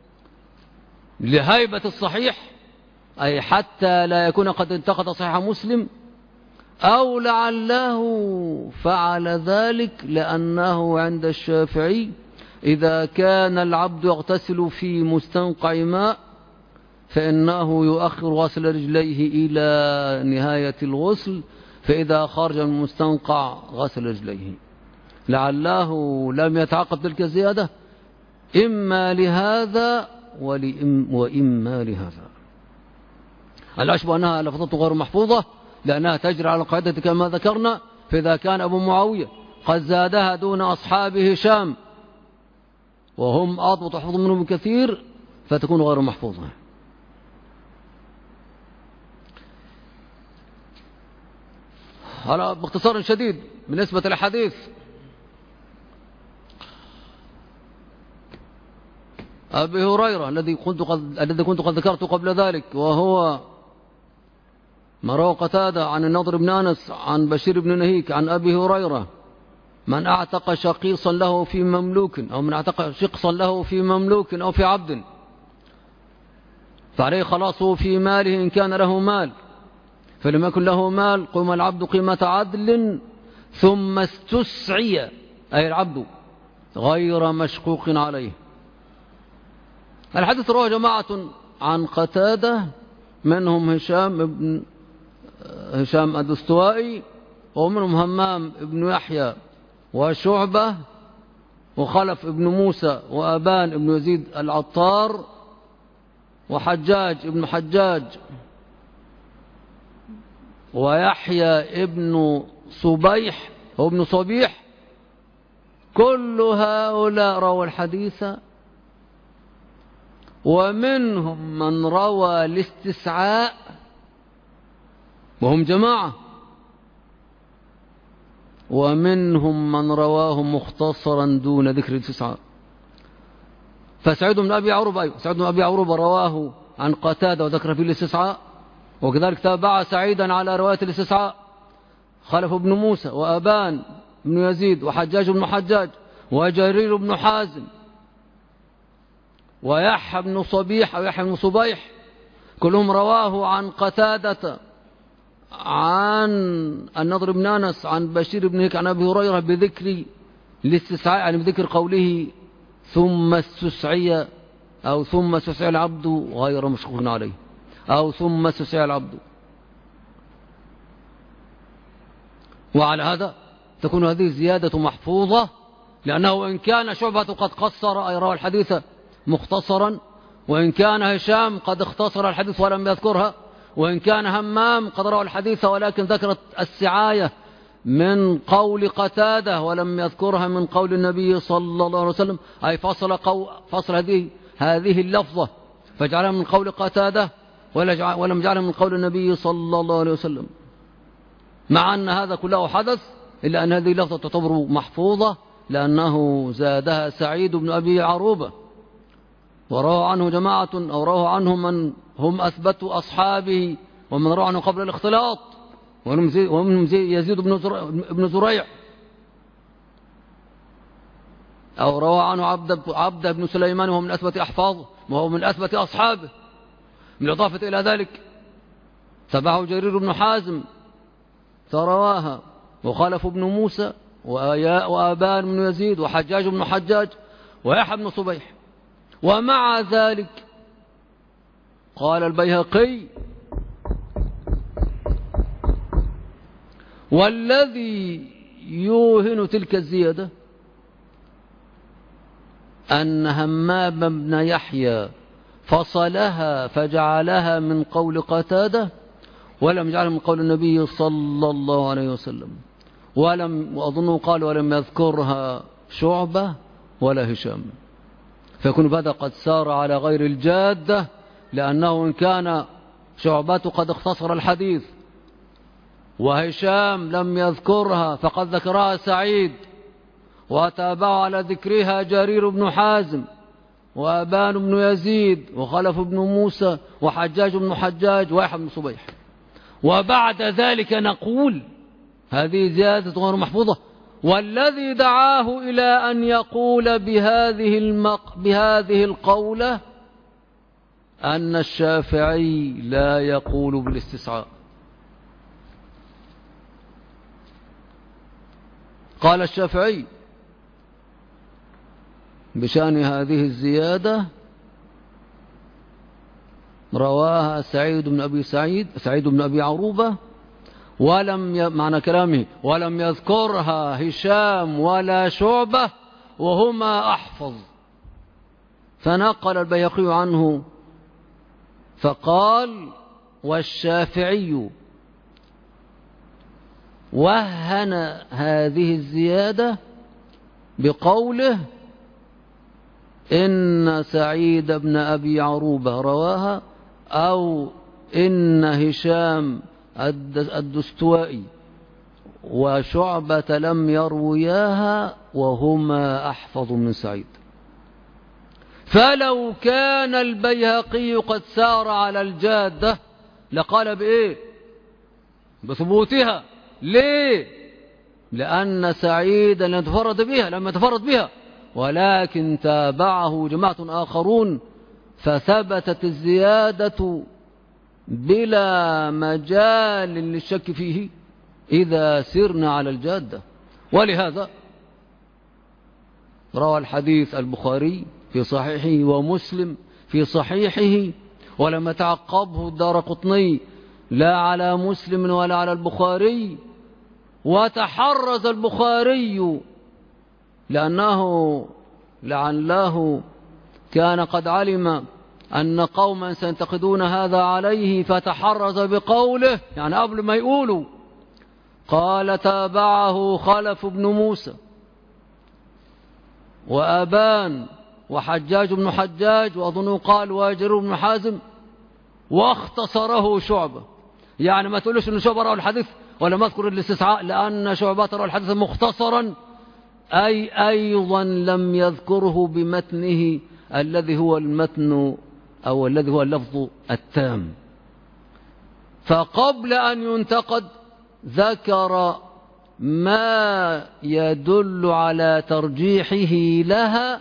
لهيبة الصحيح، أي حتى لا يكون قد انتقد صحيح مسلم، أو لعله فعل ذلك لأنه عند الشافعي إذا كان العبد يغتسل في مستنقع ماء فإنه يؤخر غسل رجليه إلى نهاية الغسل، فإذا خرج من المستنقع غسل رجليه، لعله لم يتعقب تلك الزيادة إما لهذا وإما لهذا. الأشبه أنها لفظة غير محفوظة لأنها تجري على القاعدة كما ذكرنا، فإذا كان أبو معاوية قد زادها دون أصحاب هشام وهم أضبط وحفظ منهم كثير فتكون غير محفوظة. هذا باختصار شديد بالنسبة للحديث. أبي هريرة الذي كنت قد ذكرته قبل ذلك، وهو ما روى قتادة عن النضر بن أنس عن بشير بن نهيك عن أبي هريرة: من أعتق شقيصا له في مملوك، أو من أعتق شقصا له في مملوك أو في عبد، فعليه خلاصه في ماله إن كان له مال، فلم يكن له مال قم العبد قيمة عدل ثم استسعي، أي العبد غير مشقوق عليه. الحديث رواه جماعة عن قتادة، منهم هشام الدستوائي، ومنهم همام بن يحيى وشعبة وخلف بن موسى وأبان بن يزيد العطار وحجاج بن حجاج ويحيى ابن صبيح وابن صبيح كل هؤلاء رووا الحديث، ومنهم من روى الاستسعاء وهم جماعة، ومنهم من رواه مختصرا دون ذكر الاستسعاء. فسعيد بن أبي عروبة، سعيد بن أبي عروبة رواه عن قتادة وذكر فيه الاستسعاء، وكذلك تابع سعيدا على رواية الاستسعاء خلف بن موسى وأبان بن يزيد وحجاج بن حجاج وجرير بن حازم ويحيى بن صبيح أو يحيى بن صبيح، كلهم رواه عن قتادة عن النضر بن أنس عن بشير بن هيك عن أبي هريرة بذكر الاستسعاء، يعني بذكر قوله ثم استسعي أو ثم استسعي العبد غير مشكوك عليه، أو ثم استسعي العبد. وعلى هذا تكون هذه زيادة محفوظة، لأنه إن كان شعبة قد قصر أي روى الحديث مختصرا، وإن كان هشام قد اختصر الحديث ولم يذكرها، وإن كان همام قد روى الحديث ولكن ذكرت السعاية من قول قتادة ولم يذكرها من قول النبي صلى الله عليه وسلم، أي فصل هذه اللفظة فجعلها من قول قتادة ولم يجعلها من قول النبي صلى الله عليه وسلم، مع أن هذا كله حدث، إلا أن هذه اللفظة تعتبر محفوظة لأنه زادها سعيد بن أبي عروبة، وروى عنه جماعة أو روى عنه من هم أثبت أصحابه ومن روى عنه قبل الاختلاط، ومنهم يزيد بن زريع، أو روى عنه عبد بن سليمان وهو من أثبت أحفاظه وهو من أثبت أصحابه. بالإضافة إلى ذلك تبعه جرير بن حازم فرواها، وخلف بن موسى وآبان بن يزيد وحجاج بن حجاج ويحيى بن صبيح. ومع ذلك قال البيهقي: والذي يوهن تلك الزيادة أن همام بن يحيى فصلها فجعلها من قول قتادة ولم يجعلها من قول النبي صلى الله عليه وسلم، وأظنه قال ولم يذكرها شعبة ولا هشام، فيكون هذا قد سار على غير الجادة، لأنه إن كان شعبة قد اختصر الحديث وهشام لم يذكرها فقد ذكرها سعيد، وتابع على ذكرها جرير بن حازم وأبان بن يزيد وخلف بن موسى وحجاج بن حجاج ويحيى بن صبيح. وبعد ذلك نقول هذه زيادة غير محفوظة. والذي دعاه إلى أن يقول بهذه القولة أن الشافعي لا يقول بالاستسعاء. قال الشافعي بشأن هذه الزيادة: رواها سعيد بن أبي عروبة معنى كلامه ولم يذكرها هشام ولا شعبة وهما أحفظ. فنقل البيهقي عنه فقال: والشافعي وهن هذه الزيادة بقوله إن سعيد بن أبي عروبة رواها، أو إن هشام الدستوائي وشعبة لم يروياها وهما أحفظ من سعيد. فلو كان البيهقي قد سار على الجادة لقال بإيه؟ بثبوتها. ليه؟ لأن سعيدا لم يتفرد بها، ولكن تابعه جماعة آخرون فثبتت الزيادة بلا مجال للشك فيه إذا سرنا على الجادة. ولهذا روى الحديث البخاري في صحيحه ومسلم في صحيحه، ولم يتعقبه الدارقطني لا على مسلم ولا على البخاري، وتحرز البخاري لعله كان قد علم أن قوما سينتقدون هذا عليه فتحرز بقوله، يعني قبل ما يقولوا قال: تابعه خلف بن موسى وأبان وحجاج بن حجاج، وأظنه قال وجرير بن حازم، واختصره شعبة. يعني ما تقولش أن شعبة روى الحديث ولا ما أذكر الاستسعاء، لأن شعبة روى الحديث مختصرا، أي أيضا لم يذكره بمتنه الذي هو المتن أو الذي هو اللفظ التام. فقبل أن ينتقد ذكر ما يدل على ترجيحه لها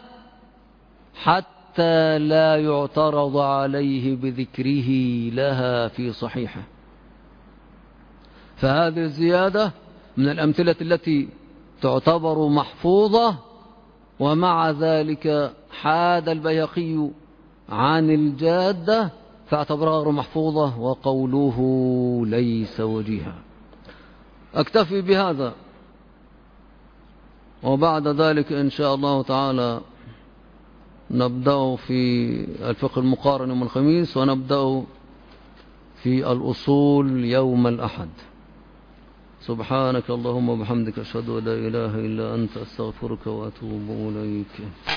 حتى لا يعترض عليه بذكره لها في صحيحه. فهذه الزيادة من الأمثلة التي تعتبر محفوظة، ومع ذلك حاد البيهقي عن الجادة فاعتبرها غير محفوظة، وقوله ليس وجيها. أكتفي بهذا، وبعد ذلك إن شاء الله تعالى نبدأ في الفقه المقارن يوم الخميس، ونبدأ في الأصول يوم الأحد. سبحانك اللهم وبحمدك، أشهد أن لا إله إلا أنت، أستغفرك وأتوب إليك.